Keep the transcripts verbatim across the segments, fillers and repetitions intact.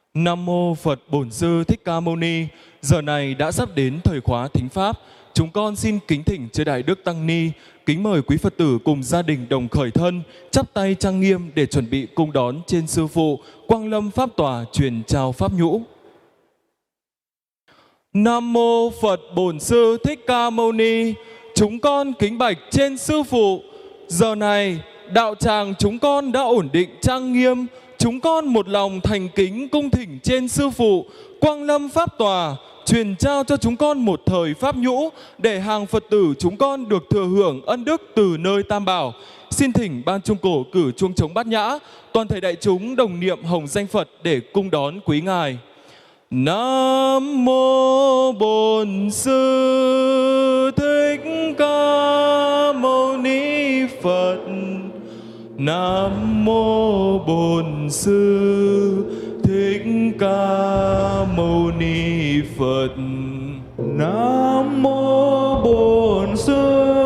Nam mô Phật Bổn Sư Thích Ca Mâu Ni. Giờ này đã sắp đến thời khóa thính pháp. Chúng con xin kính thỉnh chư Đại Đức Tăng Ni, kính mời quý Phật tử cùng gia đình đồng khởi thân, chắp tay trang nghiêm để chuẩn bị cung đón trên Sư Phụ Quang Lâm Pháp Tòa truyền trao Pháp Nhũ. Nam mô Phật Bổn Sư Thích Ca Mâu Ni. Chúng con kính bạch trên Sư Phụ. Giờ này đạo tràng chúng con đã ổn định trang nghiêm. Chúng con một lòng thành kính cung thỉnh trên Sư Phụ Quang Lâm Pháp Tòa truyền trao cho chúng con một thời Pháp Nhũ để hàng Phật tử chúng con được thừa hưởng ân đức từ nơi Tam Bảo. Xin thỉnh ban trung cổ cử chuông trống bát nhã, toàn thể đại chúng đồng niệm hồng danh Phật để cung đón quý ngài. Nam mô Bổn Sư Thích Ca Mâu Ni Phật. Nam mô Bổn Sư Thích Ca Mâu Ni Phật. Nam mô Bổn Sư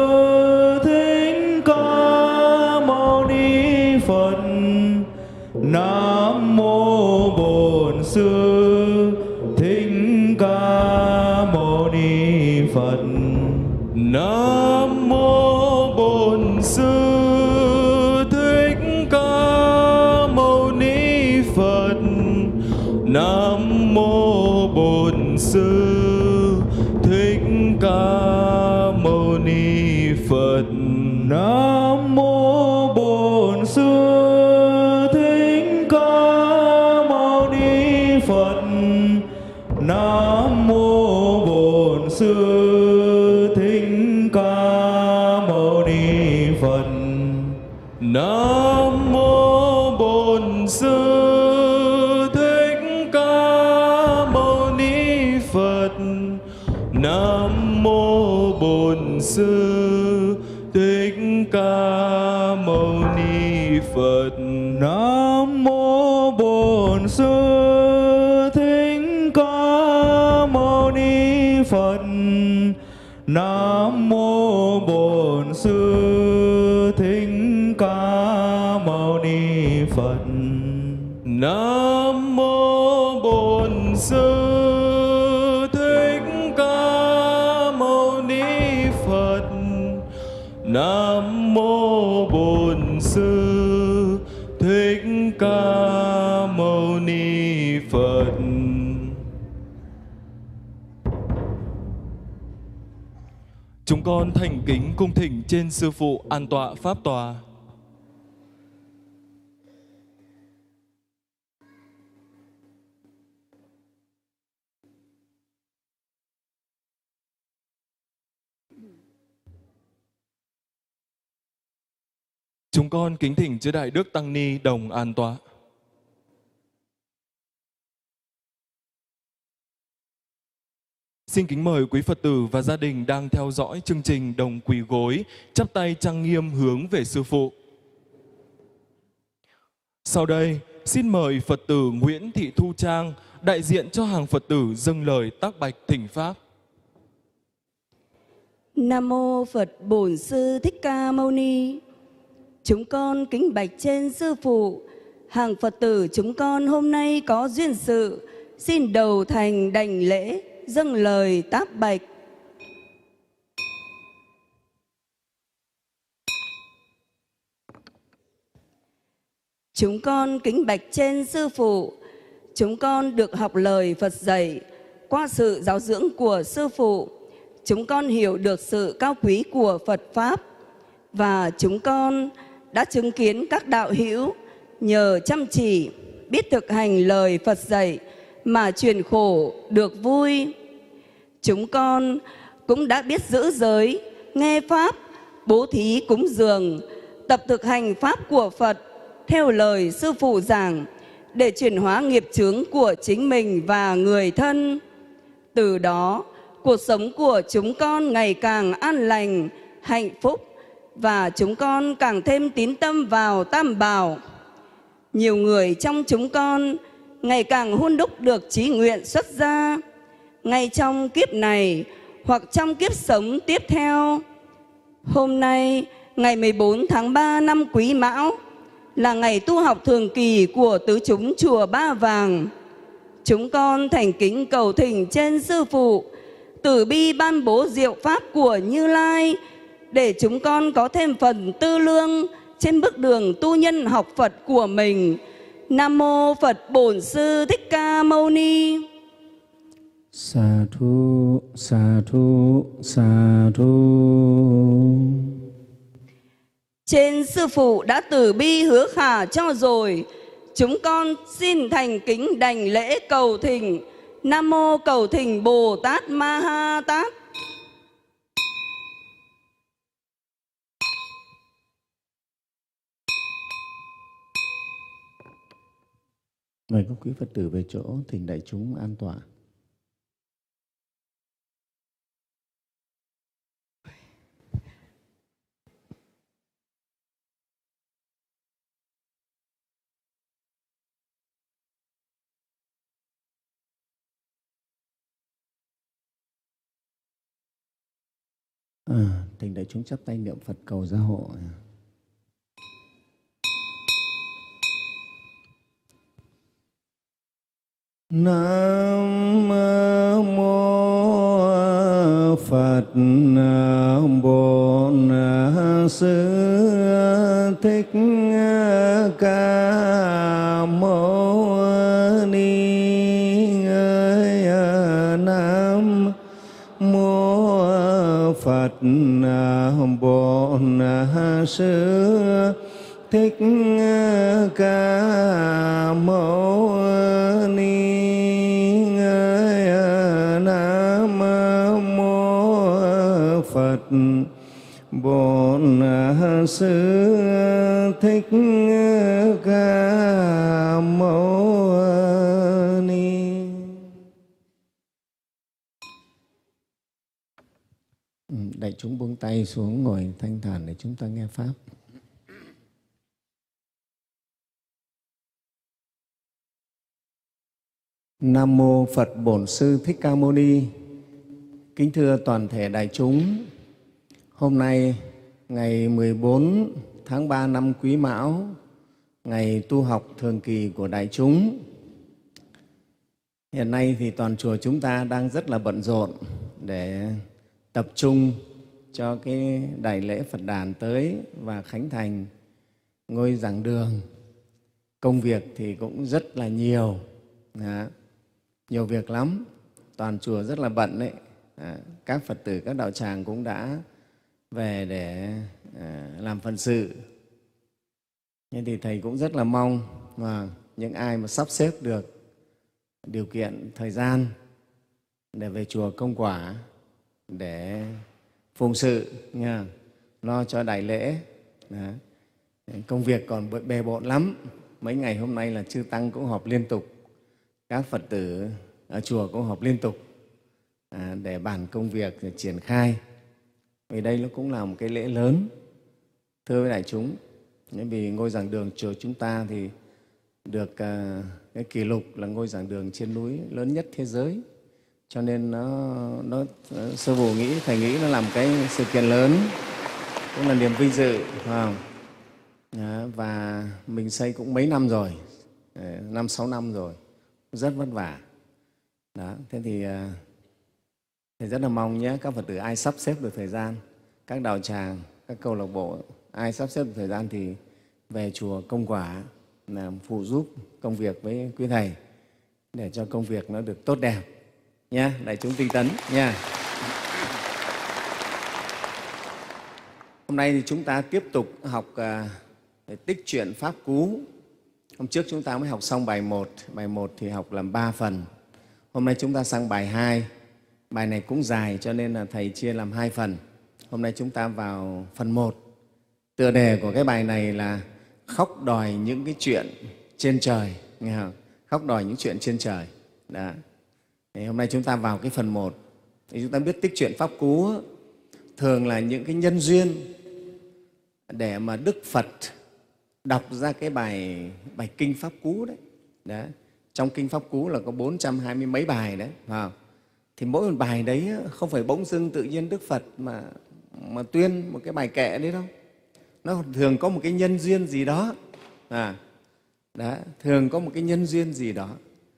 Thích Ca Mâu Ni Phật. Nam mô Bổn Sư Thích Ca Mâu Ni Phật. Nam mô Bổn Sư Thích Ca Mâu Ni Phật. Nam mô Bổn Sư Thích Ca Mâu Ni Phật. Nam mô Bổn Sư Thích Ca Mâu Ni Phật. Nam mô Bổn Sư Thích Ca Mâu Ni Phật. Nam mô Bổn Sư Thích Ca Mâu Ni Phật. Nam mô Bổn Sư Thích Ca Mâu Ni Phật. Nam mô Bổn Sư Thích Ca Mâu Ni Phật. Nam mô Bổn Sư Thích Ca Mâu Ni Phật. Nam mô Bổn Sư Thích Ca Mâu Ni Phật. Nam mô Bổn Sư Thích Ca Mâu Ni Phật. Chúng con thành kính cung thỉnh trên Sư Phụ an tọa Pháp Tòa. Chúng con kính thỉnh chư Đại Đức Tăng Ni đồng an tọa. Xin kính mời quý Phật tử và gia đình đang theo dõi chương trình đồng quỳ gối, chắp tay trang nghiêm hướng về Sư Phụ. Sau đây, xin mời Phật tử Nguyễn Thị Thu Trang, đại diện cho hàng Phật tử dâng lời tác bạch thỉnh Pháp. Nam mô Phật Bổn Sư Thích Ca Mâu Ni. Chúng con kính bạch trên Sư Phụ, hàng Phật tử chúng con hôm nay có duyên sự, xin đầu thành đảnh lễ, dâng lời tác bạch. Chúng con kính bạch trên Sư Phụ, chúng con được học lời Phật dạy, qua sự giáo dưỡng của Sư Phụ, chúng con hiểu được sự cao quý của Phật Pháp, và chúng con đã chứng kiến các đạo hữu nhờ chăm chỉ biết thực hành lời Phật dạy mà truyền khổ được vui. Chúng con cũng đã biết giữ giới, nghe Pháp, bố thí cúng dường, tập thực hành Pháp của Phật theo lời Sư Phụ giảng để chuyển hóa nghiệp chướng của chính mình và người thân. Từ đó, cuộc sống của chúng con ngày càng an lành, hạnh phúc, và chúng con càng thêm tín tâm vào Tam Bảo. Nhiều người trong chúng con ngày càng hun đúc được chí nguyện xuất gia, ngay trong kiếp này hoặc trong kiếp sống tiếp theo. Hôm nay, ngày mười bốn tháng ba năm Quý Mão, là ngày tu học thường kỳ của tứ chúng chùa Ba Vàng. chúng con thành kính cầu thỉnh trên Sư Phụ từ bi ban bố diệu pháp của Như Lai, để chúng con có thêm phần tư lương trên bước đường tu nhân học Phật của mình. Nam mô Phật Bổn Sư Thích Ca Mâu Ni. Sa thu, sa thu, sa thu. Trên Sư Phụ đã từ bi hứa khả cho rồi, chúng con xin thành kính đảnh lễ cầu thỉnh. Nam mô Cầu Thỉnh Bồ Tát Ma Ha Tát. Mời các quý Phật tử về chỗ, thỉnh đại chúng an tọa. À, thỉnh đại chúng chắp tay niệm Phật cầu gia hộ. Nam mô Phật Bổn Sư Thích Ca Mâu Ni. Nam mô Phật Bổn Sư Thích Ca Mâu Ni. Nam mô Phật Bổn Sư Thích Ca Mâu Ni. Đại chúng buông tay xuống ngồi thanh thản để chúng ta nghe Pháp. Nam mô Phật Bổn Sư Thích Ca Mâu Ni. Kính thưa toàn thể đại chúng, hôm nay ngày mười bốn tháng ba năm Quý Mão, ngày tu học thường kỳ của đại chúng. Hiện nay thì toàn chùa chúng ta đang rất là bận rộn để tập trung cho cái đại lễ Phật đàn tới và khánh thành ngôi giảng đường. Công việc thì cũng rất là nhiều, à, nhiều việc lắm. Toàn chùa rất là bận đấy. À, các Phật tử, các đạo tràng cũng đã về để à, làm phận sự. Nhưng thì Thầy cũng rất là mong mà những ai mà sắp xếp được điều kiện, thời gian để về chùa công quả, để phụng sự, nha, lo cho đại lễ. Đó. Công việc còn bề bộn lắm. Mấy ngày hôm nay là chư Tăng cũng họp liên tục, các Phật tử ở chùa cũng họp liên tục à, để bàn công việc, để triển khai. Vì đây nó cũng là một cái lễ lớn, thưa với đại chúng. Vì ngôi giảng đường chùa chúng ta thì được à, cái kỷ lục là ngôi giảng đường trên núi lớn nhất thế giới. Cho nên nó, nó Sư Phụ nghĩ, Thầy nghĩ nó làm cái sự kiện lớn, cũng là niềm vinh dự, phải không? Đó, và mình xây cũng mấy năm rồi, năm sáu năm rồi, rất vất vả. Đó, thế thì Thầy rất là mong nhé, các Phật tử ai sắp xếp được thời gian, các đạo tràng, các câu lạc bộ, ai sắp xếp được thời gian thì về chùa công quả, làm phụ giúp công việc với quý Thầy để cho công việc nó được tốt đẹp nha, đại chúng tinh tấn nha. Hôm nay thì chúng ta tiếp tục học uh, tích truyện Pháp Cú. Hôm trước chúng ta mới học xong bài một, bài một thì học làm ba phần. Hôm nay chúng ta sang bài hai. Bài này cũng dài cho nên là Thầy chia làm hai phần. Hôm nay chúng ta vào phần một. Tựa đề của cái bài này là khóc đòi những cái chuyện trên trời, nghe không? Khóc đòi những chuyện trên trời. Đó. Thì hôm nay chúng ta vào cái phần một. Thì chúng ta biết tích truyện Pháp Cú thường là những cái nhân duyên để mà Đức Phật đọc ra cái bài bài kinh Pháp Cú đấy. Đó. Trong kinh Pháp Cú là có bốn trăm hai mươi mấy bài đấy, phải không? Thì mỗi một bài đấy không phải bỗng dưng tự nhiên Đức Phật mà mà tuyên một cái bài kệ đấy đâu. Nó thường có một cái nhân duyên gì đó. À, đó, thường có một cái nhân duyên gì đó.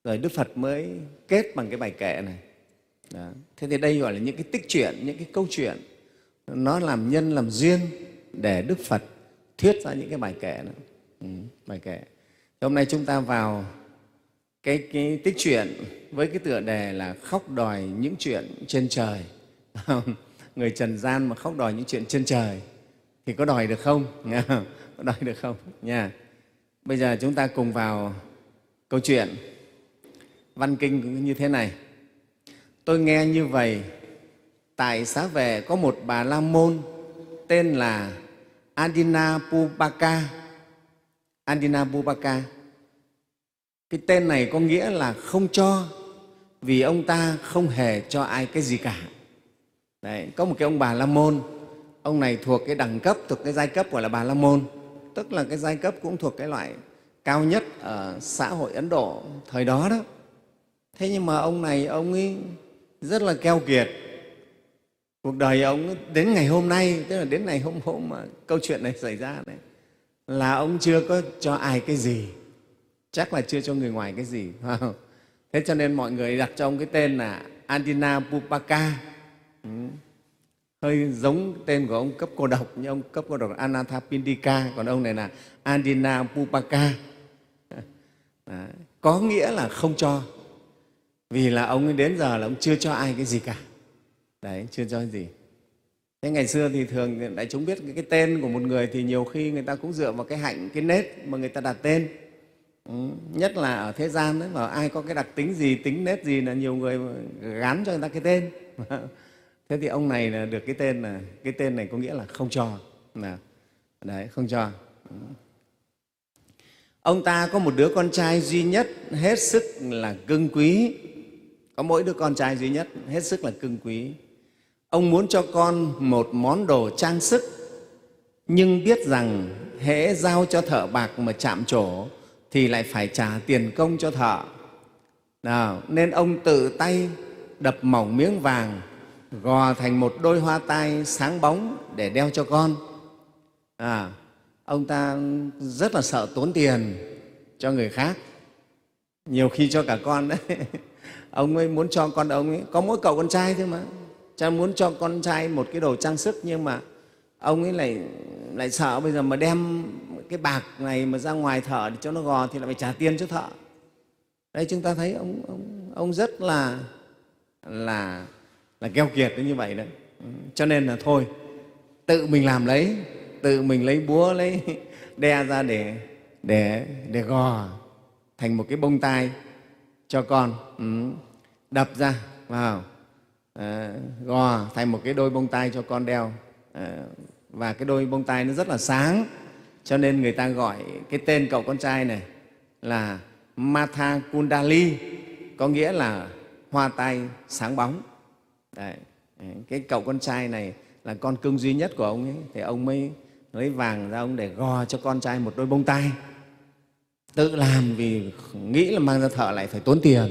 rồi Đức Phật mới kết bằng cái bài kệ này. Đó. Thế thì đây gọi là những cái tích truyện, những cái câu chuyện nó làm nhân làm duyên để Đức Phật thuyết ra những cái bài kệ đó. Ừ, bài kệ. Hôm nay chúng ta vào cái, cái tích truyện với cái tựa đề là khóc đòi những chuyện trên trời. Người trần gian mà khóc đòi những chuyện trên trời thì có đòi được không? Có đòi được không? Nha. Bây giờ chúng ta cùng vào câu chuyện. Văn kinh cũng như thế này. Tôi nghe như vậy, tại Xá Vệ có một bà la môn tên là Adinapupaka. Adinapupaka. Cái tên này có nghĩa là không cho, vì ông ta không hề cho ai cái gì cả. Đấy, có một cái ông bà la môn, ông này thuộc cái đẳng cấp, thuộc cái giai cấp gọi là bà la môn, tức là cái giai cấp cũng thuộc cái loại cao nhất ở xã hội Ấn Độ thời đó đó. Thế nhưng mà ông này, ông ấy rất là keo kiệt. Cuộc đời ông đến ngày hôm nay, tức là đến ngày hôm hôm mà câu chuyện này xảy ra này, là ông chưa có cho ai cái gì, chắc là chưa cho người ngoài cái gì. Thế cho nên mọi người đặt cho ông cái tên là Adinapupaka. Ừ. Hơi giống tên của ông cấp cô độc, như ông cấp cô độc Anathapindika, còn ông này là Adinapupaka. Đấy. Có nghĩa là không cho, vì là ông ấy đến giờ là ông chưa cho ai cái gì cả. Đấy, chưa cho cái gì. Thế ngày xưa thì thường đại chúng biết cái tên của một người thì nhiều khi người ta cũng dựa vào cái hạnh, cái nết mà người ta đặt tên. Ừ, nhất là ở thế gian đấy, mà ai có cái đặc tính gì, tính nết gì là nhiều người gắn cho người ta cái tên. Thế thì ông này là được cái tên là cái tên này có nghĩa là không cho. Là, đấy, không cho. Ông ta có một đứa con trai duy nhất hết sức là cưng quý. Có mỗi đứa con trai duy nhất hết sức là cưng quý. Ông muốn cho con một món đồ trang sức, nhưng biết rằng hễ giao cho thợ bạc mà chạm trổ thì lại phải trả tiền công cho thợ. Nào, nên ông tự tay đập mỏng miếng vàng, gò thành một đôi hoa tai sáng bóng để đeo cho con. À, ông ta rất là sợ tốn tiền cho người khác, nhiều khi cho cả con đấy. Ông ấy muốn cho con ông ấy, có mỗi cậu con trai thôi mà, cha muốn cho con trai một cái đồ trang sức, nhưng mà ông ấy lại, lại sợ bây giờ mà đem cái bạc này mà ra ngoài thợ để cho nó gò thì lại phải trả tiền cho thợ. Đây chúng ta thấy ông, ông, ông rất là, là, là keo kiệt như vậy đấy. Cho nên là thôi, tự mình làm lấy, tự mình lấy búa, lấy đe ra để, để, để gò thành một cái bông tai cho con. Ừ. Đập ra vào, à, gò thành một cái đôi bông tai cho con đeo. À, và cái đôi bông tai nó rất là sáng, cho nên người ta gọi cái tên cậu con trai này là Matha Kundali, có nghĩa là hoa tai sáng bóng. Đấy. Cái cậu con trai này là con cưng duy nhất của ông ấy, thì ông mới lấy vàng ra ông để gò cho con trai một đôi bông tai. Tự làm vì nghĩ là mang ra thợ lại phải tốn tiền,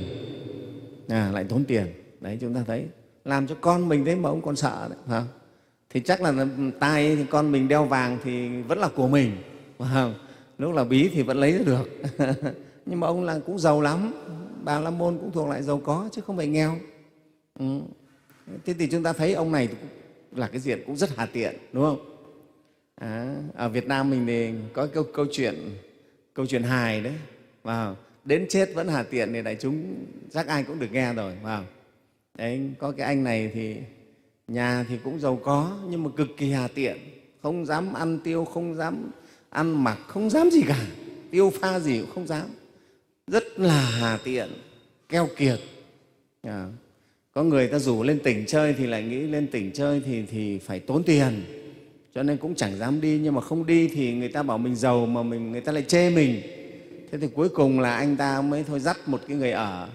à, lại tốn tiền. Đấy, chúng ta thấy làm cho con mình đấy mà ông còn sợ đấy, phải không? Thì chắc là tai thì con mình đeo vàng thì vẫn là của mình, phải không? Lúc là bí thì vẫn lấy được. Nhưng mà ông là cũng giàu lắm, bà la môn cũng thuộc lại giàu có chứ không phải nghèo. Ừ. Thế thì chúng ta thấy ông này là cái diện cũng rất hà tiện, đúng không? À, ở Việt Nam mình thì có câu, câu chuyện câu chuyện hài đấy, wow. Đến chết vẫn hà tiện thì đại chúng chắc ai cũng được nghe rồi, wow. Đấy, có cái anh này thì nhà thì cũng giàu có nhưng mà cực kỳ hà tiện, không dám ăn tiêu, không dám ăn mặc, không dám gì cả, tiêu pha gì cũng không dám, rất là hà tiện, keo kiệt. À, có người ta rủ lên tỉnh chơi thì lại nghĩ lên tỉnh chơi thì, thì phải tốn tiền, cho nên cũng chẳng dám đi. Nhưng mà không đi thì người ta bảo mình giàu mà mình, người ta lại chê mình. Thế thì cuối cùng là anh ta mới thôi dắt một cái người ở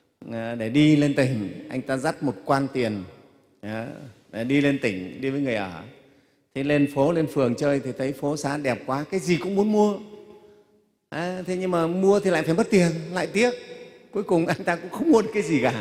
để đi lên tỉnh. Anh ta dắt một quan tiền để đi lên tỉnh, đi với người ở. Thế lên phố, lên phường chơi thì thấy phố xá đẹp quá, cái gì cũng muốn mua. À, thế nhưng mà mua thì lại phải mất tiền, lại tiếc. Cuối cùng anh ta cũng không mua được cái gì cả.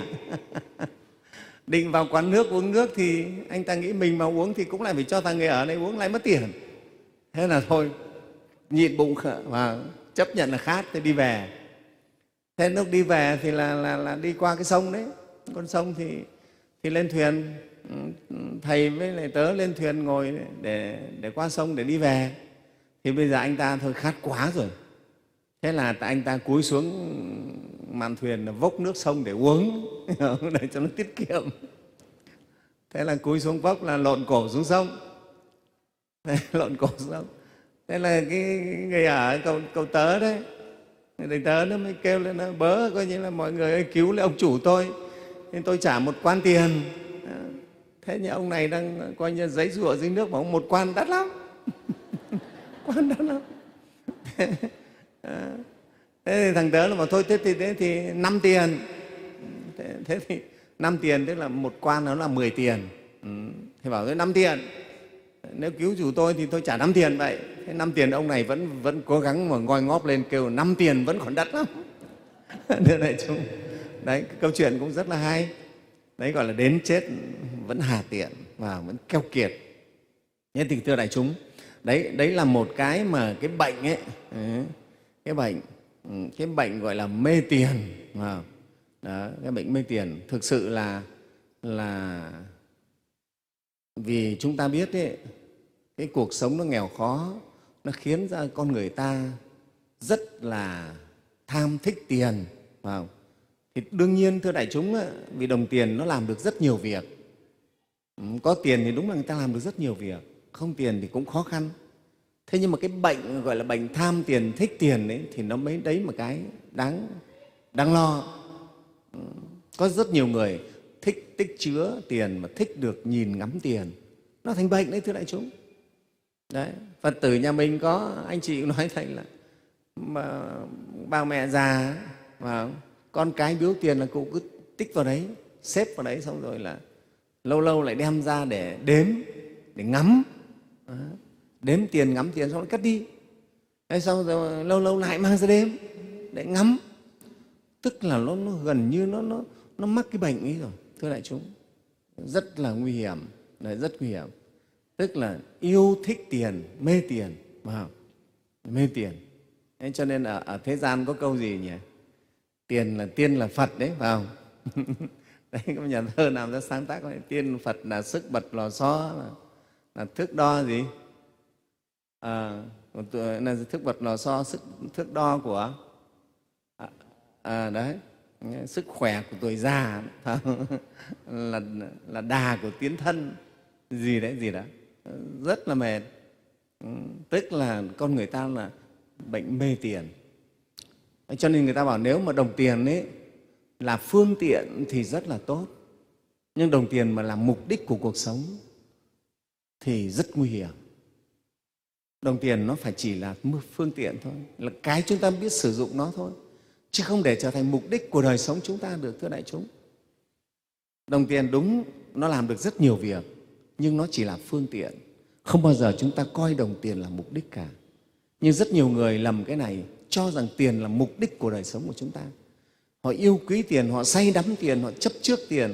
Định vào quán nước uống nước thì anh ta nghĩ mình mà uống thì cũng lại phải cho thằng người ở đây uống, lại mất tiền. Thế là thôi, nhịn bụng và chấp nhận là khát, thế đi về. Thế lúc đi về thì là, là, là đi qua cái sông đấy, con sông thì, thì lên thuyền, thầy với lại tớ lên thuyền ngồi để, để qua sông để đi về. Thì bây giờ anh ta thôi khát quá rồi, thế là anh ta cúi xuống mạn thuyền là vốc nước sông để uống để cho nó tiết kiệm. Thế là cúi xuống vốc là lộn cổ xuống sông, lộn cổ xuống sông. Thế là cái người ở cậu, cậu tớ đấy, người tớ nó mới kêu lên, nó bớ coi như là mọi người ơi, cứu lấy ông chủ tôi, nên tôi trả một quan tiền. Thế nhưng ông này đang coi như giấy rủa dưới nước, bảo một quan đắt lắm. Quan đắt lắm. Thế thì thằng tớ nó bảo thôi thế thì, thế thì năm tiền. Thế, thế thì năm tiền tức là một quan nó là mười tiền. Ừ. Thì bảo tôi năm tiền, nếu cứu chủ tôi thì tôi trả năm tiền vậy. Thế năm tiền ông này vẫn vẫn cố gắng mà ngoi ngóp lên kêu năm tiền vẫn còn đắt lắm. Đưa đại chúng. Đấy, cái câu chuyện cũng rất là hay. Đấy gọi là đến chết vẫn hà tiện và vẫn keo kiệt. Thế thì thưa đại chúng, đấy đấy là một cái mà cái bệnh ấy, cái bệnh cái bệnh gọi là mê tiền. Đó, cái bệnh mê tiền thực sự là là vì chúng ta biết ấy, cái cuộc sống nó nghèo khó, nó khiến ra con người ta rất là tham thích tiền. Phải không? Thì đương nhiên thưa đại chúng, vì đồng tiền nó làm được rất nhiều việc. Có tiền thì đúng là người ta làm được rất nhiều việc, không tiền thì cũng khó khăn. Thế nhưng mà cái bệnh gọi là bệnh tham tiền, thích tiền ấy, thì nó mới đấy một cái đáng, đáng lo. Có rất nhiều người thích tích chứa tiền mà thích được nhìn ngắm tiền, nó thành bệnh đấy thưa đại chúng. Đấy, Phật tử nhà mình có anh chị cũng nói thầy là mà bà mẹ già mà con cái biếu tiền là cụ cứ tích vào đấy, xếp vào đấy, xong rồi là lâu lâu lại đem ra để đếm, để ngắm. Đó. Đếm tiền, ngắm tiền xong rồi cất đi. Đấy, xong rồi lâu lâu lại mang ra đếm để ngắm. Tức là nó, nó gần như nó, nó, nó mắc cái bệnh ấy rồi, thưa đại chúng. Rất là nguy hiểm, đấy, rất nguy hiểm. Tức là yêu thích tiền, mê tiền, wow. Mê tiền. Thế cho nên ở, ở thế gian có câu gì nhỉ? Tiền là tiên là Phật đấy, phải không? Đấy, có nhà thơ nào ra sáng tác này, tiên Phật là sức bật lò xo, là, là thước đo gì? À, là thước bật lò xo, sức thước đo của à, à, đấy, sức khỏe của tuổi già, là, là đà của tiến thân, gì đấy, gì đó. Rất là mệt. Tức là con người ta là bệnh mê tiền. Cho nên người ta bảo nếu mà đồng tiền ấy là phương tiện thì rất là tốt, nhưng đồng tiền mà là mục đích của cuộc sống thì rất nguy hiểm. Đồng tiền nó phải chỉ là phương tiện thôi, là cái chúng ta biết sử dụng nó thôi, chứ không để trở thành mục đích của đời sống chúng ta được, thưa đại chúng. Đồng tiền đúng, nó làm được rất nhiều việc, nhưng nó chỉ là phương tiện. Không bao giờ chúng ta coi đồng tiền là mục đích cả. Nhưng rất nhiều người lầm cái này, cho rằng tiền là mục đích của đời sống của chúng ta. Họ yêu quý tiền, họ say đắm tiền, họ chấp trước tiền.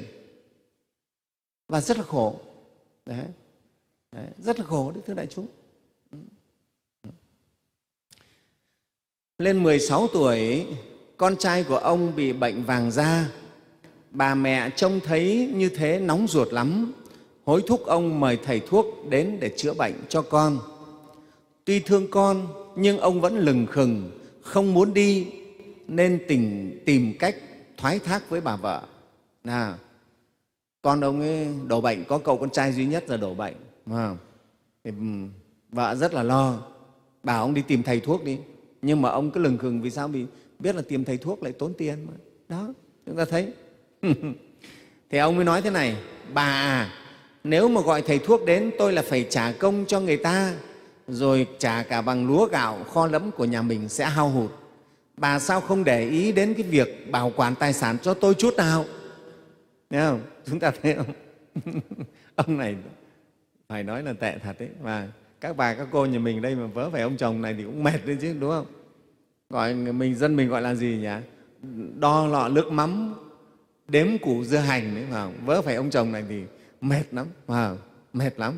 Và rất là khổ. Đấy. Đấy, rất là khổ đấy, thưa đại chúng. Lên mười sáu tuổi, con trai của ông bị bệnh vàng da. Bà mẹ trông thấy như thế nóng ruột lắm, hối thúc ông mời thầy thuốc đến để chữa bệnh cho con. Tuy thương con, nhưng ông vẫn lừng khừng, không muốn đi, nên tình, tìm cách thoái thác với bà vợ. Nào, con ông ấy đổ bệnh, có cậu con trai duy nhất là đổ bệnh. Thì vợ rất là lo, bảo ông đi tìm thầy thuốc đi. Nhưng mà ông cứ lừng khừng, vì sao? Vì biết là tìm thầy thuốc lại tốn tiền mà. Đó, chúng ta thấy. Thì ông mới nói thế này: bà à, nếu mà gọi thầy thuốc đến, tôi là phải trả công cho người ta, rồi trả cả bằng lúa gạo kho lẫm của nhà mình sẽ hao hụt. Bà sao không để ý đến cái việc bảo quản tài sản cho tôi chút nào? Thấy không? Chúng ta thấy không? Ông này phải nói là tệ thật đấy. Và các bà, các cô nhà mình đây mà vớ phải ông chồng này thì cũng mệt đấy chứ, đúng không? Gọi mình, dân mình gọi là gì nhỉ? Đo lọ nước mắm, đếm củ dưa hành đấy, phải không? Vớ phải ông chồng này thì mệt lắm, phải không? Mệt lắm.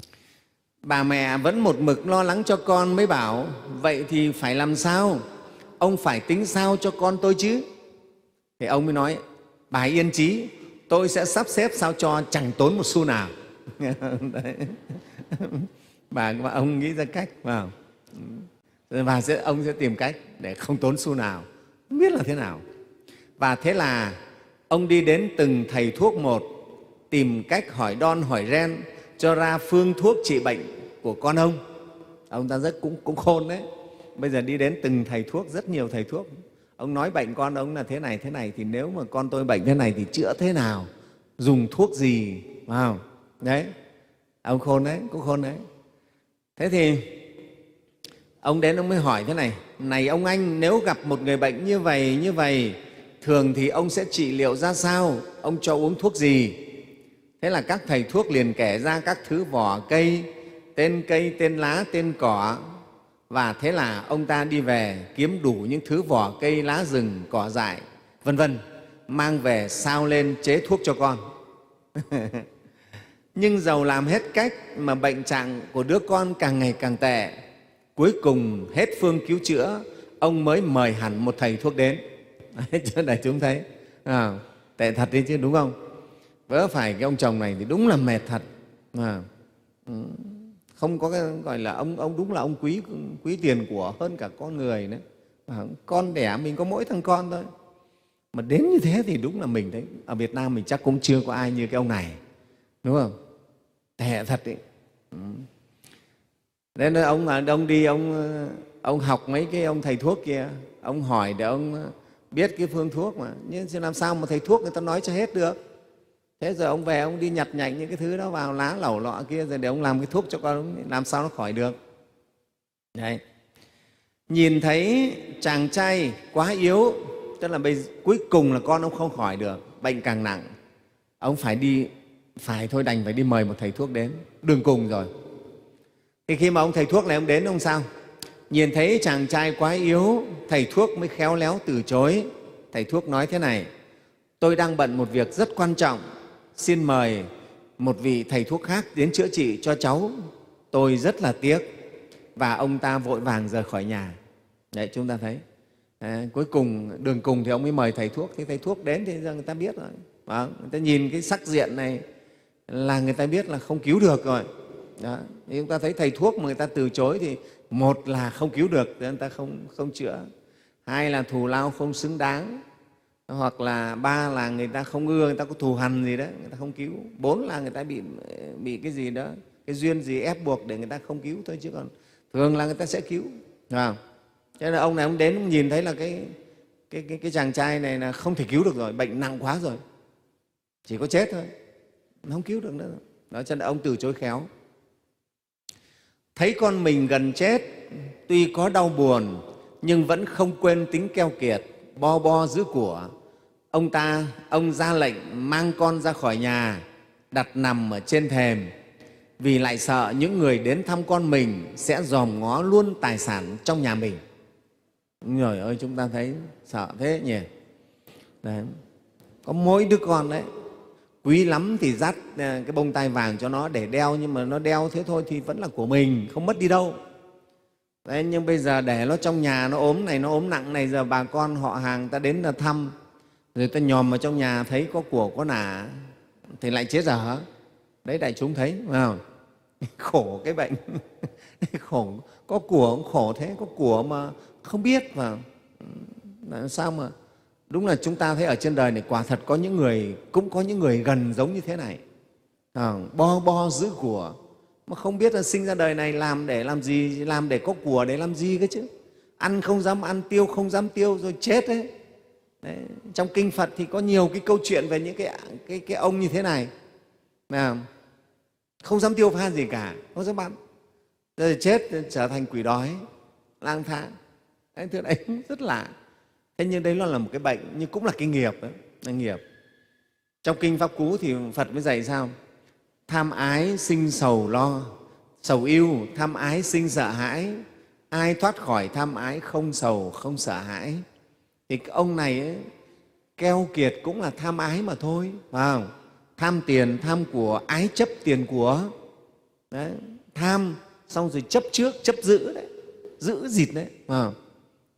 Bà mẹ vẫn một mực lo lắng cho con, mới bảo vậy thì phải làm sao? ông phải tính sao cho con tôi chứ? Thì ông mới nói, bà yên chí, tôi sẽ sắp xếp sao cho chẳng tốn một xu nào. Đấy. Bà, bà ông nghĩ ra cách vào, và sẽ, ông sẽ tìm cách để không tốn xu nào, không biết là thế nào. Và thế là ông đi đến từng thầy thuốc một, tìm cách hỏi đon hỏi ren cho ra phương thuốc trị bệnh của con ông. Ông ta rất cũng, cũng khôn đấy. Bây giờ đi đến từng thầy thuốc, rất nhiều thầy thuốc. Ông nói bệnh con ông là thế này, thế này, thì nếu mà con tôi bệnh thế này thì chữa thế nào, dùng thuốc gì, phải không? Đấy, ông khôn đấy, cũng khôn đấy. Thế thì ông đến ông mới hỏi thế này, này ông anh, nếu gặp một người bệnh như vậy, như vậy, thường thì ông sẽ trị liệu ra sao? Ông cho uống thuốc gì? Thế là các thầy thuốc liền kể ra các thứ vỏ cây, tên cây, tên lá, tên cỏ. Và thế là ông ta đi về kiếm đủ những thứ vỏ cây, lá rừng, cỏ dại, vân vân, mang về sao lên chế thuốc cho con. Nhưng dầu làm hết cách mà bệnh trạng của đứa con càng ngày càng tệ. Cuối cùng hết phương cứu chữa, ông mới mời hẳn một thầy thuốc đến. Chứ đại chúng thấy à, tệ thật đấy chứ, đúng không? Vớ phải cái ông chồng này thì đúng là mệt thật. À, không có cái gọi là ông ông đúng là ông quý quý tiền của hơn cả con người nữa. À, con đẻ mình có mỗi thằng con thôi, mà đến như thế thì đúng là mình thấy ở Việt Nam mình chắc cũng chưa có ai như cái ông này, đúng không? Tệ thật đấy. Nên ông ông đi ông ông học mấy cái ông thầy thuốc kia, ông hỏi để ông biết cái phương thuốc, mà nhưng làm sao mà thầy thuốc người ta nói cho hết được. Thế rồi ông về ông đi nhặt nhạnh những cái thứ đó vào, lá lẩu lọ kia, rồi để ông làm cái thuốc cho con, làm sao nó khỏi được. Đấy. Nhìn thấy chàng trai quá yếu, tức là bây, cuối cùng là con ông không khỏi được, bệnh càng nặng, ông phải đi, phải thôi đành phải đi mời một thầy thuốc đến, đường cùng rồi. Thì khi mà ông thầy thuốc này ông đến, ông sao? Nhìn thấy chàng trai quá yếu, thầy thuốc mới khéo léo từ chối. Thầy thuốc nói thế này, tôi đang bận một việc rất quan trọng, xin mời một vị thầy thuốc khác đến chữa trị cho cháu, tôi rất là tiếc. Và ông ta vội vàng rời khỏi nhà. Đấy, chúng ta thấy. Đấy, cuối cùng, đường cùng thì ông mới mời thầy thuốc. Thì thầy thuốc đến thì giờ người ta biết rồi. Đó, người ta nhìn cái sắc diện này là người ta biết là không cứu được rồi. Đó. Thì chúng ta thấy thầy thuốc mà người ta từ chối thì một là không cứu được, người ta không, không chữa. Hai là thù lao không xứng đáng. Hoặc là ba là người ta không ưa, người ta có thù hằn gì đó, người ta không cứu. Bốn là người ta bị, bị cái gì đó, cái duyên gì ép buộc để người ta không cứu thôi, chứ còn thường là người ta sẽ cứu. Không? Cho nên là ông này ông đến ông nhìn thấy là cái, cái, cái, cái chàng trai này là không thể cứu được rồi, bệnh nặng quá rồi, chỉ có chết thôi, không cứu được nữa. Đó, cho nên ông từ chối khéo. Thấy con mình gần chết, tuy có đau buồn nhưng vẫn không quên tính keo kiệt, bo bo giữ của. Ông ta, ông ra lệnh mang con ra khỏi nhà, đặt nằm ở trên thềm, vì lại sợ những người đến thăm con mình sẽ dòm ngó luôn tài sản trong nhà mình. Trời ơi, chúng ta thấy sợ thế nhỉ? Đấy. Có mỗi đứa con đấy, quý lắm thì dắt cái bông tai vàng cho nó để đeo, nhưng mà nó đeo thế thôi thì vẫn là của mình, không mất đi đâu. Đấy, nhưng bây giờ để nó trong nhà, nó ốm này, nó ốm nặng này, giờ bà con họ hàng ta đến là thăm, rồi ta nhòm vào trong nhà thấy có của có nả thì lại chết dở. Đấy, đại chúng thấy phải không? Khổ cái bệnh. Khổ, có của cũng khổ thế, có của mà không biết mà làm sao mà. Đúng là chúng ta thấy ở trên đời này quả thật có những người, cũng có những người gần giống như thế này, à, bo bo giữ của, mà không biết là sinh ra đời này làm để làm gì, làm để có của để làm gì cơ chứ. Ăn không dám ăn, tiêu không dám tiêu, rồi chết đấy. Đấy. Trong Kinh Phật thì có nhiều cái câu chuyện về những cái, cái, cái ông như thế này, à, không dám tiêu pha gì cả, không dám ăn, rồi chết trở thành quỷ đói, lang thang. Đấy, thứ đấy rất lạ. Thế nhưng đấy nó là một cái bệnh, nhưng cũng là cái nghiệp đó, là nghiệp. Trong Kinh Pháp Cú thì Phật mới dạy sao? Tham ái sinh sầu lo, sầu ưu, tham ái sinh sợ hãi. Ai thoát khỏi tham ái không sầu, không sợ hãi. Thì cái ông này ấy, keo kiệt cũng là tham ái mà thôi, phải không? Tham tiền, tham của, ái chấp tiền của. Đấy, tham xong rồi chấp trước, chấp giữ đấy, giữ gìn đấy, phải không?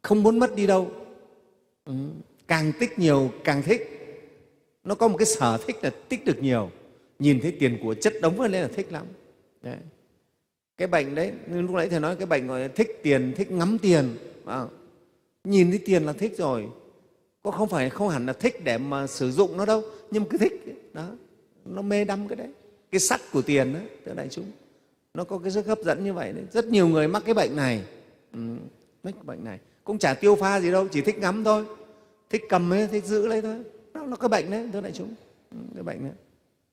không muốn mất đi đâu. Ừ. Càng tích nhiều càng thích. Nó có một cái sở thích là tích được nhiều. Nhìn thấy tiền của chất đống lên là thích lắm. Đấy. Cái bệnh đấy, lúc nãy Thầy nói cái bệnh gọi là thích tiền, thích ngắm tiền. À, nhìn thấy tiền là thích rồi. Có không phải không hẳn là thích để mà sử dụng nó đâu, nhưng mà cứ thích. Đó. Nó mê đắm cái đấy. Cái sắc của tiền đó, thưa đại chúng. Nó có cái sức hấp dẫn như vậy đấy. Rất nhiều người mắc cái bệnh này. Ừ, mắc cái bệnh này. Cũng chả tiêu pha gì đâu, chỉ thích ngắm thôi. Thích cầm ấy, thích giữ lấy thôi. Nó là cái bệnh đấy, thưa đại chúng. Ừ, cái bệnh đấy.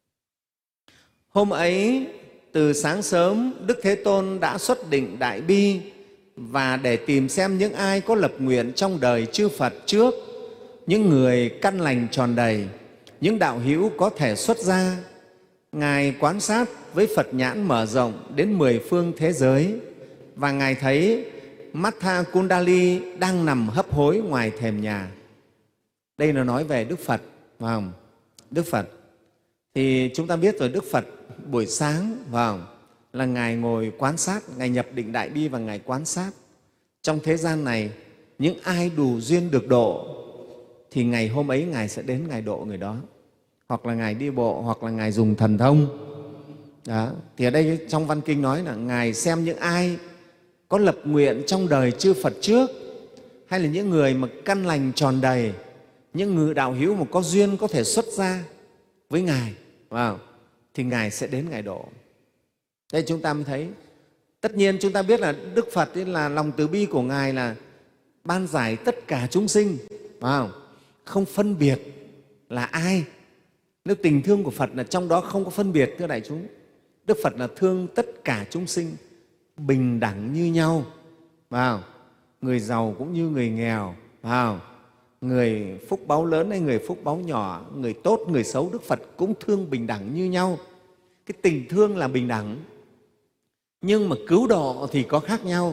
Hôm ấy, từ sáng sớm, Đức Thế Tôn đã xuất định Đại Bi và để tìm xem những ai có lập nguyện trong đời chư Phật trước, những người căn lành tròn đầy, những đạo hữu có thể xuất gia. Ngài quan sát với Phật nhãn mở rộng đến mười phương thế giới và Ngài thấy Matha Kundali đang nằm hấp hối ngoài thềm nhà. Đây là nói về Đức Phật, phải không? Đức Phật. Thì chúng ta biết rồi, Đức Phật buổi sáng phải không? Là Ngài ngồi quan sát, Ngài nhập định Đại Bi và Ngài quan sát. Trong thế gian này, những ai đủ duyên được độ thì ngày hôm ấy Ngài sẽ đến Ngài độ người đó. Hoặc là Ngài đi bộ, hoặc là Ngài dùng thần thông. Đó. Thì ở đây trong Văn Kinh nói là Ngài xem những ai có lập nguyện trong đời chư Phật trước, hay là những người mà căn lành tròn đầy, những người đạo hữu mà có duyên có thể xuất gia với Ngài, wow, thì Ngài sẽ đến Ngài độ. Đây chúng ta mới thấy. Tất nhiên chúng ta biết là Đức Phật ấy là lòng từ bi của Ngài là ban giải tất cả chúng sinh, wow, không phân biệt là ai. Nếu tình thương của Phật là trong đó không có phân biệt, thưa đại chúng. Đức Phật là thương tất cả chúng sinh bình đẳng như nhau, wow. Người giàu cũng như người nghèo, wow. Người phúc báu lớn hay người phúc báu nhỏ, người tốt, người xấu, Đức Phật cũng thương bình đẳng như nhau. Cái tình thương là bình đẳng, nhưng mà cứu độ thì có khác nhau.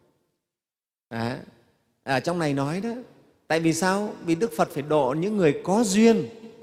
Đó. Ở trong này nói đó, tại vì sao? Vì Đức Phật phải độ những người có duyên.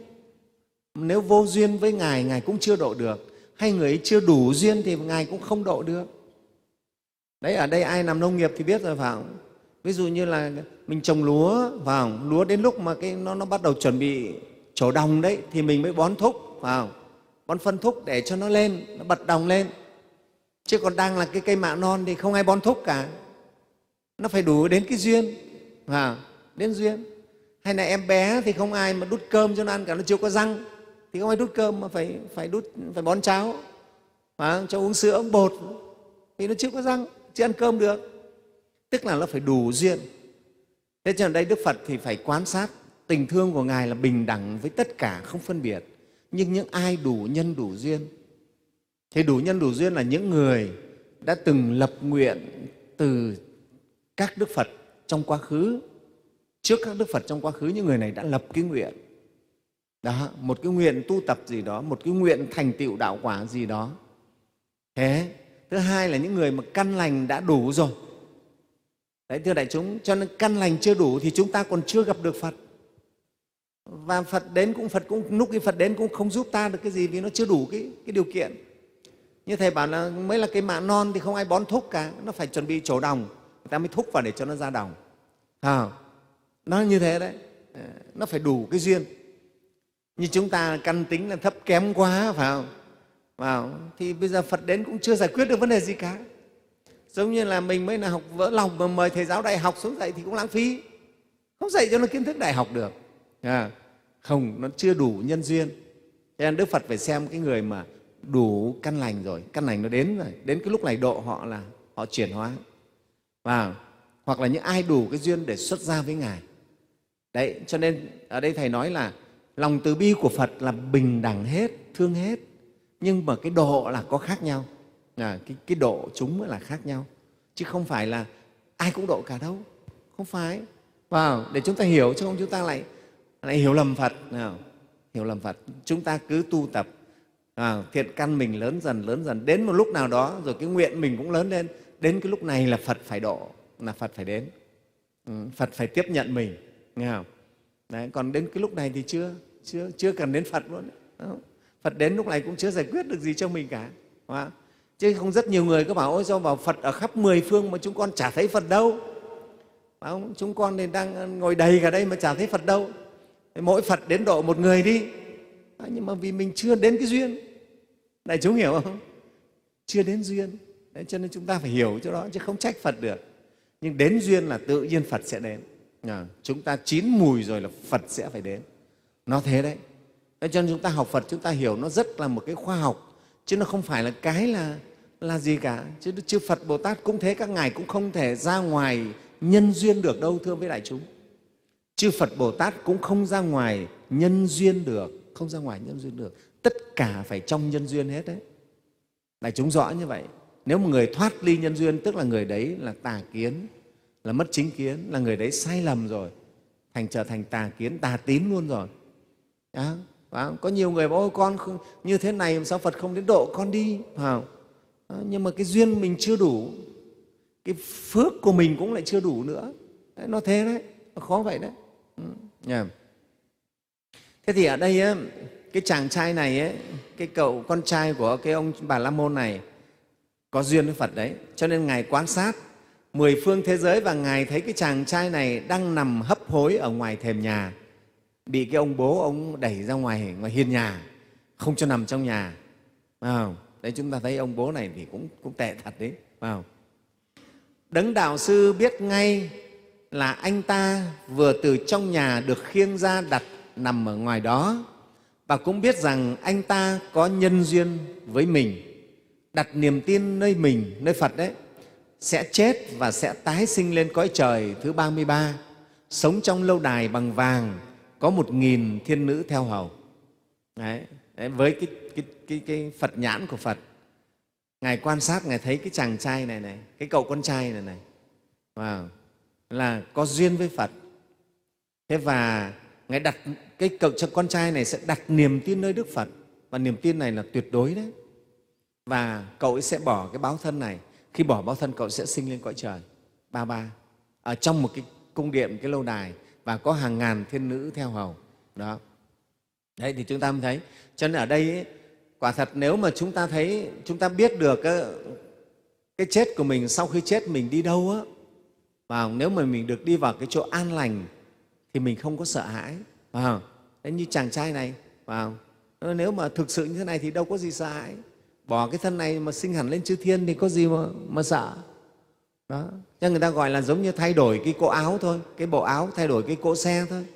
Nếu vô duyên với Ngài, Ngài cũng chưa độ được. Hay người ấy chưa đủ duyên thì Ngài cũng không độ được. Đấy, ở đây ai làm nông nghiệp thì biết rồi phải không? Ví dụ như là mình trồng lúa, phải không? Lúa đến lúc mà cái nó, nó bắt đầu chuẩn bị trổ đồng đấy thì mình mới bón thúc, phải không? Bón phân thúc để cho nó lên, nó bật đồng lên. Chứ còn đang là cái cây mạ non thì không ai bón thúc cả. Nó phải đủ đến cái duyên, phải không? Đến duyên. Hay là em bé thì không ai mà đút cơm cho nó ăn cả, nó chưa có răng thì không ai đút cơm mà phải phải đút phải bón cháo, phải không? Cho uống sữa uống bột thì nó chưa có răng, chưa ăn cơm được. Tức là nó phải đủ duyên. Thế cho nên đây Đức Phật thì phải quan sát tình thương của Ngài là bình đẳng với tất cả, không phân biệt. Nhưng những ai đủ nhân đủ duyên, thì đủ nhân đủ duyên là những người đã từng lập nguyện từ các Đức Phật trong quá khứ. Trước các Đức Phật trong quá khứ, những người này đã lập cái nguyện. Đó, một cái nguyện tu tập gì đó, một cái nguyện thành tựu đạo quả gì đó. Thế, thứ hai là những người mà căn lành đã đủ rồi. Đấy, thưa đại chúng, cho nên căn lành chưa đủ thì chúng ta còn chưa gặp được Phật. Và Phật đến cũng Phật cũng lúc cái Phật đến cũng không giúp ta được cái gì vì nó chưa đủ cái, cái điều kiện. Như Thầy bảo là mới là cái mạ non thì không ai bón thúc cả, nó phải chuẩn bị trổ đồng, người ta mới thúc vào để cho nó ra đồng. À, nó như thế đấy, nó phải đủ cái duyên. Như chúng ta căn tính là thấp kém quá, phải không? Phải không? Thì bây giờ Phật đến cũng chưa giải quyết được vấn đề gì cả. Giống như là mình mới là học vỡ lòng mà mời thầy giáo đại học xuống dạy thì cũng lãng phí. Không dạy cho nó kiến thức đại học được. À, không, nó chưa đủ nhân duyên. Cho nên Đức Phật phải xem cái người mà đủ căn lành rồi, căn lành nó đến rồi, đến cái lúc này độ họ là họ chuyển hóa. Và hoặc là những ai đủ cái duyên để xuất gia với Ngài. Đấy, cho nên ở đây Thầy nói là lòng từ bi của Phật là bình đẳng hết, thương hết, nhưng mà cái độ là có khác nhau. À, cái, cái độ chúng là khác nhau, chứ không phải là ai cũng độ cả đâu, không phải. Wow, để chúng ta hiểu, chứ không chúng ta lại, lại hiểu lầm Phật. Nào, hiểu lầm Phật. Chúng ta cứ tu tập, à, thiện căn mình lớn dần, lớn dần, đến một lúc nào đó rồi cái nguyện mình cũng lớn lên, đến cái lúc này là Phật phải độ, là Phật phải đến. Ừ, Phật phải tiếp nhận mình, nghe không? Đấy, còn đến cái lúc này thì chưa, chưa, chưa cần đến Phật luôn. Không? Phật đến lúc này cũng chưa giải quyết được gì cho mình cả. Wow. Chứ không rất nhiều người có bảo ôi sao bảo Phật ở khắp mười phương mà chúng con chả thấy Phật đâu. phải không? Chúng con thì đang ngồi đầy cả đây mà chả thấy Phật đâu. Mỗi Phật đến độ một người đi. À, nhưng mà vì mình chưa đến cái duyên. Đại chúng hiểu không? Chưa đến duyên. Đấy, cho nên chúng ta phải hiểu chỗ đó chứ không trách Phật được. Nhưng đến duyên là tự nhiên Phật sẽ đến. À, chúng ta chín mùi rồi là Phật sẽ phải đến. Nó thế đấy. Thế cho nên chúng ta học Phật, chúng ta hiểu nó rất là một cái khoa học, chứ nó không phải là cái là, là gì cả. Chứ chư Phật Bồ Tát cũng thế, các ngài cũng không thể ra ngoài nhân duyên được đâu, thưa với đại chúng. Chư Phật Bồ Tát cũng không ra ngoài nhân duyên được, không ra ngoài nhân duyên được. Tất cả phải trong nhân duyên hết đấy. Đại chúng rõ như vậy. Nếu một người thoát ly nhân duyên, tức là người đấy là tà kiến, là mất chính kiến, là người đấy sai lầm rồi, thành trở thành tà kiến, tà tín luôn rồi. Đó. Có nhiều người bảo ôi con không, như thế này sao Phật không đến độ con đi, phải không? Đó. Nhưng mà cái duyên mình chưa đủ, cái phước của mình cũng lại chưa đủ nữa. Đấy, nó thế đấy, nó khó vậy đấy. Ừ. Yeah. Thế thì ở đây ấy, cái chàng trai này, ấy, cái cậu con trai của cái ông Bà La Môn này có duyên với Phật đấy, cho nên Ngài quan sát mười phương thế giới và Ngài thấy cái chàng trai này đang nằm hấp hối ở ngoài thềm nhà, bị cái ông bố ông đẩy ra ngoài ngoài hiên nhà, không cho nằm trong nhà. À, đấy chúng ta thấy ông bố này thì cũng cũng tệ thật đấy. À, Đấng Đạo Sư biết ngay là anh ta vừa từ trong nhà được khiêng ra đặt nằm ở ngoài đó, và cũng biết rằng anh ta có nhân duyên với mình, đặt niềm tin nơi mình, nơi Phật đấy, sẽ chết và sẽ tái sinh lên cõi trời thứ ba mươi ba, sống trong lâu đài bằng vàng, có một nghìn thiên nữ theo hầu. Đấy, đấy, với cái, cái, cái, cái Phật nhãn của Phật, Ngài quan sát, Ngài thấy cái chàng trai này này, cái cậu con trai này này, wow, là có duyên với Phật. Thế và Ngài đặt cái cậu con trai này sẽ đặt niềm tin nơi Đức Phật, và niềm tin này là tuyệt đối đấy. Và cậu ấy sẽ bỏ cái báo thân này, khi bỏ báo thân cậu sẽ sinh lên cõi trời ba ba, ở trong một cái cung điện, cái lâu đài, và có hàng ngàn thiên nữ theo hầu. Đó. Đấy thì chúng ta mới thấy. Cho nên ở đây ấy, quả thật nếu mà chúng ta thấy, chúng ta biết được cái, cái chết của mình, sau khi chết mình đi đâu á, và nếu mà mình được đi vào cái chỗ an lành thì mình không có sợ hãi. Wow. Đấy, như chàng trai này, wow. Nếu mà thực sự như thế này thì đâu có gì sợ hãi. Bỏ cái thân này mà sinh hẳn lên chư thiên thì có gì mà, mà sợ. Đó. Cho người ta gọi là giống như thay đổi cái cỗ áo thôi, cái bộ áo thay đổi cái cỗ xe thôi.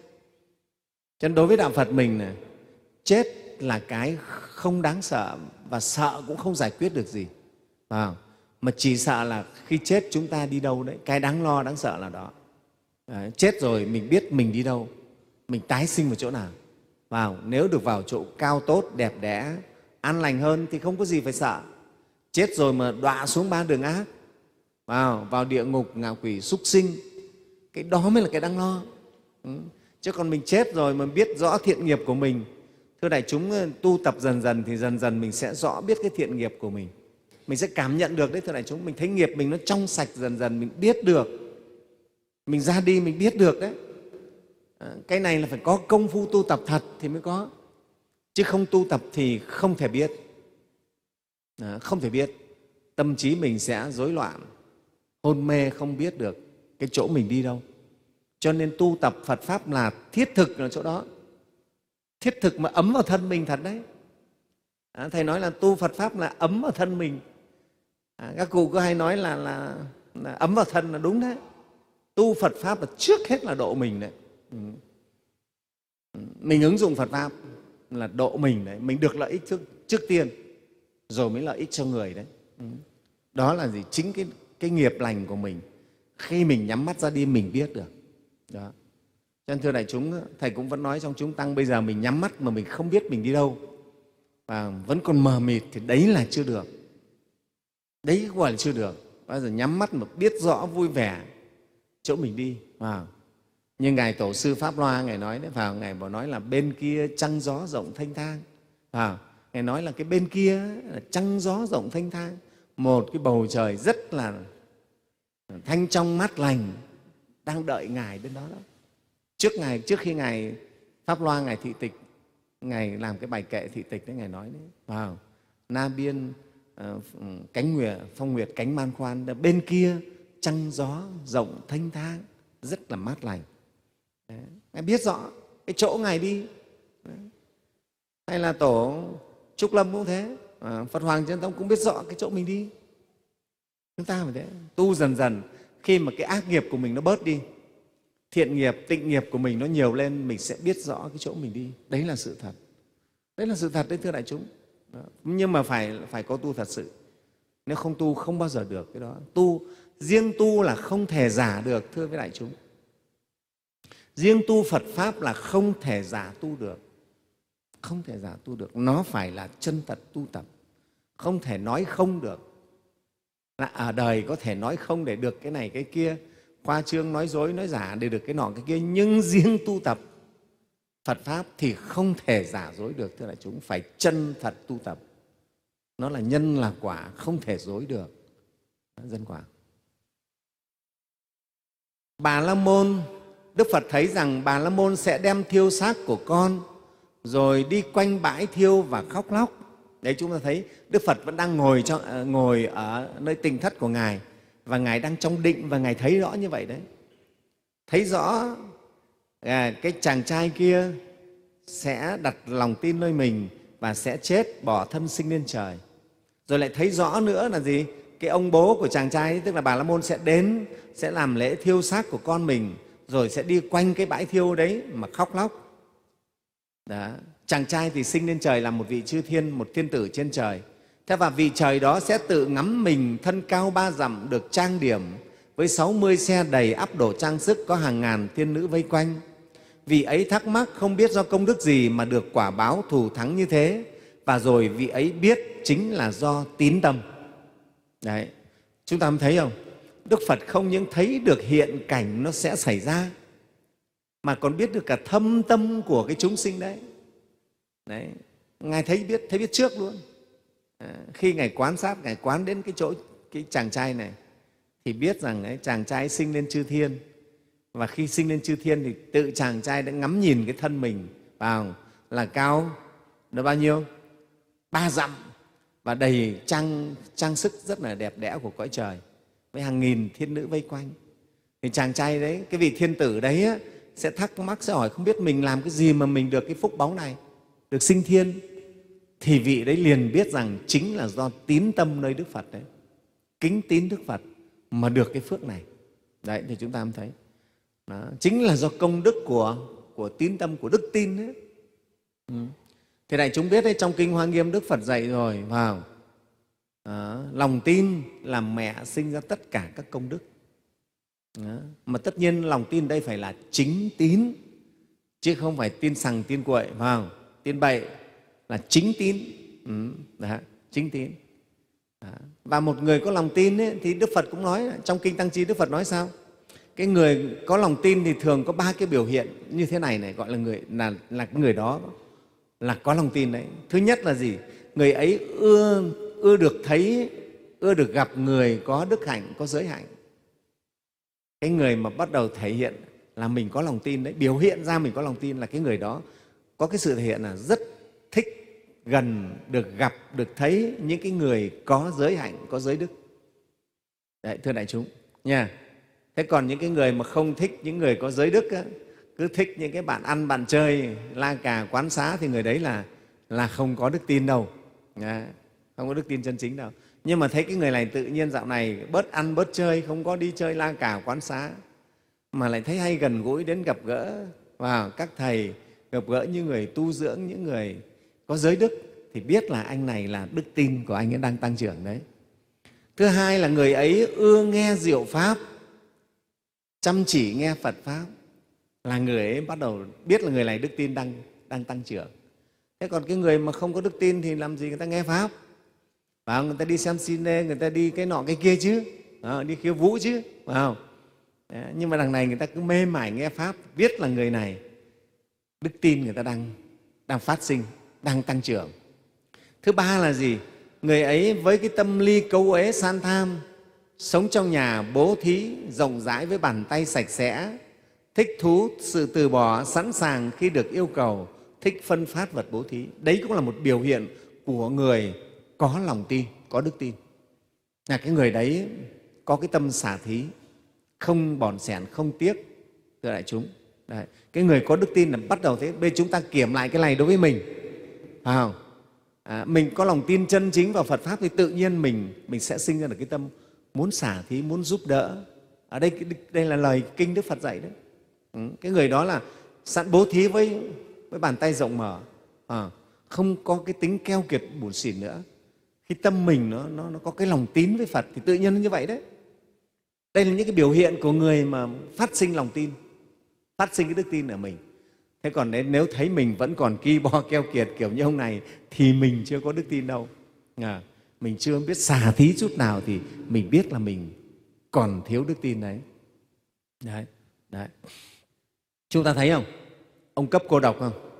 Cho nên đối với Đạo Phật mình này, chết là cái không đáng sợ, và sợ cũng không giải quyết được gì. Wow. Mà chỉ sợ là khi chết chúng ta đi đâu đấy, cái đáng lo, đáng sợ là đó. Đấy, chết rồi mình biết mình đi đâu, mình tái sinh vào chỗ nào. Wow. Nếu được vào chỗ cao tốt, đẹp đẽ, an lành hơn thì không có gì phải sợ. Chết rồi mà đọa xuống ba đường ác, vào, vào địa ngục, ngạ quỷ, súc sinh, cái đó mới là cái đáng lo. Ừ. Chứ còn mình chết rồi mà biết rõ thiện nghiệp của mình, thưa đại chúng, tu tập dần dần thì dần dần mình sẽ rõ biết cái thiện nghiệp của mình. Mình sẽ cảm nhận được đấy, thưa đại chúng. Mình thấy nghiệp mình nó trong sạch, dần dần mình biết được. Mình ra đi mình biết được đấy. À, cái này là phải có công phu tu tập thật thì mới có. Chứ không tu tập thì không thể biết. À, không thể biết. Tâm trí mình sẽ rối loạn, hôn mê, không biết được cái chỗ mình đi đâu. Cho nên tu tập Phật Pháp là thiết thực ở chỗ đó. Thiết thực mà ấm vào thân mình thật đấy. À, Thầy nói là tu Phật Pháp là ấm vào thân mình. À, các cụ cứ hay nói là, là, là ấm vào thân là đúng đấy. Tu Phật Pháp là trước hết là độ mình đấy. Ừ. Mình ứng dụng Phật Pháp là độ mình đấy. Mình được lợi ích trước, trước tiên, rồi mới lợi ích cho người đấy. Ừ. Đó là gì? Chính cái, cái nghiệp lành của mình. Khi mình nhắm mắt ra đi mình biết được. Đó. Cho nên thưa đại chúng, Thầy cũng vẫn nói trong chúng tăng, bây giờ mình nhắm mắt mà mình không biết mình đi đâu và vẫn còn mờ mịt thì đấy là chưa được. Đấy gọi là chưa được. Bao giờ nhắm mắt mà biết rõ vui vẻ chỗ mình đi. Wow. Như Ngài Tổ sư Pháp Loa, Ngài nói đấy, vào Ngài bảo nói là bên kia trăng gió rộng thanh thang. Wow. Ngài nói là cái bên kia là trăng gió rộng thanh thang, một cái bầu trời rất là thanh trong mát lành đang đợi Ngài bên đó đó. Trước Ngài, trước khi Ngài Pháp Loa, Ngài thị tịch, Ngài làm cái bài kệ thị tịch đấy, Ngài nói đấy, vào na biên uh, cánh nguyệt, phong nguyệt cánh man khoan, bên kia trăng gió rộng thanh thang. rất là mát lành. Đấy. Ngài biết rõ cái chỗ Ngài đi. Đấy. Hay là Tổ Trúc Lâm cũng thế, à, Phật Hoàng Trấn Tông cũng biết rõ cái chỗ mình đi. Chúng ta phải thế, tu dần dần, khi mà cái ác nghiệp của mình nó bớt đi, thiện nghiệp, tịnh nghiệp của mình nó nhiều lên, mình sẽ biết rõ cái chỗ mình đi. Đấy là sự thật. Đấy là sự thật đấy, thưa đại chúng. Đó. Nhưng mà phải, phải có tu thật sự. Nếu không tu không bao giờ được cái đó. Tu, riêng tu là không thể giả được, thưa với đại chúng. Riêng tu Phật Pháp là không thể giả tu được. Không thể giả tu được. Nó phải là chân thật tu tập. Không thể nói không được. Là ở đời có thể nói không để được cái này cái kia, khoa trương nói dối nói giả để được cái nọ cái kia, nhưng riêng tu tập Phật Pháp thì không thể giả dối được, thưa đại chúng. Phải chân thật tu tập. Nó là nhân là quả, không thể dối được. Dân quả. Bà La Môn, Đức Phật thấy rằng Bà La Môn sẽ đem thiêu xác của con rồi đi quanh bãi thiêu và khóc lóc. Đấy, chúng ta thấy Đức Phật vẫn đang ngồi, cho, ngồi ở nơi tịnh thất của Ngài, và Ngài đang trong định, và Ngài thấy rõ như vậy đấy. Thấy rõ à, cái chàng trai kia sẽ đặt lòng tin nơi mình và sẽ chết, bỏ thân sinh lên trời. Rồi lại thấy rõ nữa là gì? Cái ông bố của chàng trai ấy, tức là Bà La Môn sẽ đến, sẽ làm lễ thiêu xác của con mình, rồi sẽ đi quanh cái bãi thiêu đấy mà khóc lóc. Đó. Chàng trai thì sinh lên trời là một vị chư thiên, một thiên tử trên trời. Thế và vị trời đó sẽ tự ngắm mình thân cao ba dặm, được trang điểm với sáu mươi xe đầy ắp đồ trang sức, có hàng ngàn thiên nữ vây quanh. Vị ấy thắc mắc không biết do công đức gì mà được quả báo thù thắng như thế, và rồi vị ấy biết chính là do tín tâm. Đấy, chúng ta thấy không? Đức Phật không những thấy được hiện cảnh nó sẽ xảy ra, mà còn biết được cả thâm tâm của cái chúng sinh đấy. Đấy, Ngài thấy biết, thấy biết trước luôn. À, khi Ngài quan sát, Ngài quán đến cái chỗ cái chàng trai này thì biết rằng ấy, chàng trai sinh lên chư thiên, và khi sinh lên chư thiên thì tự chàng trai đã ngắm nhìn cái thân mình vào là cao nó bao nhiêu? Ba dặm, và đầy trang, trang sức rất là đẹp đẽ của cõi trời, với hàng nghìn thiên nữ vây quanh. Thì chàng trai đấy, cái vị thiên tử đấy á, sẽ thắc mắc, sẽ hỏi không biết mình làm cái gì mà mình được cái phúc báu này, được sinh thiên. Thì vị đấy liền biết rằng chính là do tín tâm nơi Đức Phật đấy, kính tín Đức Phật mà được cái phước này. Đấy, thì chúng ta mới thấy đó, chính là do công đức của, của tín tâm, của đức tin đấy. Ừ. Thì đại chúng biết đấy, trong Kinh Hoa Nghiêm Đức Phật dạy rồi, vào đó, lòng tin là mẹ sinh ra tất cả các công đức. Đó. Mà tất nhiên lòng tin đây phải là chính tín, chứ không phải tin sằng, tin cuội, vào tin bậy, là chính tín. Ừ. Đó, chính tín. Đó. Và một người có lòng tin ấy, thì Đức Phật cũng nói, trong Kinh Tăng Chi Đức Phật nói sao? Cái người có lòng tin thì thường có ba cái biểu hiện như thế này này, gọi là người là, là người đó là có lòng tin đấy. Thứ nhất là gì? Người ấy ưa, ưa được thấy, ưa được gặp người có đức hạnh, có giới hạnh. Cái người mà bắt đầu thể hiện là mình có lòng tin đấy, biểu hiện ra mình có lòng tin là cái người đó có cái sự thể hiện là rất thích gần được gặp, được thấy những cái người có giới hạnh, có giới đức. Đấy, thưa đại chúng nha. Thế còn những cái người mà không thích những người có giới đức á, cứ thích những cái bạn ăn, bạn chơi, la cà, quán xá, thì người đấy là, là không có đức tin đâu. Đấy, không có đức tin chân chính đâu. Nhưng mà thấy cái người này tự nhiên dạo này bớt ăn, bớt chơi, không có đi chơi la cà, quán xá, mà lại thấy hay gần gũi đến gặp gỡ vào các thầy, gặp gỡ những người tu dưỡng, những người có giới đức, thì biết là anh này là đức tin của anh ấy đang tăng trưởng đấy. Thứ hai là người ấy ưa nghe diệu pháp, chăm chỉ nghe Phật Pháp, là người ấy bắt đầu biết là người này đức tin đang, đang tăng trưởng. Thế còn cái người mà không có đức tin thì làm gì người ta nghe Pháp? Và người ta đi xem cine, người ta đi cái nọ cái kia chứ, đó, đi khiêu vũ chứ, phải không? Đấy, nhưng mà đằng này người ta cứ mê mải nghe Pháp, biết là người này đức tin người ta đang, đang phát sinh, đang tăng trưởng. Thứ ba là gì? Người ấy với cái tâm ly cấu uế san tham, sống trong nhà bố thí rộng rãi với bàn tay sạch sẽ, thích thú sự từ bỏ sẵn sàng khi được yêu cầu, thích phân phát vật bố thí. Đấy cũng là một biểu hiện của người có lòng tin, có đức tin. Là cái người đấy có cái tâm xả thí, không bòn xẻn, không tiếc, thưa đại chúng. Đấy. Cái người có đức tin là bắt đầu thế. Bây giờ chúng ta kiểm lại cái này đối với mình, phải không? À, mình có lòng tin chân chính vào Phật Pháp thì tự nhiên mình, mình sẽ sinh ra được cái tâm muốn xả thí, muốn giúp đỡ. Ở đây, đây là lời kinh Đức Phật dạy đấy. Ừ, cái người đó là sẵn bố thí với, với bàn tay rộng mở, à, không có cái tính keo kiệt bủn xỉn nữa. Khi tâm mình nó, nó, nó có cái lòng tín với Phật thì tự nhiên nó như vậy đấy. Đây là những cái biểu hiện của người mà phát sinh lòng tin, phát sinh cái đức tin ở mình. Thế còn nếu thấy mình vẫn còn ki bo keo kiệt kiểu như ông này thì mình chưa có đức tin đâu. À, mình chưa biết xả thí chút nào thì mình biết là mình còn thiếu đức tin đấy. Đấy, đấy. Chúng ta thấy không? Ông Cấp Cô Độc không?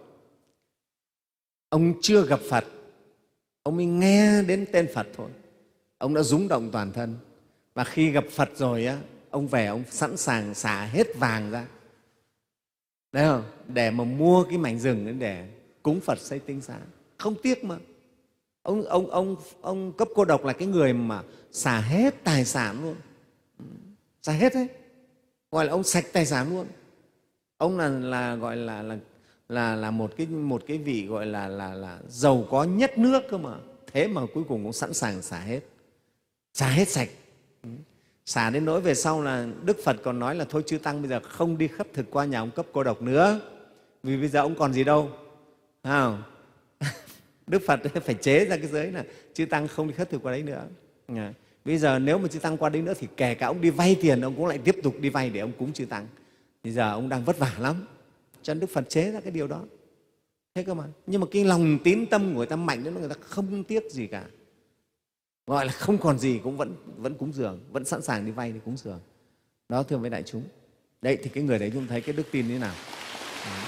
Ông chưa gặp Phật, ông mới nghe đến tên Phật thôi, ông đã rúng động toàn thân. Và khi gặp Phật rồi á, ông về ông sẵn sàng xả hết vàng ra, đấy không? Để mà mua cái mảnh rừng để cúng Phật xây tinh xá, không tiếc mà. Ông, ông, ông, ông Cấp Cô Độc là cái người mà xả hết tài sản luôn, xả hết đấy, gọi là ông sạch tài sản luôn. Ông là, là gọi là, là, là, là một, cái, một cái vị gọi là, là, là giàu có nhất nước cơ mà. Thế mà cuối cùng cũng sẵn sàng xả hết, xả hết sạch. Xả đến nỗi về sau là Đức Phật còn nói là thôi chư Tăng bây giờ không đi khất thực qua nhà ông Cấp Cô Độc nữa, vì bây giờ ông còn gì đâu. À, Đức Phật phải chế ra cái giới là chư Tăng không đi khất thực qua đấy nữa. À, bây giờ nếu mà chư Tăng qua đấy nữa thì kể cả ông đi vay tiền, ông cũng lại tiếp tục đi vay để ông cúng chư Tăng. Bây giờ ông đang vất vả lắm, cho nên Đức Phật chế ra cái điều đó. Thế cơ mà. Nhưng mà cái lòng tín tâm của người ta mạnh đến người ta không tiếc gì cả, gọi là không còn gì cũng vẫn, vẫn cúng dường, vẫn sẵn sàng đi vay để cúng dường. Đó, thưa với đại chúng. Đấy, thì cái người đấy chúng thấy cái đức tin thế nào. Đấy.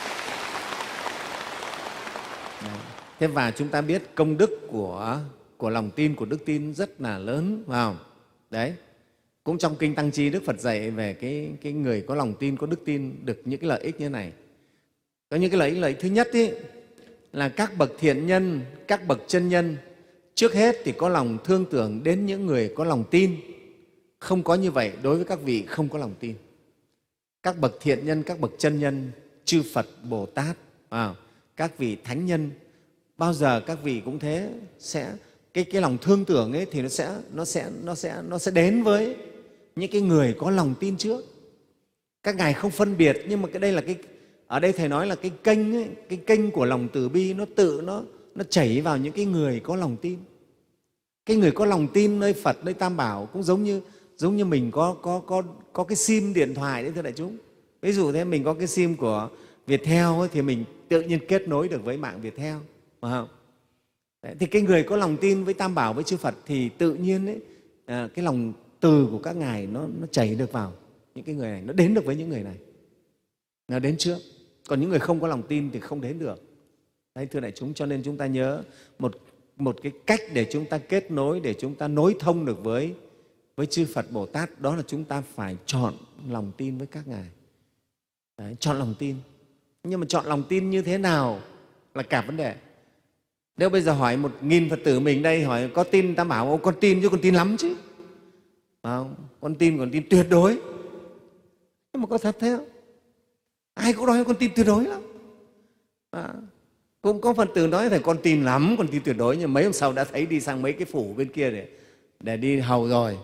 Đấy. Thế và chúng ta biết công đức của, của lòng tin, của đức tin rất là lớn, phải không? Đấy. Cũng trong Kinh Tăng Chi, Đức Phật dạy về cái, cái người có lòng tin, có đức tin được những cái lợi ích như thế này. Có những cái lợi ích, lợi ích thứ nhất ý, là các bậc thiện nhân, các bậc chân nhân trước hết thì có lòng thương tưởng đến những người có lòng tin. Không có như vậy đối với các vị không có lòng tin. Các bậc thiện nhân, các bậc chân nhân, chư Phật, Bồ Tát, à, các vị thánh nhân, bao giờ các vị cũng thế, sẽ cái, cái lòng thương tưởng ấy thì nó sẽ, nó, sẽ, nó, sẽ, nó sẽ đến với những cái người có lòng tin trước. Các ngài không phân biệt, nhưng mà cái đây là cái, ở đây Thầy nói là cái kênh ấy, cái kênh của lòng từ bi nó tự nó, nó chảy vào những cái người có lòng tin. Cái người có lòng tin nơi Phật, nơi Tam Bảo cũng giống như, giống như mình có, có, có, có cái sim điện thoại đấy, thưa đại chúng. Ví dụ thế, mình có cái sim của Viettel ấy, thì mình tự nhiên kết nối được với mạng Viettel, phải không? Đấy, thì cái người có lòng tin với Tam Bảo, với chư Phật thì tự nhiên ấy, à, cái lòng từ của các ngài nó, nó chảy được vào những cái người này, nó đến được với những người này, nó đến trước. Còn những người không có lòng tin thì không đến được. Đấy, thưa đại chúng, cho nên chúng ta nhớ một, một cái cách để chúng ta kết nối, để chúng ta nối thông được với, với chư Phật Bồ Tát, đó là chúng ta phải chọn lòng tin với các ngài. Đấy, chọn lòng tin. Nhưng mà chọn lòng tin như thế nào là cả vấn đề. Nếu bây giờ hỏi một nghìn Phật tử mình đây, hỏi có tin Tam Bảo không? Con tin chứ, con tin lắm chứ. À, con tin, con tin tuyệt đối. Nhưng mà có thật thế không? Ai cũng nói con tin tuyệt đối lắm. À, cũng có Phật tử nói thầy con tin lắm, con tin tuyệt đối, nhưng mấy hôm sau đã thấy đi sang mấy cái phủ bên kia để, để đi hầu rồi.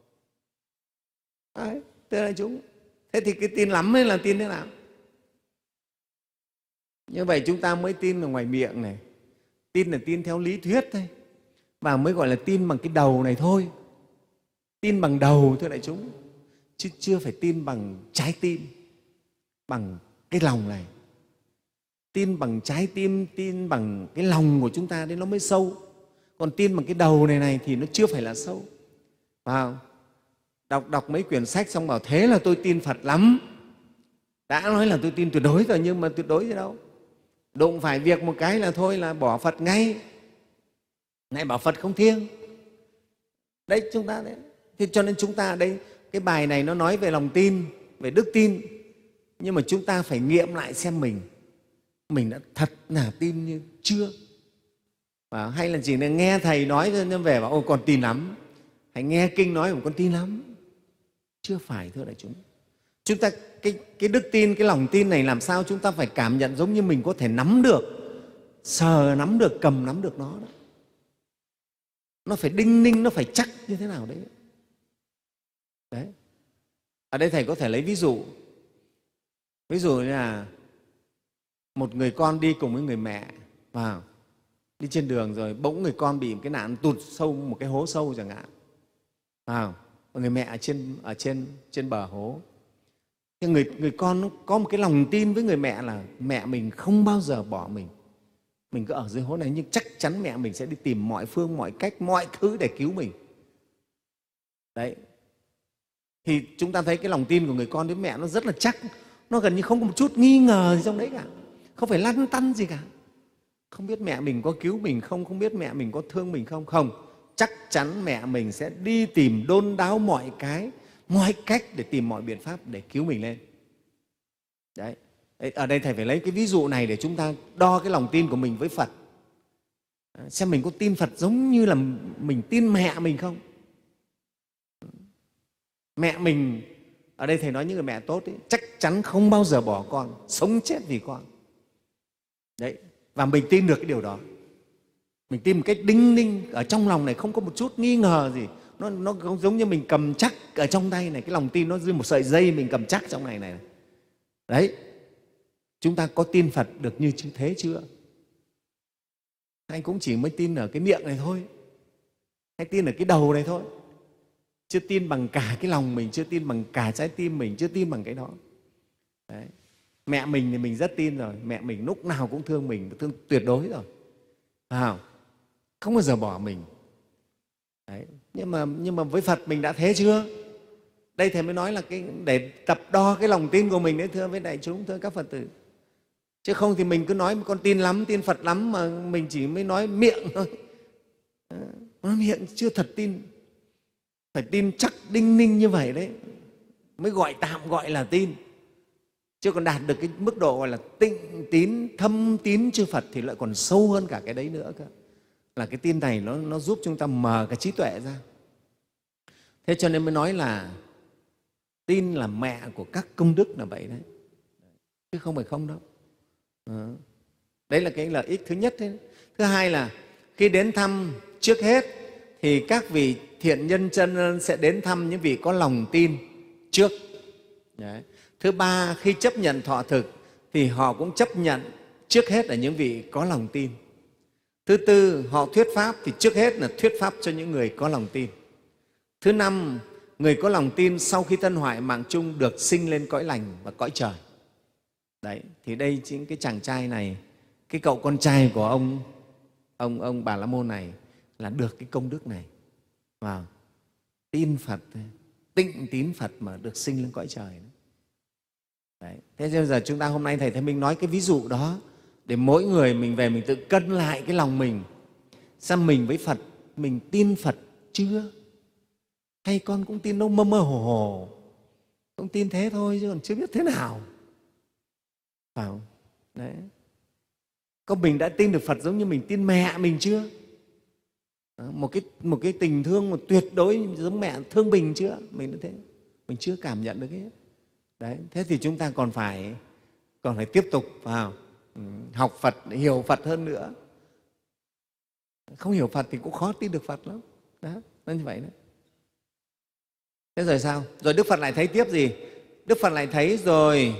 Đấy, thưa đại chúng, thế thì cái tin lắm hay là tin thế nào? Như vậy chúng ta mới tin ở ngoài miệng này, tin là tin theo lý thuyết thôi, và mới gọi là tin bằng cái đầu này thôi. Tin bằng đầu, thưa đại chúng, chứ chưa phải tin bằng trái tim, bằng cái lòng này. Tin bằng trái tim, tin bằng cái lòng của chúng ta đấy nó mới sâu. Còn tin bằng cái đầu này này thì nó chưa phải là sâu. Phải không? Đọc, đọc mấy quyển sách xong bảo thế là tôi tin Phật lắm. Đã nói là tôi tin tuyệt đối rồi, nhưng mà tuyệt đối gì đâu. Đụng phải việc một cái là thôi là bỏ Phật ngay. Này bảo Phật không thiêng. Đấy, chúng ta đấy. Thế cho nên chúng ta ở đây, cái bài này nó nói về lòng tin, về đức tin. Nhưng mà chúng ta phải nghiệm lại xem mình, mình đã thật là tin như chưa? Và hay là chỉ là nghe Thầy nói thôi nên về bảo ôi con tin lắm. Hay nghe Kinh nói mà con tin lắm. Chưa phải, thưa đại chúng. chúng ta cái, cái đức tin, cái lòng tin này làm sao chúng ta phải cảm nhận giống như mình có thể nắm được, sờ nắm được, cầm nắm được nó đó. Nó phải đinh ninh, nó phải chắc như thế nào đấy. Đấy. Ở đây Thầy có thể lấy ví dụ. Ví dụ như là một người con đi cùng với người mẹ vào, đi trên đường rồi bỗng người con bị một cái nạn tụt sâu, một cái hố sâu chẳng hạn. Vào, người mẹ ở trên, ở trên, trên bờ hố. Thì người, người con nó có một cái lòng tin với người mẹ là mẹ mình không bao giờ bỏ mình. Mình cứ ở dưới hố này nhưng chắc chắn mẹ mình sẽ đi tìm mọi phương, mọi cách, mọi thứ để cứu mình. Đấy. Thì chúng ta thấy cái lòng tin của người con với mẹ nó rất là chắc. Nó gần như không có một chút nghi ngờ gì trong đấy cả. Không phải lăn tăn gì cả. Không biết mẹ mình có cứu mình không, không biết mẹ mình có thương mình không. Không, chắc chắn mẹ mình sẽ đi tìm đôn đáo mọi cái, mọi cách để tìm mọi biện pháp để cứu mình lên. Đấy. Ở đây Thầy phải lấy cái ví dụ này để chúng ta đo cái lòng tin của mình với Phật. Xem mình có tin Phật giống như là mình tin mẹ mình không. Mẹ mình, ở đây Thầy nói những người mẹ tốt ấy, chắc chắn không bao giờ bỏ con, sống chết vì con. Đấy. Và mình tin được cái điều đó. Mình tin một cách đinh ninh, ở trong lòng này không có một chút nghi ngờ gì. Nó, nó giống như mình cầm chắc ở trong tay này, cái lòng tin nó như một sợi dây mình cầm chắc trong này này. Đấy. Chúng ta có tin Phật được như thế chưa? Hay cũng chỉ mới tin ở cái miệng này thôi, hay tin ở cái đầu này thôi, chưa tin bằng cả cái lòng mình, chưa tin bằng cả trái tim mình, chưa tin bằng cái đó. Đấy. Mẹ mình thì mình rất tin rồi, mẹ mình lúc nào cũng thương mình, thương tuyệt đối rồi, à, không bao giờ bỏ mình. Đấy. Nhưng mà, nhưng mà với Phật mình đã thế chưa? Đây Thầy mới nói là cái, để tập đo cái lòng tin của mình đấy, thưa với đại chúng, thưa các Phật tử. Chứ không thì mình cứ nói con tin lắm, tin Phật lắm mà mình chỉ mới nói miệng thôi. Nói miệng chưa thật tin. Phải tin chắc đinh ninh như vậy đấy mới gọi tạm gọi là tin. Chứ còn đạt được cái mức độ gọi là tịnh tín, thâm tín chư Phật thì lại còn sâu hơn cả cái đấy nữa cơ. Là cái tin này nó, nó giúp chúng ta mở cái trí tuệ ra. Thế cho nên mới nói là tin là mẹ của các công đức là vậy đấy. Chứ không phải không đâu. Đấy là cái lợi ích thứ nhất. Đấy. Thứ hai là khi đến thăm, trước hết thì các vị thiện nhân chân ơn sẽ đến thăm những vị có lòng tin trước. Đấy. Thứ ba, khi chấp nhận thọ thực thì họ cũng chấp nhận trước hết là những vị có lòng tin. Thứ tư, họ thuyết pháp thì trước hết là thuyết pháp cho những người có lòng tin. Thứ năm, người có lòng tin sau khi thân hoại mạng chung được sinh lên cõi lành và cõi trời. Đấy, thì đây chính cái chàng trai này, cái cậu con trai của ông ông ông Bà La Môn này là được cái công đức này. Wow. Tin Phật, tịnh tín Phật mà được sinh lên cõi trời. Đấy. Thế nên giờ chúng ta hôm nay Thầy Thế Minh nói cái ví dụ đó để mỗi người mình về mình tự cân lại cái lòng mình, xem mình với Phật, mình tin Phật chưa? Hay con cũng tin nó mơ mơ hồ hồ, cũng tin thế thôi chứ còn chưa biết thế nào. Phải không? Đấy. Có mình đã tin được Phật giống như mình tin mẹ mình chưa? Một cái, một cái tình thương một tuyệt đối giống mẹ thương mình chưa? Mình đã thế, mình chưa cảm nhận được hết. Đấy. Thế thì chúng ta còn phải, còn phải tiếp tục vào học Phật, hiểu Phật hơn nữa. Không hiểu Phật thì cũng khó tin được Phật lắm. Đó, nó như vậy đấy. Thế rồi sao? Rồi Đức Phật lại thấy tiếp gì? Đức Phật lại thấy rồi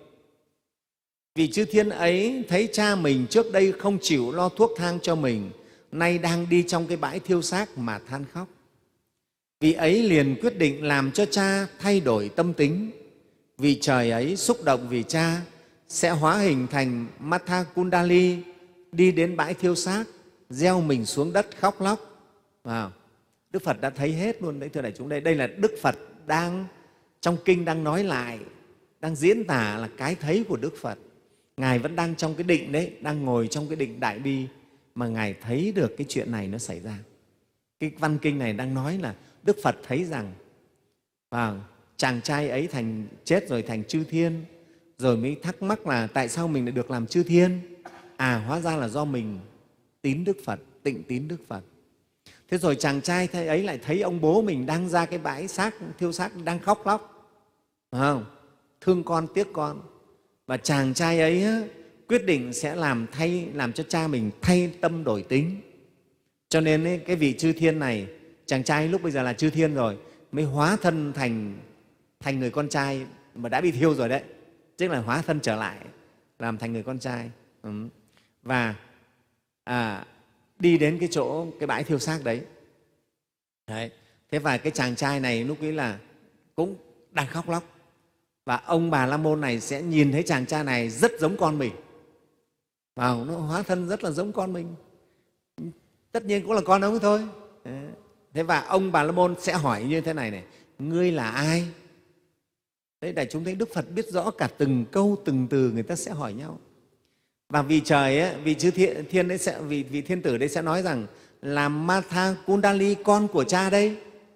vị chư thiên ấy thấy cha mình trước đây không chịu lo thuốc thang cho mình, nay đang đi trong cái bãi thiêu xác mà than khóc. Vị ấy liền quyết định làm cho cha thay đổi tâm tính. Vị trời ấy xúc động vì cha sẽ hóa hình thành Matha Kundali, đi đến bãi thiêu xác, gieo mình xuống đất khóc lóc. Wow. Đức Phật đã thấy hết luôn đấy, thưa đại chúng. Đây, đây là Đức Phật đang trong kinh đang nói lại, đang diễn tả là cái thấy của Đức Phật. Ngài vẫn đang trong cái định đấy, đang ngồi trong cái định đại bi mà Ngài thấy được cái chuyện này nó xảy ra. Cái văn kinh này đang nói là Đức Phật thấy rằng à, chàng trai ấy thành chết rồi thành chư thiên, rồi mới thắc mắc là tại sao mình lại được làm chư thiên. À, hóa ra là do mình tín Đức Phật, tịnh tín Đức Phật. Thế rồi chàng trai ấy lại thấy ông bố mình đang ra cái bãi xác, thiêu xác, đang khóc lóc. Phải không? thương con, tiếc con. Và chàng trai ấy á, quyết định sẽ làm thay làm cho cha mình thay tâm đổi tính. Cho nên ấy, cái vị chư thiên này, chàng trai lúc bây giờ là chư thiên rồi, mới hóa thân thành, thành người con trai mà đã bị thiêu rồi đấy, tức là hóa thân trở lại làm thành người con trai. Ừ. Và à, đi đến cái chỗ cái bãi thiêu xác đấy. đấy. Thế và cái chàng trai này lúc ấy là cũng đang khóc lóc, và ông Bà La Môn này sẽ nhìn thấy chàng trai này rất giống con mình, và nó hóa thân rất là giống con mình, tất nhiên cũng là con ông ấy thôi. Thế và ông Bà La Môn sẽ hỏi như thế này này: ngươi là ai? Đấy, đại chúng thấy Đức Phật biết rõ cả từng câu từng từ người ta sẽ hỏi nhau. Và vị trời ấy, vị chư thiên, thiên đấy sẽ, vị, vị thiên tử đấy sẽ nói rằng là Matha Kundali, con của cha đây.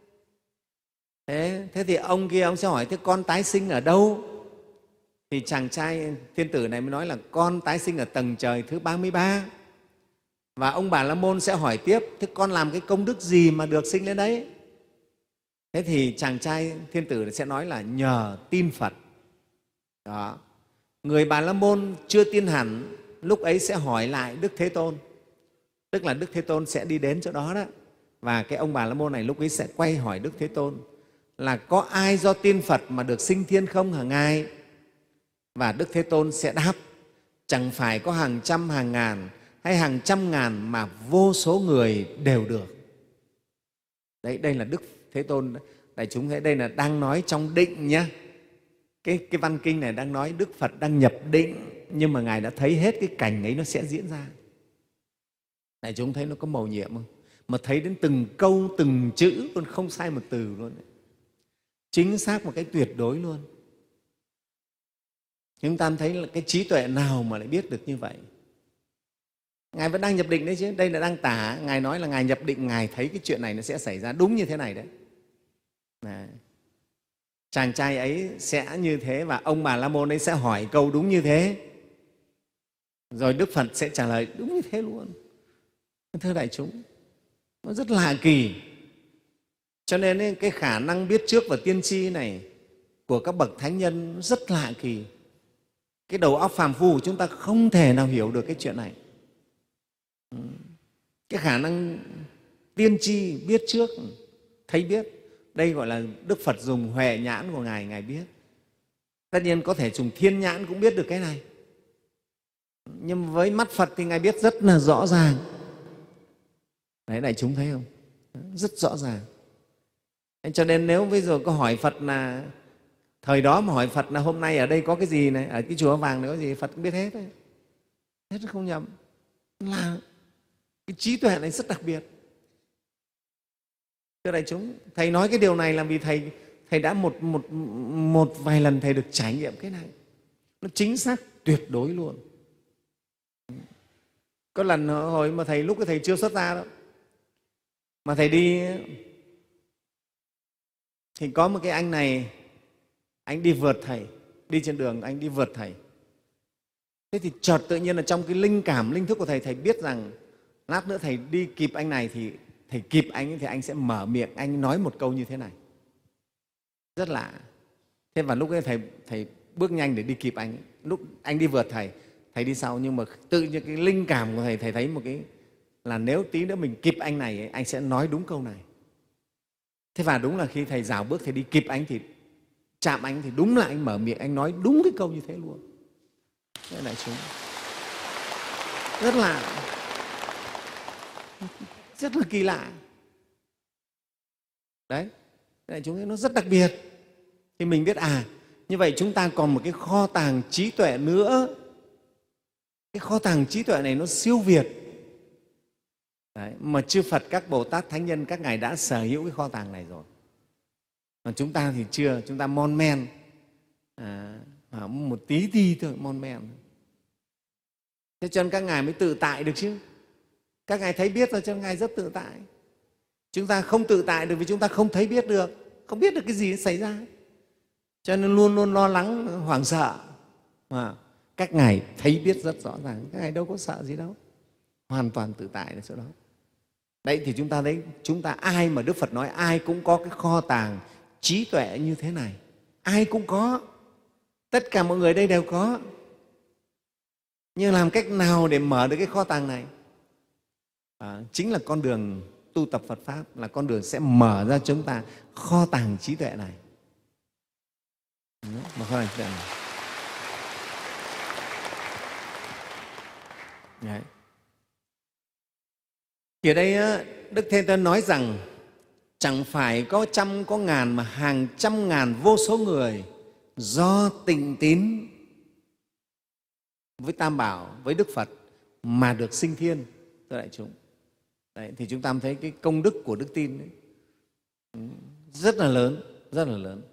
Thế, thế thì ông kia ông sẽ hỏi: thế con tái sinh ở đâu? Thì chàng trai thiên tử này mới nói là con tái sinh ở tầng trời thứ ba mươi ba. Và ông Bà La Môn sẽ hỏi tiếp: thế con làm cái công đức gì mà được sinh lên đấy? Thế thì chàng trai thiên tử sẽ nói là nhờ tin Phật. Đó. Người Bà La Môn chưa tin hẳn, lúc ấy sẽ hỏi lại Đức Thế Tôn, tức là Đức Thế Tôn sẽ đi đến chỗ đó đó. Và cái ông Bà La Môn này lúc ấy sẽ quay hỏi Đức Thế Tôn là có ai do tin Phật mà được sinh thiên không hả Ngài? Và Đức Thế Tôn sẽ đáp: chẳng phải có hàng trăm hàng ngàn hay hàng trăm ngàn mà vô số người đều được. Đấy, đây là Đức Thế Tôn. Đại chúng thấy đây là đang nói trong định nhé. Cái, cái văn kinh này đang nói Đức Phật đang nhập định, nhưng mà Ngài đã thấy hết cái cảnh ấy nó sẽ diễn ra. Đại chúng thấy nó có mầu nhiệm không? Mà thấy đến từng câu, từng chữ luôn, không sai một từ luôn. Chính xác một cái tuyệt đối luôn. Chúng ta thấy là cái trí tuệ nào mà lại biết được như vậy? Ngài vẫn đang nhập định đấy chứ. Đây là đang tả. Ngài nói là Ngài nhập định, Ngài thấy cái chuyện này nó sẽ xảy ra đúng như thế này đấy. Này. Chàng trai ấy sẽ như thế, và ông Bà La Môn ấy sẽ hỏi câu đúng như thế. Rồi Đức Phật sẽ trả lời đúng như thế luôn. Thưa đại chúng, nó rất lạ kỳ. Cho nên ấy, cái khả năng biết trước và tiên tri này của các bậc thánh nhân rất lạ kỳ. Cái đầu óc phàm phu của chúng ta không thể nào hiểu được cái chuyện này. Cái khả năng tiên tri biết trước, thấy biết, đây gọi là Đức Phật dùng huệ nhãn của Ngài, Ngài biết. Tất nhiên có thể dùng thiên nhãn cũng biết được cái này. Nhưng với mắt Phật thì Ngài biết rất là rõ ràng. Đấy, đại chúng thấy không? Rất rõ ràng. Cho nên nếu bây giờ có hỏi Phật là thời đó mà hỏi Phật là hôm nay ở đây có cái gì này, ở cái chùa vàng này có gì, Phật cũng biết hết đấy. Hết không nhầm. Là cái trí tuệ này rất đặc biệt. Thưa đại chúng, Thầy nói cái điều này là vì Thầy, thầy đã một, một, một vài lần Thầy được trải nghiệm cái này. Nó chính xác tuyệt đối luôn. Có lần hồi mà Thầy, lúc cái Thầy chưa xuất ra đâu, mà Thầy đi thì có một cái anh này, anh đi vượt Thầy, đi trên đường anh đi vượt Thầy. Thế thì chợt tự nhiên là trong cái linh cảm, linh thức của Thầy, Thầy biết rằng lát nữa Thầy đi kịp anh này thì Thầy kịp anh thì anh sẽ mở miệng, anh nói một câu như thế này. Rất lạ. Thế và lúc ấy Thầy, thầy bước nhanh để đi kịp anh. Lúc anh đi vượt Thầy, Thầy đi sau, nhưng mà tự nhiên cái linh cảm của Thầy, Thầy thấy một cái là nếu tí nữa mình kịp anh này, anh sẽ nói đúng câu này. Thế và đúng là khi Thầy dào bước, Thầy đi kịp anh thì chạm anh thì đúng là anh mở miệng, anh nói đúng cái câu như thế luôn. Thế đại chúng, rất là rất là kỳ lạ. Đấy, đại chúng thấy nó rất đặc biệt. Thì mình biết à, như vậy chúng ta còn một cái kho tàng trí tuệ nữa. Cái kho tàng trí tuệ này nó siêu việt. Đấy, mà chư Phật, các Bồ Tát, Thánh Nhân, các Ngài đã sở hữu cái kho tàng này rồi. Còn chúng ta thì chưa, chúng ta mon men, à, một tí tí thôi, mon men. Thế cho nên các Ngài mới tự tại được chứ. Các Ngài thấy biết rồi cho nên Ngài rất tự tại. Chúng ta không tự tại được vì chúng ta không thấy biết được, không biết được cái gì xảy ra. Cho nên luôn luôn lo lắng, hoảng sợ. À, các Ngài thấy biết rất rõ ràng, các Ngài đâu có sợ gì đâu. Hoàn toàn tự tại ở chỗ đó. Đấy thì chúng ta thấy, chúng ta ai mà Đức Phật nói ai cũng có cái kho tàng trí tuệ như thế này. Ai cũng có. Tất cả mọi người đây đều có. Nhưng làm cách nào để mở được cái kho tàng này? À, chính là con đường tu tập Phật Pháp, là con đường sẽ mở ra chúng ta kho tàng trí tuệ này. Mở kho tàng trí tuệ này. Đấy. Thì ở đây Đức Thế Tôn nói rằng chẳng phải có trăm, có ngàn, mà hàng trăm ngàn vô số người do tịnh tín với Tam Bảo, với Đức Phật mà được sinh thiên, thưa đại chúng. Đấy, thì chúng ta thấy cái công đức của đức tin ấy, rất là lớn, rất là lớn.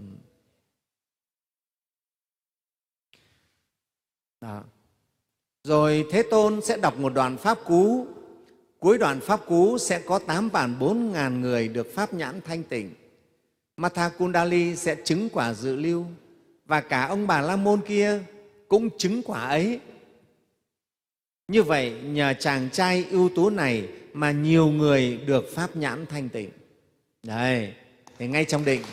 Đó. Rồi Thế Tôn sẽ đọc một đoạn Pháp cú. Cuối đoạn Pháp cú sẽ có tám vạn bốn ngàn người được Pháp nhãn thanh tịnh. Matha Kundali sẽ chứng quả dự lưu, và cả ông Bà La Môn kia cũng chứng quả ấy. Như vậy, nhờ chàng trai ưu tú này mà nhiều người được Pháp nhãn thanh tịnh. Đấy, thì ngay trong định,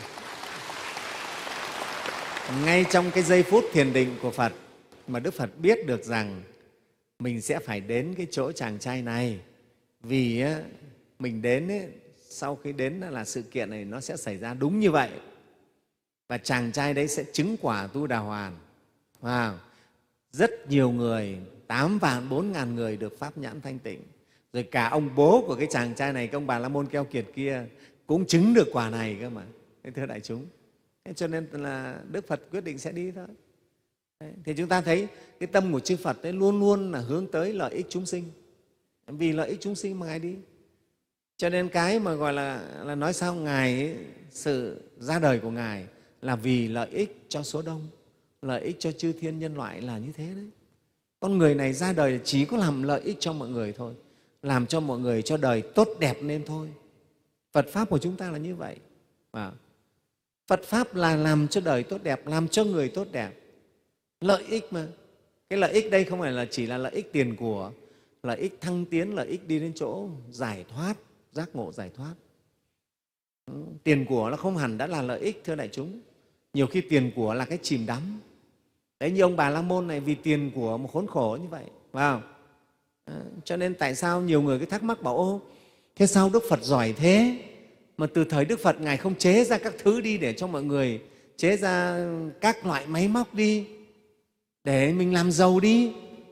ngay trong cái giây phút thiền định của Phật mà Đức Phật biết được rằng mình sẽ phải đến cái chỗ chàng trai này. Vì mình đến, sau khi đến là sự kiện này nó sẽ xảy ra đúng như vậy. Và chàng trai đấy sẽ chứng quả tu đà hoàn. Wow. Rất nhiều người, tám vạn bốn ngàn người được Pháp nhãn thanh tịnh. Rồi cả ông bố của cái chàng trai này, cái ông Bà La Môn keo kiệt kia, cũng chứng được quả này cơ mà. Thế thưa đại chúng, thế cho nên là Đức Phật quyết định sẽ đi thôi. Đấy. Thì chúng ta thấy cái tâm của chư Phật ấy luôn luôn là hướng tới lợi ích chúng sinh. Vì lợi ích chúng sinh mà Ngài đi. Cho nên cái mà gọi là, là nói sao Ngài ấy, sự ra đời của Ngài là vì lợi ích cho số đông, lợi ích cho chư thiên nhân loại, là như thế đấy. Con người này ra đời chỉ có làm lợi ích cho mọi người thôi, làm cho mọi người, cho đời tốt đẹp nên thôi. Phật Pháp của chúng ta là như vậy. À, Phật Pháp là làm cho đời tốt đẹp, làm cho người tốt đẹp. Lợi ích mà. Cái lợi ích đây không phải là chỉ là lợi ích tiền của, lợi ích thăng tiến, lợi ích đi đến chỗ giải thoát, giác ngộ giải thoát. Tiền của nó không hẳn đã là lợi ích, thưa đại chúng. Nhiều khi tiền của là cái chìm đắm. Đấy, như ông Bà La Môn này vì tiền của một khốn khổ như vậy. Phải không? À, cho nên tại sao nhiều người cứ thắc mắc bảo ô, thế sao Đức Phật giỏi thế mà từ thời Đức Phật Ngài không chế ra các thứ đi để cho mọi người, chế ra các loại máy móc đi để mình làm giàu đi.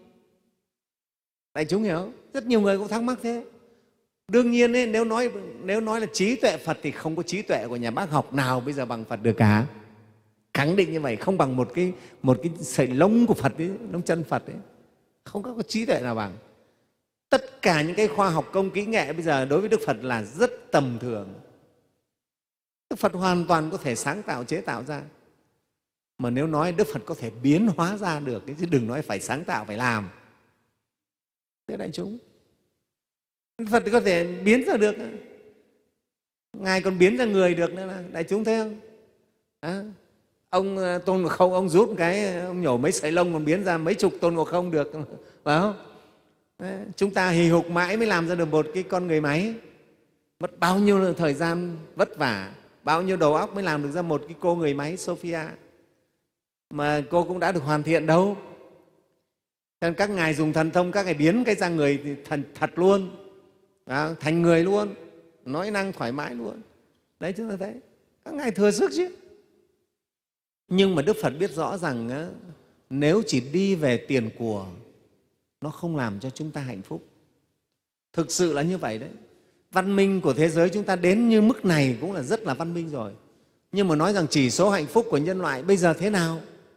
Đại chúng hiểu không? Rất nhiều người cũng thắc mắc thế. Đương nhiên ấy, nếu nói nếu nói là trí tuệ Phật thì không có trí tuệ của nhà bác học nào bây giờ bằng Phật được cả. Khẳng định như vậy, không bằng một cái một cái sợi lông của Phật ấy, lông chân Phật ấy. Không có trí tuệ nào bằng. Tất cả những cái khoa học công kỹ nghệ bây giờ đối với Đức Phật là rất tầm thường. Đức Phật hoàn toàn có thể sáng tạo, chế tạo ra. Mà nếu nói Đức Phật có thể biến hóa ra được, chứ đừng nói phải sáng tạo, phải làm. Thế đại chúng, Đức Phật có thể biến ra được. Ngài còn biến ra người được nữa là đại chúng thấy không? À, ông Tôn Ngộ Không, ông rút một cái, ông nhổ mấy sợi lông còn biến ra mấy chục Tôn Ngộ Không được, phải không? Đấy, chúng ta hì hục mãi mới làm ra được một cái con người máy, mất bao nhiêu thời gian vất vả, bao nhiêu đầu óc mới làm được ra một cái cô người máy Sophia, mà cô cũng đã được hoàn thiện đâu. Nên các ngài dùng thần thông, các ngài biến cái ra người thì thần thật luôn, à, thành người luôn, nói năng thoải mái luôn. Đấy, chúng ta thấy các ngài thừa sức chứ. Nhưng mà Đức Phật biết rõ rằng á, nếu chỉ đi về tiền của, nó không làm cho chúng ta hạnh phúc. Thực sự là như vậy đấy. Văn minh của thế giới chúng ta đến như mức này cũng là rất là văn minh rồi. Nhưng mà nói rằng chỉ số hạnh phúc của nhân loại bây giờ thế nào?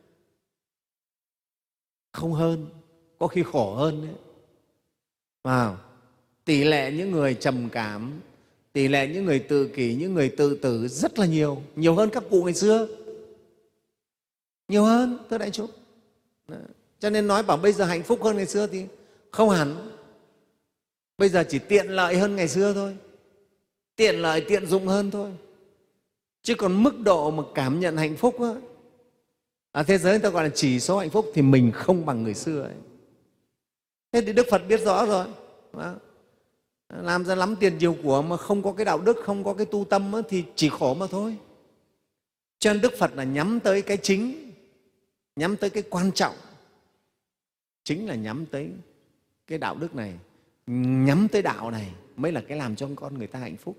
Không hơn, có khi khổ hơn đấy. Wow. Tỷ lệ những người trầm cảm, tỷ lệ những người tự kỷ, những người tự tử rất là nhiều, nhiều hơn các cụ ngày xưa. Nhiều hơn, thưa đại chúng. Đó. Cho nên nói bảo bây giờ hạnh phúc hơn ngày xưa thì không hẳn. Bây giờ chỉ tiện lợi hơn ngày xưa thôi, tiện lợi, tiện dụng hơn thôi. Chứ còn mức độ mà cảm nhận hạnh phúc á, ở thế giới người ta gọi là chỉ số hạnh phúc thì mình không bằng người xưa ấy. Thế thì Đức Phật biết rõ rồi. Đó. Làm ra lắm tiền nhiều của mà không có cái đạo đức, không có cái tu tâm á, thì chỉ khổ mà thôi. Cho nên Đức Phật là nhắm tới cái chính, nhắm tới cái quan trọng, chính là nhắm tới cái đạo đức này, nhắm tới đạo này mới là cái làm cho con người ta hạnh phúc.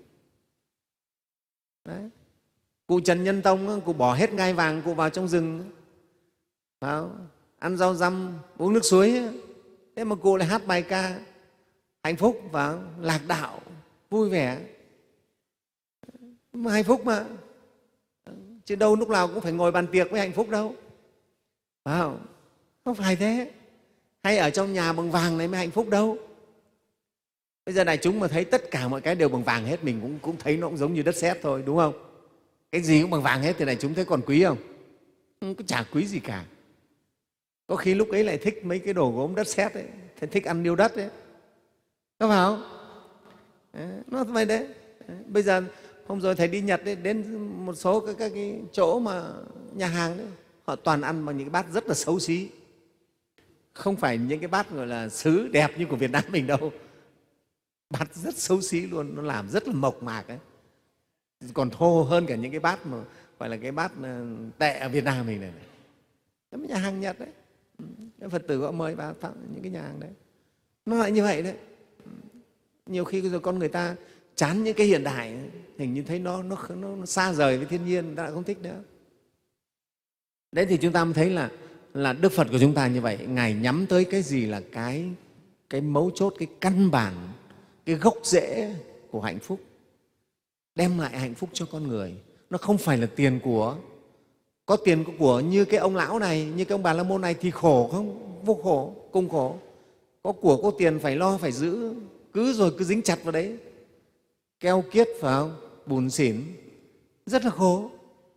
Đấy. Cụ Trần Nhân Tông, cụ bỏ hết ngai vàng, cụ vào trong rừng, vào, ăn rau răm, uống nước suối. Thế mà cụ lại hát bài ca hạnh phúc và lạc đạo, vui vẻ. Mà hạnh phúc mà. Chứ đâu lúc nào cũng phải ngồi bàn tiệc với hạnh phúc đâu. Phải không? Không phải thế. Hay ở trong nhà bằng vàng này mới hạnh phúc đâu. Bây giờ đại chúng mà thấy tất cả mọi cái đều bằng vàng hết, mình cũng, cũng thấy nó cũng giống như đất sét thôi, đúng không? Cái gì cũng bằng vàng hết thì đại chúng thấy còn quý không? Không có, chả quý gì cả. Có khi lúc ấy lại thích mấy cái đồ gốm đất sét ấy, thích ăn niêu đất ấy. Có phải không? Đấy, nó vậy đấy. Đấy. Bây giờ hôm rồi thầy đi Nhật ấy, đến một số các, các cái chỗ mà nhà hàng đấy, họ toàn ăn bằng những cái bát rất là xấu xí. Không phải những cái bát gọi là sứ đẹp như của Việt Nam mình đâu. Bát rất xấu xí luôn, nó làm rất là mộc mạc ấy. Còn thô hơn cả những cái bát mà gọi là cái bát tệ ở Việt Nam mình này. Cái nhà hàng Nhật đấy, cái Phật tử họ mời vào những cái nhà hàng đấy. Nó lại như vậy đấy. Nhiều khi rồi con người ta chán những cái hiện đại, hình như thấy nó, nó, nó, nó xa rời với thiên nhiên, người ta lại không thích nữa. Đấy thì chúng ta mới thấy là, là Đức Phật của chúng ta như vậy, Ngài nhắm tới cái gì là cái, cái mấu chốt, cái căn bản, cái gốc rễ của hạnh phúc, đem lại hạnh phúc cho con người. Nó không phải là tiền của. Có tiền có của như cái ông lão này, như cái ông Bà La Môn này thì khổ không? Vô khổ, cùng khổ. Có của, có tiền phải lo, phải giữ, cứ rồi cứ dính chặt vào đấy, keo kiết, phải không? Bùn xỉn, rất là khổ.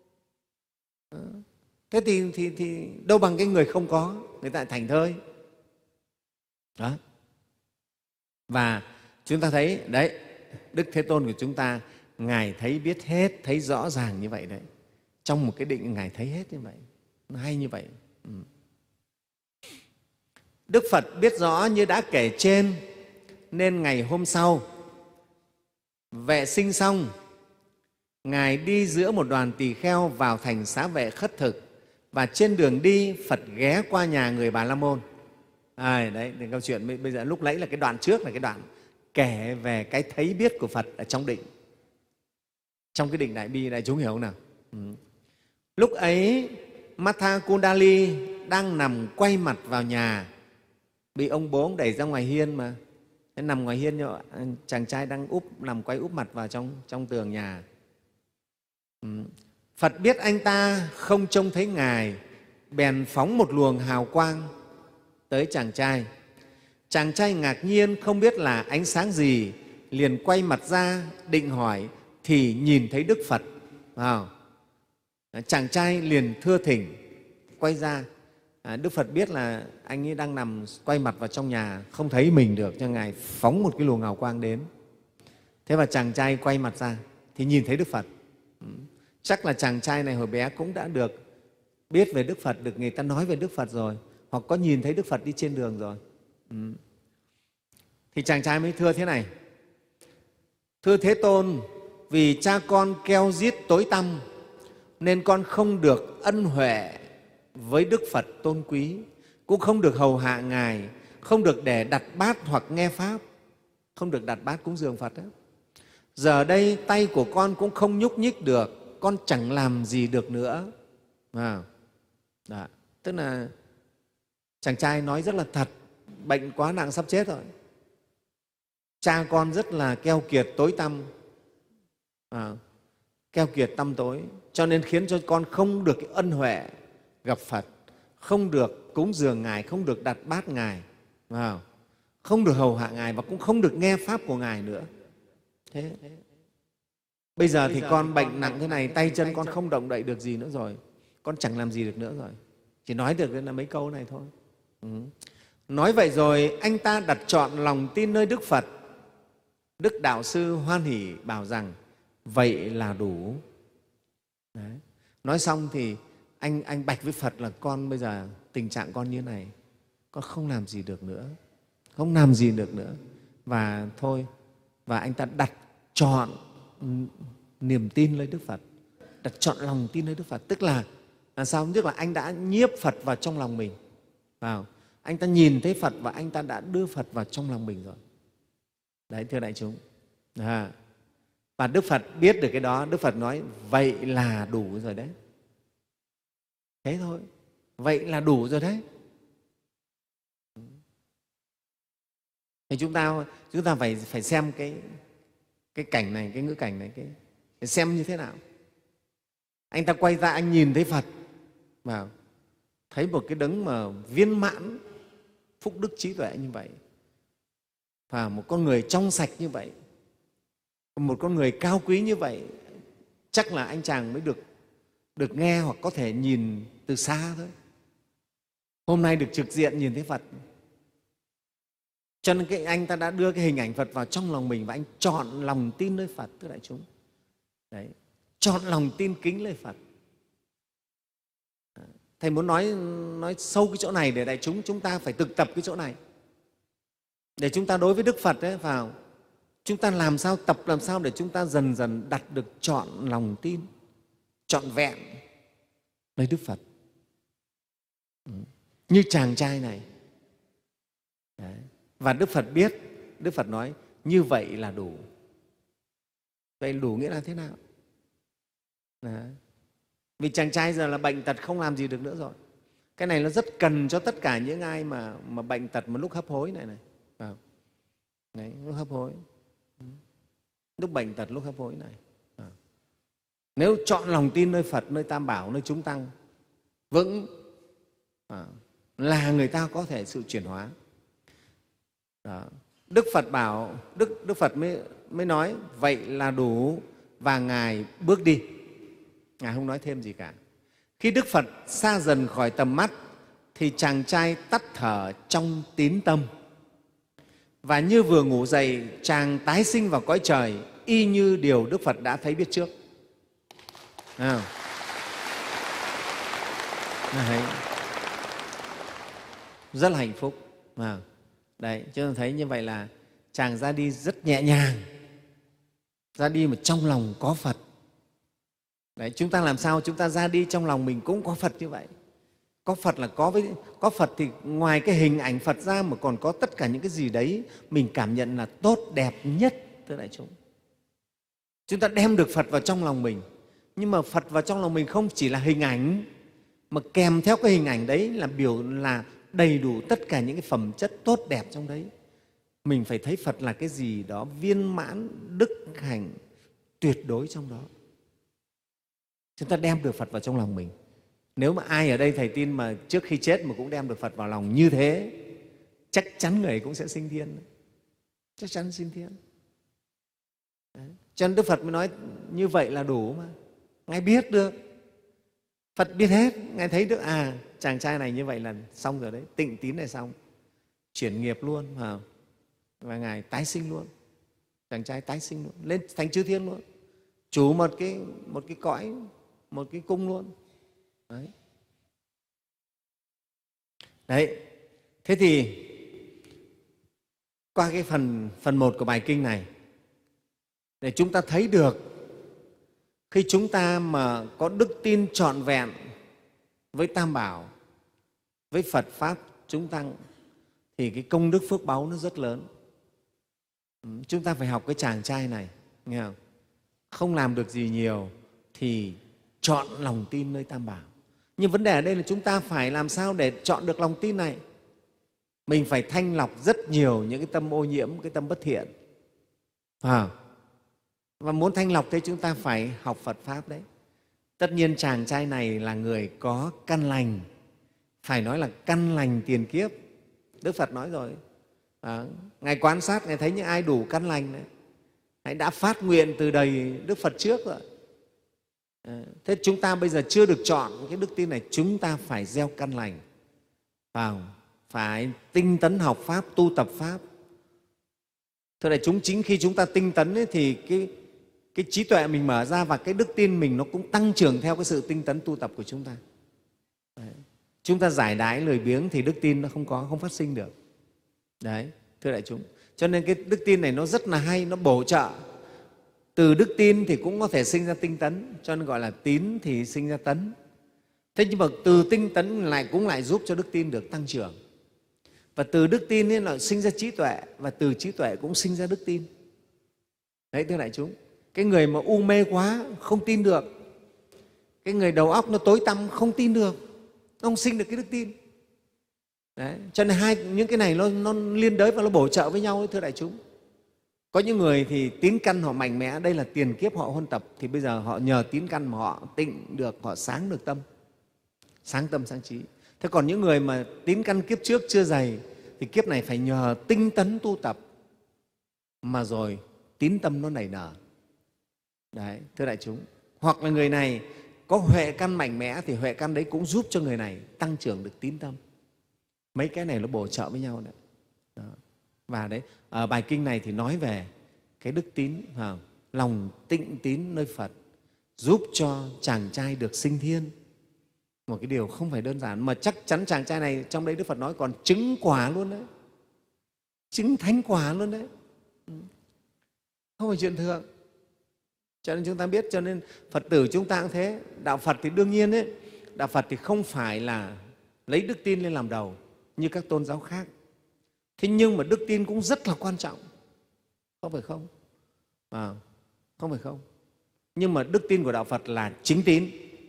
Thế thì, thì, thì đâu bằng cái người không có, người ta thành thơi. Đó. Và chúng ta thấy, đấy, Đức Thế Tôn của chúng ta, Ngài thấy biết hết, thấy rõ ràng như vậy đấy. Trong một cái định Ngài thấy hết như vậy, nó hay như vậy. Ừ. Đức Phật biết rõ như đã kể trên, nên ngày hôm sau, vệ sinh xong, Ngài đi giữa một đoàn tỳ kheo vào thành Xá Vệ khất thực, và trên đường đi Phật ghé qua nhà người Bà La Môn. À, đấy, thì câu chuyện bây giờ lúc nãy là cái đoạn trước, là cái đoạn kể về cái thấy biết của Phật ở trong định, trong cái định Đại Bi. Đại chúng hiểu không nào? Ừ. Lúc ấy Matha Kundali đang nằm quay mặt vào nhà, bị ông bố ông đẩy ra ngoài hiên mà. Thế nằm ngoài hiên, chàng trai đang úp, nằm quay úp mặt vào trong, trong tường nhà. Ừ. Phật biết anh ta không trông thấy Ngài, bèn phóng một luồng hào quang tới chàng trai. Chàng trai ngạc nhiên không biết là ánh sáng gì, liền quay mặt ra định hỏi thì nhìn thấy Đức Phật. Wow. Chàng trai liền thưa thỉnh, quay ra. À, Đức Phật biết là anh ấy đang nằm quay mặt vào trong nhà, không thấy mình được, cho Ngài phóng một cái luồng hào quang đến. Thế và chàng trai quay mặt ra thì nhìn thấy Đức Phật. Chắc là chàng trai này hồi bé cũng đã được biết về Đức Phật, được người ta nói về Đức Phật rồi, hoặc có nhìn thấy Đức Phật đi trên đường rồi. Ừ. Thì chàng trai mới thưa thế này: Thưa Thế Tôn, vì cha con keo giết tối tăm nên con không được ân huệ với Đức Phật tôn quý, cũng không được hầu hạ Ngài, không được để đặt bát hoặc nghe Pháp, không được đặt bát cúng dường Phật. Đó. Giờ đây tay của con cũng không nhúc nhích được, con chẳng làm gì được nữa. À, đó. Tức là chàng trai nói rất là thật, bệnh quá nặng sắp chết rồi. Cha con rất là keo kiệt tối tăm, à, keo kiệt tăm tối, cho nên khiến cho con không được cái ân huệ gặp Phật, không được cúng dường Ngài, không được đặt bát Ngài, à, không được hầu hạ Ngài và cũng không được nghe Pháp của Ngài nữa. Thế, thế. Bây giờ thì con bệnh nặng thế này, tay chân con không động đậy được gì nữa rồi, con chẳng làm gì được nữa rồi, chỉ nói được là mấy câu này thôi. Ừ. Nói vậy rồi, anh ta đặt trọn lòng tin nơi Đức Phật. Đức Đạo Sư hoan hỉ bảo rằng vậy là đủ. Đấy. Nói xong thì anh, anh bạch với Phật là con bây giờ tình trạng con như này, con không làm gì được nữa, không làm gì được nữa. Và thôi, và anh ta đặt trọn niềm tin lấy Đức Phật, đặt trọn lòng tin lấy Đức Phật, tức là là sao? Tức là anh đã nhiếp Phật vào trong lòng mình. Vào. Anh ta nhìn thấy Phật và anh ta đã đưa Phật vào trong lòng mình rồi. Đấy, thưa đại chúng. À. Và Đức Phật biết được cái đó, Đức Phật nói vậy là đủ rồi đấy. Thế thôi, vậy là đủ rồi đấy. Thì chúng ta chúng ta phải phải xem cái cái cảnh này, cái ngữ cảnh này, cái, cái xem như thế nào. Anh ta quay ra anh nhìn thấy Phật và thấy một cái đấng mà viên mãn phúc đức trí tuệ như vậy, và một con người trong sạch như vậy, một con người cao quý như vậy, chắc là anh chàng mới được được nghe hoặc có thể nhìn từ xa thôi. Hôm nay được trực diện nhìn thấy Phật, cho nên cái anh ta đã đưa cái hình ảnh Phật vào trong lòng mình và anh chọn lòng tin nơi Phật, thưa đại chúng. Đấy, chọn lòng tin kính nơi Phật. Thầy muốn nói nói sâu cái chỗ này để đại chúng chúng ta phải thực tập cái chỗ này, để chúng ta đối với Đức Phật ấy, vào chúng ta làm sao tập làm sao để chúng ta dần dần đặt được chọn lòng tin trọn vẹn nơi Đức Phật. Như chàng trai này. Đấy. Và Đức Phật biết, Đức Phật nói như vậy là đủ. Vậy đủ nghĩa là thế nào? Đấy. Vì chàng trai giờ là bệnh tật không làm gì được nữa rồi. Cái này nó rất cần cho tất cả những ai mà, mà bệnh tật một lúc hấp hối này này. Đấy, lúc hấp hối, lúc bệnh tật, lúc hấp hối này. À. Nếu chọn lòng tin nơi Phật, nơi Tam Bảo, nơi chúng tăng vững, à, là người ta có thể sự chuyển hóa. Đó. Đức Phật bảo, Đức, Đức Phật mới, mới nói vậy là đủ và Ngài bước đi. Ngài không nói thêm gì cả. Khi Đức Phật xa dần khỏi tầm mắt thì chàng trai tắt thở trong tín tâm. Và như vừa ngủ dậy, chàng tái sinh vào cõi trời y như điều Đức Phật đã thấy biết trước. À. Đấy. Rất là hạnh phúc. À. Đấy, cho nên thấy như vậy là chàng ra đi rất nhẹ nhàng, ra đi mà trong lòng có Phật. Đấy, chúng ta làm sao chúng ta ra đi trong lòng mình cũng có Phật như vậy. Có Phật là có với có Phật thì ngoài cái hình ảnh Phật ra mà còn có tất cả những cái gì đấy mình cảm nhận là tốt đẹp nhất, thưa đại chúng. Chúng ta đem được Phật vào trong lòng mình, nhưng mà Phật vào trong lòng mình không chỉ là hình ảnh, mà kèm theo cái hình ảnh đấy là biểu là đầy đủ tất cả những cái phẩm chất tốt đẹp trong đấy. Mình phải thấy Phật là cái gì đó viên mãn, đức hạnh tuyệt đối trong đó. Chúng ta đem được Phật vào trong lòng mình. Nếu mà ai ở đây Thầy tin mà trước khi chết mà cũng đem được Phật vào lòng như thế, chắc chắn người ấy cũng sẽ sinh thiên. Chắc chắn sinh thiên. Đấy. Cho nên Đức Phật mới nói như vậy là đủ mà. Ngài biết được. Phật biết hết. Ngài thấy được à, chàng trai này như vậy là xong rồi đấy. Tịnh tín này xong. Chuyển nghiệp luôn. À. Và Ngài tái sinh luôn. Chàng trai tái sinh luôn. Lên thành chư thiên luôn. Chủ một cái, một cái cõi, một cái cung luôn. Đấy. Đấy. Thế thì qua cái phần, phần một của bài kinh này để chúng ta thấy được khi chúng ta mà có đức tin trọn vẹn với Tam Bảo, với Phật Pháp, chúng tăng thì cái công đức phước báu nó rất lớn. Chúng ta phải học cái chàng trai này, nghe không? Không làm được gì nhiều thì chọn lòng tin nơi Tam Bảo. Nhưng vấn đề ở đây là chúng ta phải làm sao để chọn được lòng tin này. Mình phải thanh lọc rất nhiều những cái tâm ô nhiễm, cái tâm bất thiện. À, và muốn thanh lọc thế chúng ta phải học Phật Pháp đấy. Tất nhiên chàng trai này là người có căn lành, phải nói là căn lành tiền kiếp. Đức Phật nói rồi. À, Ngài quan sát, Ngài thấy những ai đủ căn lành này, Ngài đã phát nguyện từ đời Đức Phật trước rồi. À, thế chúng ta bây giờ chưa được chọn cái đức tin này, chúng ta phải gieo căn lành vào, phải tinh tấn học Pháp, tu tập Pháp. Thưa đại chúng, chính khi chúng ta tinh tấn ấy, thì cái, cái trí tuệ mình mở ra và cái đức tin mình nó cũng tăng trưởng theo cái sự tinh tấn tu tập của chúng ta. Đấy. Chúng ta giải đãi lười biếng thì đức tin nó không có, không phát sinh được. Đấy, thưa đại chúng. Cho nên cái đức tin này nó rất là hay, nó bổ trợ. Từ đức tin thì cũng có thể sinh ra tinh tấn, cho nên gọi là tín thì sinh ra tấn. Thế nhưng mà từ tinh tấn lại cũng lại giúp cho đức tin được tăng trưởng. Và từ đức tin ấy lại sinh ra trí tuệ, và từ trí tuệ cũng sinh ra đức tin. Đấy, thưa đại chúng, cái người mà u mê quá không tin được, cái người đầu óc nó tối tăm không tin được, nó không sinh được cái đức tin. Đấy, cho nên hai những cái này nó, nó liên đới và nó bổ trợ với nhau ấy, thưa đại chúng. Có những người thì tín căn họ mạnh mẽ, đây là tiền kiếp họ huân tập, thì bây giờ họ nhờ tín căn mà họ tịnh được, họ sáng được tâm, sáng tâm sáng trí. Thế còn những người mà tín căn kiếp trước chưa dày thì kiếp này phải nhờ tinh tấn tu tập mà rồi tín tâm nó nảy nở. Đấy, thưa đại chúng. Hoặc là người này có huệ căn mạnh mẽ thì huệ căn đấy cũng giúp cho người này tăng trưởng được tín tâm. Mấy cái này nó bổ trợ với nhau đấy. Đó. Và đấy, ở bài kinh này thì nói về cái đức tín, à, lòng tịnh tín nơi Phật giúp cho chàng trai được sinh thiên. Một cái điều không phải đơn giản, mà chắc chắn chàng trai này trong đấy Đức Phật nói còn chứng quả luôn đấy, chứng thánh quả luôn đấy, không phải chuyện thường. Cho nên chúng ta biết, cho nên Phật tử chúng ta cũng thế. Đạo Phật thì đương nhiên ấy, đạo Phật thì không phải là lấy đức tin lên làm đầu như các tôn giáo khác. Thế nhưng mà đức tin cũng rất là quan trọng, không phải không? À, không phải không? Nhưng mà đức tin của đạo Phật là chính tín,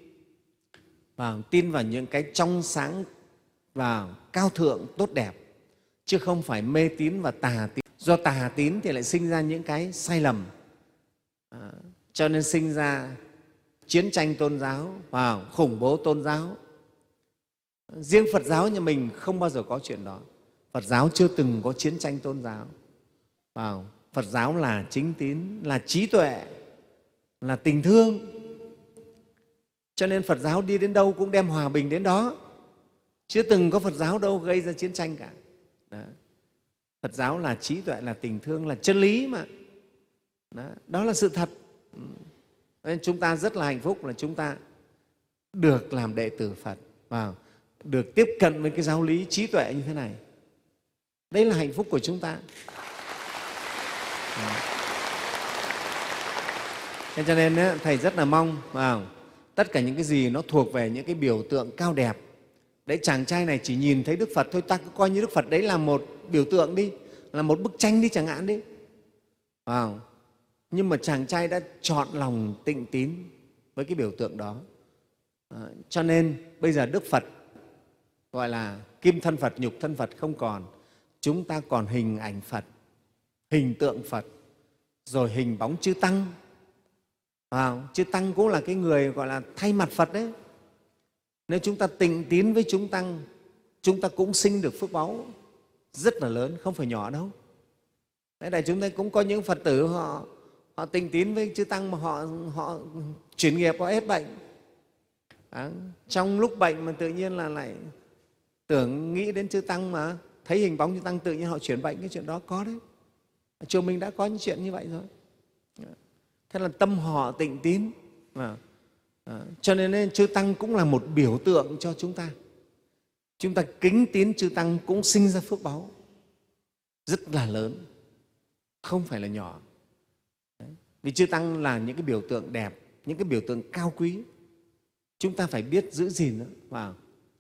và tin vào những cái trong sáng và cao thượng tốt đẹp, chứ không phải mê tín và tà tín. Do tà tín thì lại sinh ra những cái sai lầm, à, cho nên sinh ra chiến tranh tôn giáo và khủng bố tôn giáo. Riêng Phật giáo nhà mình không bao giờ có chuyện đó. Phật giáo chưa từng có chiến tranh tôn giáo. À, Phật giáo là chính tín, là trí tuệ, là tình thương. Cho nên Phật giáo đi đến đâu cũng đem hòa bình đến đó. Chưa từng có Phật giáo đâu gây ra chiến tranh cả. Đó. Phật giáo là trí tuệ, là tình thương, là chân lý mà. Đó, đó là sự thật. Nên chúng ta rất là hạnh phúc là chúng ta được làm đệ tử Phật và được tiếp cận với cái giáo lý trí tuệ như thế này. Đấy là hạnh phúc của chúng ta. Thế cho nên Thầy rất là mong vào tất cả những cái gì nó thuộc về những cái biểu tượng cao đẹp. Đấy, chàng trai này chỉ nhìn thấy Đức Phật thôi, ta cứ coi như Đức Phật đấy là một biểu tượng đi, là một bức tranh đi chẳng hạn đi. Wow. Nhưng mà chàng trai đã chọn lòng tịnh tín với cái biểu tượng đó. À, cho nên bây giờ Đức Phật gọi là kim thân Phật, nhục thân Phật không còn. Chúng ta còn hình ảnh Phật, hình tượng Phật, rồi hình bóng chư Tăng. À, chư Tăng cũng là cái người gọi là thay mặt Phật đấy. Nếu chúng ta tịnh tín với chúng Tăng, chúng ta cũng sinh được phước báu rất là lớn, không phải nhỏ đâu. Đấy, đại chúng ta cũng có những Phật tử họ họ tịnh tín với chư Tăng mà họ họ chuyển nghiệp, họ hết bệnh. À, trong lúc bệnh mà tự nhiên là lại tưởng nghĩ đến chư Tăng, mà thấy hình bóng chư Tăng tự nhiên họ chuyển bệnh, cái chuyện đó có đấy. Chùa mình đã có những chuyện như vậy rồi. Thế là tâm họ tịnh tín. À, à, cho nên, nên chư Tăng cũng là một biểu tượng cho chúng ta. Chúng ta kính tín chư Tăng cũng sinh ra phước báu rất là lớn, không phải là nhỏ. Đấy. Vì chư Tăng là những cái biểu tượng đẹp, những cái biểu tượng cao quý. Chúng ta phải biết giữ gìn nó vào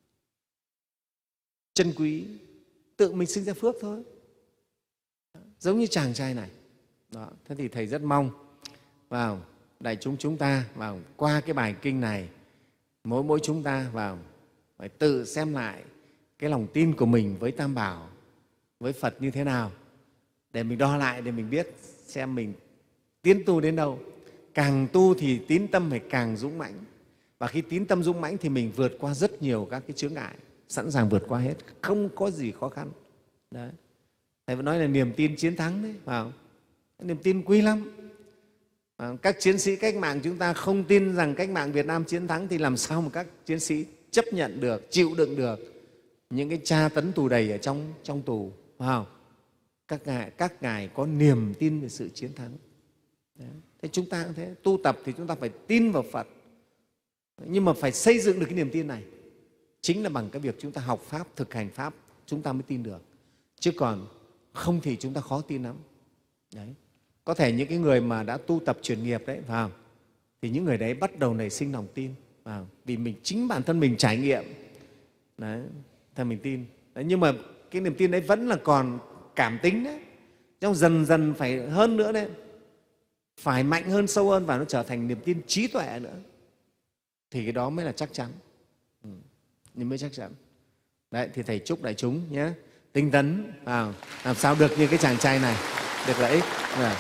chân quý, tự mình sinh ra phước thôi. Giống như chàng trai này. Đó. Thế thì Thầy rất mong vào đại chúng chúng ta vào qua cái bài kinh này, mỗi mỗi chúng ta vào phải tự xem lại cái lòng tin của mình với Tam Bảo, với Phật như thế nào, để mình đo lại, để mình biết xem mình tiến tu đến đâu. Càng tu thì tín tâm phải càng dũng mãnh, và khi tín tâm dũng mãnh thì mình vượt qua rất nhiều các cái chướng ngại, sẵn sàng vượt qua hết, không có gì khó khăn. Đấy. Thầy vẫn nói là niềm tin chiến thắng đấy, vào niềm tin quý lắm. À, các chiến sĩ cách mạng chúng ta không tin rằng cách mạng Việt Nam chiến thắng thì làm sao mà các chiến sĩ chấp nhận được, chịu đựng được những cái tra tấn tù đầy ở trong trong tù. Wow. Các ngài các ngài có niềm tin về sự chiến thắng. Đấy. Thế chúng ta cũng thế, tu tập thì chúng ta phải tin vào Phật, nhưng mà phải xây dựng được cái niềm tin này chính là bằng cái việc chúng ta học Pháp, thực hành Pháp, chúng ta mới tin được. Chứ còn không thì chúng ta khó tin lắm. Đấy. Có thể những cái người mà đã tu tập chuyển nghiệp đấy, vào thì những người đấy bắt đầu nảy sinh lòng tin. À, vì mình chính bản thân mình trải nghiệm. Đấy, theo mình tin. Đấy, nhưng mà cái niềm tin đấy vẫn là còn cảm tính đấy. Trong dần dần phải hơn nữa đấy, phải mạnh hơn, sâu hơn và nó trở thành niềm tin trí tuệ nữa. Thì cái đó mới là chắc chắn. Ừ, nhưng mới chắc chắn. Đấy, thì Thầy chúc đại chúng nhé, tinh tấn vào làm sao được như cái chàng trai này, được lợi ích. Rồi.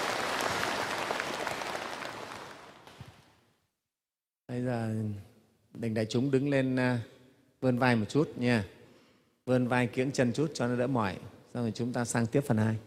Bây giờ đành đại chúng đứng lên vươn vai một chút nha, vươn vai kiễng chân chút cho nó đỡ mỏi, xong rồi chúng ta sang tiếp phần hai.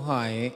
hỏi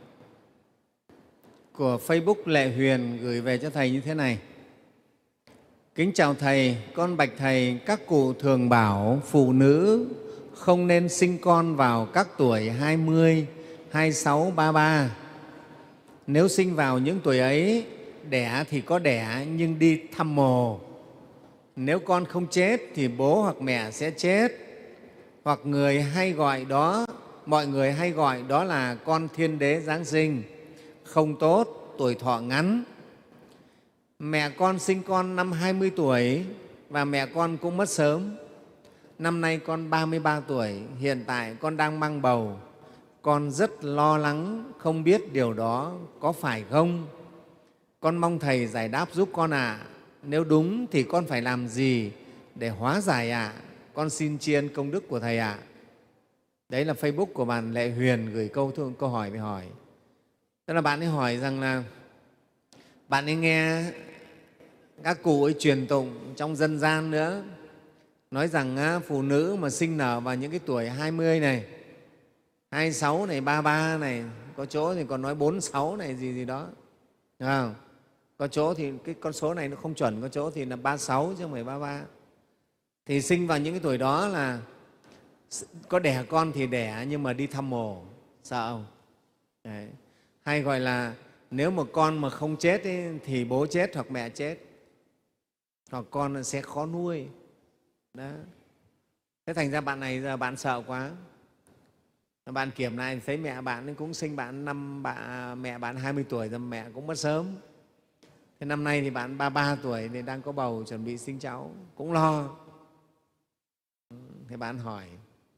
của Facebook Lệ Huyền gửi về cho Thầy như thế này. Kính chào Thầy, con bạch Thầy, các cụ thường bảo phụ nữ không nên sinh con vào các tuổi hai mươi, hai mươi sáu, ba mươi ba. Nếu sinh vào những tuổi ấy, đẻ thì có đẻ nhưng đi thăm mồ. Nếu con không chết thì bố hoặc mẹ sẽ chết. Hoặc người hay gọi đó, mọi người hay gọi đó là con thiên đế Giáng sinh. Không tốt, tuổi thọ ngắn. Mẹ con sinh con năm hai mươi tuổi và mẹ con cũng mất sớm. Năm nay con ba mươi ba tuổi, hiện tại con đang mang bầu. Con rất lo lắng, không biết điều đó có phải không? Con mong Thầy giải đáp giúp con ạ. À. Nếu đúng thì con phải làm gì để hóa giải ạ? À? Con xin tri ân công đức của Thầy ạ. À. Đấy là Facebook của bạn Lệ Huyền gửi câu, câu hỏi về hỏi. Tức là bạn ấy hỏi rằng là bạn ấy nghe các cụ ấy truyền tụng trong dân gian nữa, nói rằng á, phụ nữ mà sinh nở vào những cái tuổi hai mươi này, hai mươi sáu này, ba mươi ba này, có chỗ thì còn nói bốn mươi sáu này gì gì đó. Đúng không? Có chỗ thì cái con số này nó không chuẩn, có chỗ thì là ba mươi sáu chứ không phải ba mươi ba. Thì sinh vào những cái tuổi đó là có đẻ con thì đẻ nhưng mà đi thăm mồ, sợ không? Đấy. Hay gọi là nếu mà con mà không chết ấy, thì bố chết hoặc mẹ chết, hoặc con sẽ khó nuôi. Đó. Thế thành ra bạn này giờ bạn sợ quá. Bạn kiểm lại thấy mẹ bạn cũng sinh bạn năm bạn, mẹ bạn hai mươi tuổi rồi, mẹ cũng mất sớm. Thế năm nay thì bạn ba mươi ba tuổi thì đang có bầu chuẩn bị sinh cháu, cũng lo. Thế bạn hỏi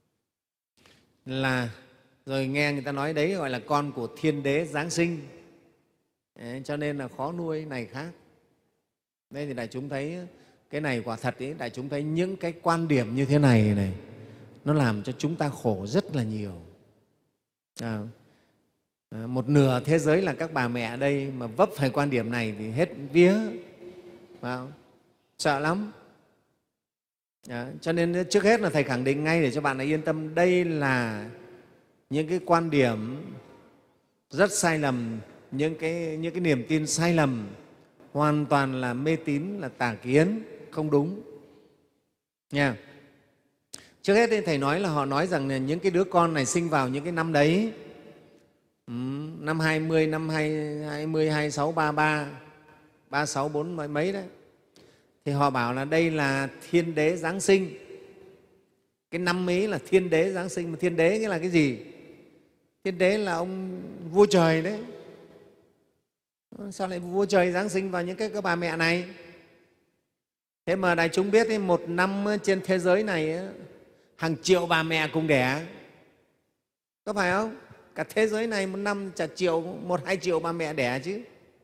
là rồi nghe người ta nói đấy gọi là con của thiên đế Giáng sinh, đấy, cho nên là khó nuôi, này khác. Đây thì đại chúng thấy cái này quả thật ấy, đại chúng thấy những cái quan điểm như thế này này nó làm cho chúng ta khổ rất là nhiều. À, một nửa thế giới là các bà mẹ ở đây mà vấp phải quan điểm này thì hết vía, phải không? Sợ lắm. À, cho nên trước hết là Thầy khẳng định ngay để cho bạn ấy yên tâm, đây là những cái quan điểm rất sai lầm, những cái, những cái niềm tin sai lầm, hoàn toàn là mê tín, là tà kiến, không đúng. Nha. Trước hết thì Thầy nói là họ nói rằng là những cái đứa con này sinh vào những cái năm đấy, năm hai mươi, năm hai mươi, hai mươi sáu, ba mươi ba, ba mươi sáu, bốn mươi mấy đấy, thì họ bảo là đây là thiên đế Giáng sinh. Cái năm ấy là thiên đế Giáng sinh. Mà thiên đế nghĩa là cái gì? Thiên đế là ông vua trời đấy. Sao lại vua trời Giáng sinh vào những cái, cái bà mẹ này? Thế mà đại chúng biết ấy, một năm trên thế giới này hàng triệu bà mẹ cùng đẻ, có phải không? Cả thế giới này một năm chả triệu, một hai triệu bà mẹ đẻ chứ.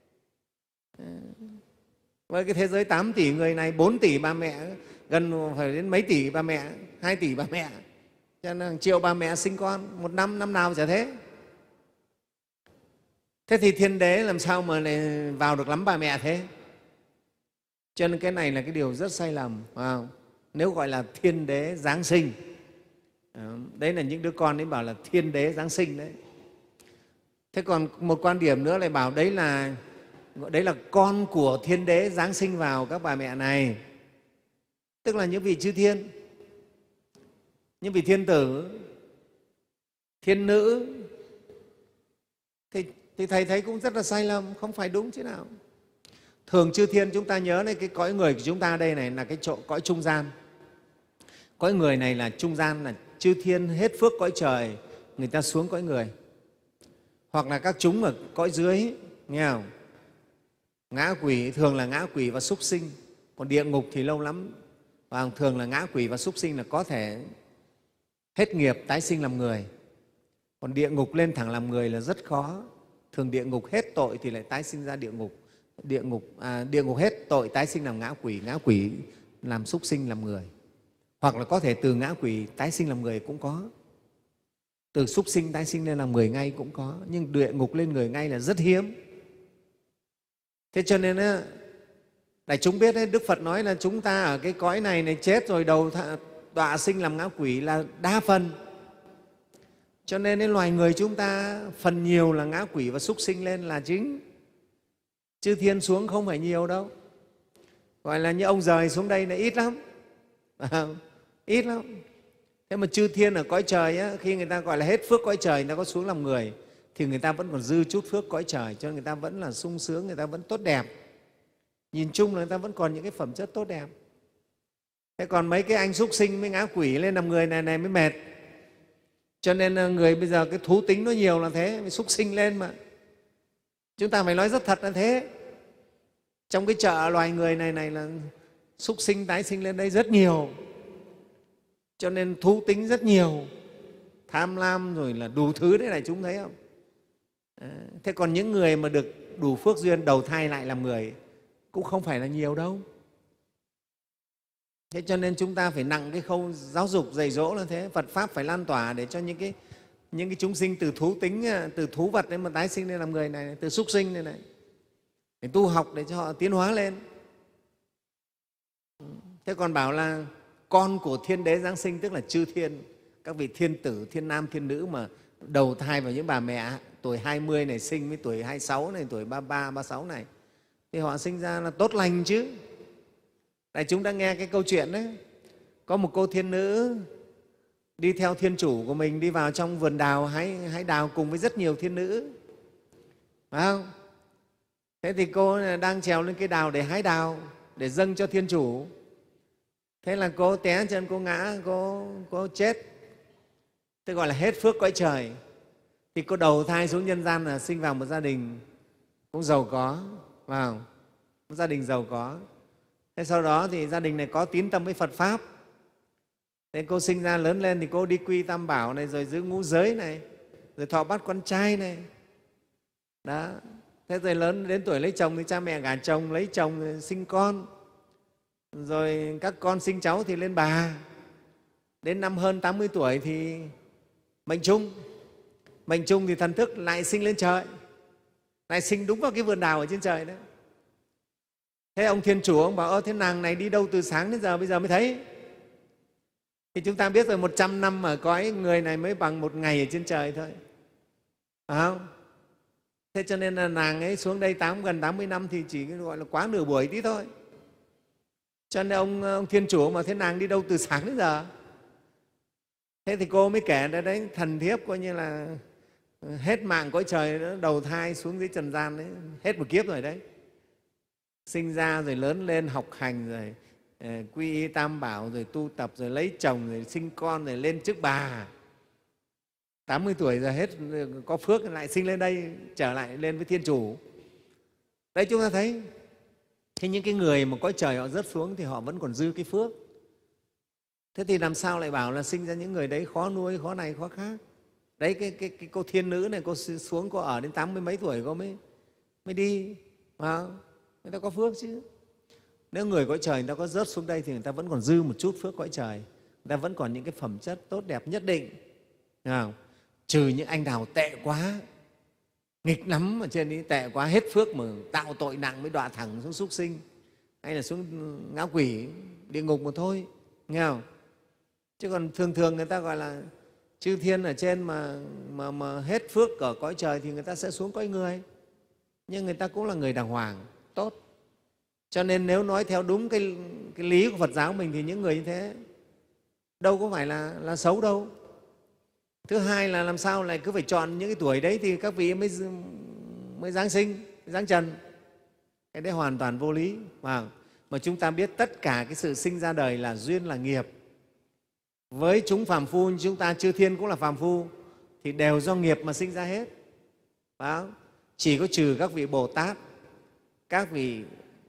Với cái thế giới tám tỷ người này, bốn tỷ bà mẹ, gần phải đến mấy tỷ bà mẹ, hai tỷ bà mẹ, cho nên hàng triệu bà mẹ sinh con một năm, năm nào chả thế. Thế thì thiên đế làm sao mà lại vào được lắm bà mẹ thế? Cho nên cái này là cái điều rất sai lầm. À, nếu gọi là thiên đế Giáng sinh, à, đấy là những đứa con ấy bảo là thiên đế Giáng sinh đấy. Thế còn một quan điểm nữa lại bảo đấy là đấy là con của thiên đế Giáng sinh vào các bà mẹ này, tức là những vị chư thiên, những vị thiên tử, thiên nữ. Thì, thì Thầy thấy cũng rất là sai lầm, không phải đúng chứ nào. Thường chư thiên chúng ta nhớ đấy, cái cõi người của chúng ta đây này là cái chỗ cõi trung gian. Cõi người này là trung gian, là chư thiên hết phước cõi trời, người ta xuống cõi người. Hoặc là các chúng ở cõi dưới, nghe không? Ngã quỷ thường là ngã quỷ và súc sinh, còn địa ngục thì lâu lắm. Và thường là ngã quỷ và súc sinh là có thể hết nghiệp tái sinh làm người. Còn địa ngục lên thẳng làm người là rất khó. Thường địa ngục hết tội thì lại tái sinh ra địa ngục. Địa ngục, à, địa ngục hết tội tái sinh làm ngã quỷ, ngã quỷ làm súc sinh làm người. Hoặc là có thể từ ngã quỷ tái sinh làm người cũng có. Từ súc sinh tái sinh lên làm người ngay cũng có. Nhưng địa ngục lên người ngay là rất hiếm. Thế cho nên á, đại chúng biết đấy, Đức Phật nói là chúng ta ở cái cõi này này chết rồi đầu đọa sinh làm ngã quỷ là đa phần. Cho nên đến loài người chúng ta phần nhiều là ngã quỷ và súc sinh lên là chính. Chư thiên xuống không phải nhiều đâu. Gọi là như ông giời xuống đây là ít lắm. À, ít lắm. Thế mà chư thiên ở cõi trời á, khi người ta gọi là hết phước cõi trời, người ta có xuống làm người thì người ta vẫn còn dư chút phước cõi trời, cho nên người ta vẫn là sung sướng, người ta vẫn tốt đẹp. Nhìn chung là người ta vẫn còn những cái phẩm chất tốt đẹp. Thế còn mấy cái anh súc sinh với ngã quỷ lên làm người này này mới mệt. Cho nên người bây giờ cái thú tính nó nhiều là thế, mới súc sinh lên mà. Chúng ta phải nói rất thật là thế. Trong cái chợ loài người này này là súc sinh tái sinh lên đây rất nhiều. Cho nên thú tính rất nhiều, tham lam rồi là đủ thứ đấy này, chúng thấy không? À, thế còn những người mà được đủ phước duyên đầu thai lại làm người cũng không phải là nhiều đâu. Thế cho nên chúng ta phải nặng cái khâu giáo dục dạy dỗ là thế. Phật Pháp phải lan tỏa để cho những cái, những cái chúng sinh từ thú tính, từ thú vật đấy mà tái sinh lên làm người này, từ súc sinh này này, để tu học để cho họ tiến hóa lên. Thế còn bảo là con của thiên đế giáng sinh, tức là chư thiên, các vị thiên tử, thiên nam, thiên nữ mà đầu thai vào những bà mẹ tuổi hai mươi này sinh với tuổi hai mươi sáu này, tuổi ba mươi ba, ba mươi sáu này, thì họ sinh ra là tốt lành chứ. Tại chúng đã nghe cái câu chuyện đấy, có một cô thiên nữ đi theo thiên chủ của mình đi vào trong vườn đào hái, hái đào cùng với rất nhiều thiên nữ, phải không? Thế thì cô đang trèo lên cây đào để hái đào, để dâng cho thiên chủ. Thế là cô té chân, cô ngã, cô, cô chết. Tức gọi là hết phước cõi trời. Thì cô đầu thai xuống nhân gian là sinh vào một gia đình cũng giàu có, vào một gia đình giàu có. Thế sau đó thì gia đình này có tín tâm với Phật Pháp. Thế cô sinh ra lớn lên thì cô đi quy Tam Bảo này, rồi giữ ngũ giới này, rồi thọ bát quan trai này. Đó. Thế rồi lớn đến tuổi lấy chồng thì cha mẹ gả chồng, lấy chồng rồi sinh con. Rồi các con sinh cháu thì lên bà. Đến năm hơn tám mươi tuổi thì mệnh chung. Mệnh chung thì thần thức lại sinh lên trời, lại sinh đúng vào cái vườn đào ở trên trời đấy. Thế ông thiên chủ ông bảo: ơ thế nàng này đi đâu từ sáng đến giờ bây giờ mới thấy? Thì chúng ta biết rồi, một trăm năm ở cõi người này mới bằng một ngày ở trên trời thôi, phải không? Thế cho nên là nàng ấy xuống đây tám, gần tám mươi năm thì chỉ gọi là quá nửa buổi tí thôi. Cho nên ông, ông thiên chủ mà thế nàng đi đâu từ sáng đến giờ? Thế thì cô mới kể ra đấy, thần thiếp coi như là hết mạng cõi trời đó, đầu thai xuống dưới trần gian đấy, hết một kiếp rồi đấy. Sinh ra rồi lớn lên học hành rồi quy y Tam Bảo, rồi tu tập, rồi lấy chồng, rồi sinh con, rồi lên chức bà. tám mươi tuổi rồi hết có phước lại sinh lên đây, trở lại lên với thiên chủ. Đấy chúng ta thấy. Thế những cái người mà cõi trời họ rớt xuống thì họ vẫn còn dư cái phước. Thế thì làm sao lại bảo là sinh ra những người đấy khó nuôi, khó này, khó khác? Đấy, cái, cái, cái cô thiên nữ này, cô xuống, cô ở đến tám mươi mấy tuổi cô mới, mới đi. Phải không? Người ta có phước chứ. Nếu người cõi trời người ta có rớt xuống đây thì người ta vẫn còn dư một chút phước cõi trời. Người ta vẫn còn những cái phẩm chất tốt đẹp nhất định. Không? Trừ những anh nào tệ quá, nghịch lắm ở trên ấy, tệ quá, hết phước mà tạo tội nặng mới đọa thẳng xuống súc sinh hay là xuống ngã quỷ, địa ngục mà thôi. Nghe không? Chứ còn thường thường người ta gọi là chư thiên ở trên mà, mà, mà hết phước ở cõi trời thì người ta sẽ xuống cõi người. Nhưng người ta cũng là người đàng hoàng, tốt. Cho nên nếu nói theo đúng cái, cái lý của Phật giáo mình thì những người như thế đâu có phải là, là xấu đâu. Thứ hai là làm sao lại cứ phải chọn những cái tuổi đấy thì các vị mới, mới giáng sinh, giáng trần. Cái đấy hoàn toàn vô lý. Mà, mà chúng ta biết tất cả cái sự sinh ra đời là duyên, là nghiệp. Với chúng phàm phu, chúng ta chư thiên cũng là phàm phu, thì đều do nghiệp mà sinh ra hết. Phải không? Chỉ có trừ các vị Bồ Tát, các vị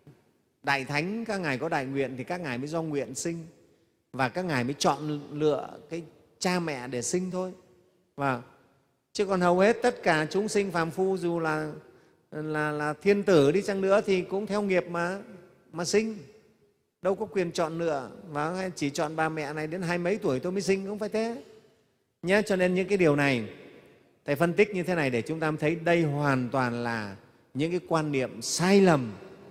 Đại Thánh, các ngài có đại nguyện thì các ngài mới do nguyện sinh, và các ngài mới chọn lựa cái cha mẹ để sinh thôi. Và chứ còn hầu hết tất cả chúng sinh phàm phu, dù là, là, là thiên tử đi chăng nữa thì cũng theo nghiệp mà, mà sinh, đâu có quyền chọn lựa. Và chỉ chọn bà mẹ này đến hai mấy tuổi tôi mới sinh, không phải thế nhé. Cho nên những cái điều này Thầy phân tích như thế này để chúng ta thấy đây hoàn toàn là những cái quan niệm sai lầm.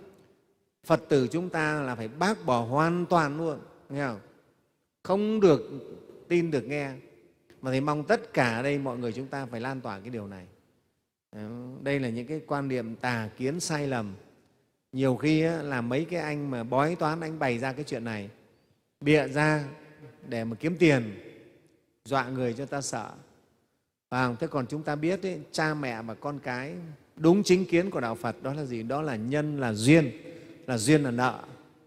Phật tử chúng ta là phải bác bỏ hoàn toàn luôn, nghe không? Không được tin được nghe. Mà Thầy mong tất cả ở đây mọi người chúng ta phải lan tỏa cái điều này. Đây là những cái quan niệm tà kiến sai lầm. Nhiều khi là mấy cái anh mà bói toán anh bày ra cái chuyện này, bịa ra để mà kiếm tiền, dọa người cho ta sợ. À, thế còn chúng ta biết ấy, cha mẹ và con cái đúng chính kiến của Đạo Phật đó là gì? Đó là nhân, là duyên, là duyên là nợ.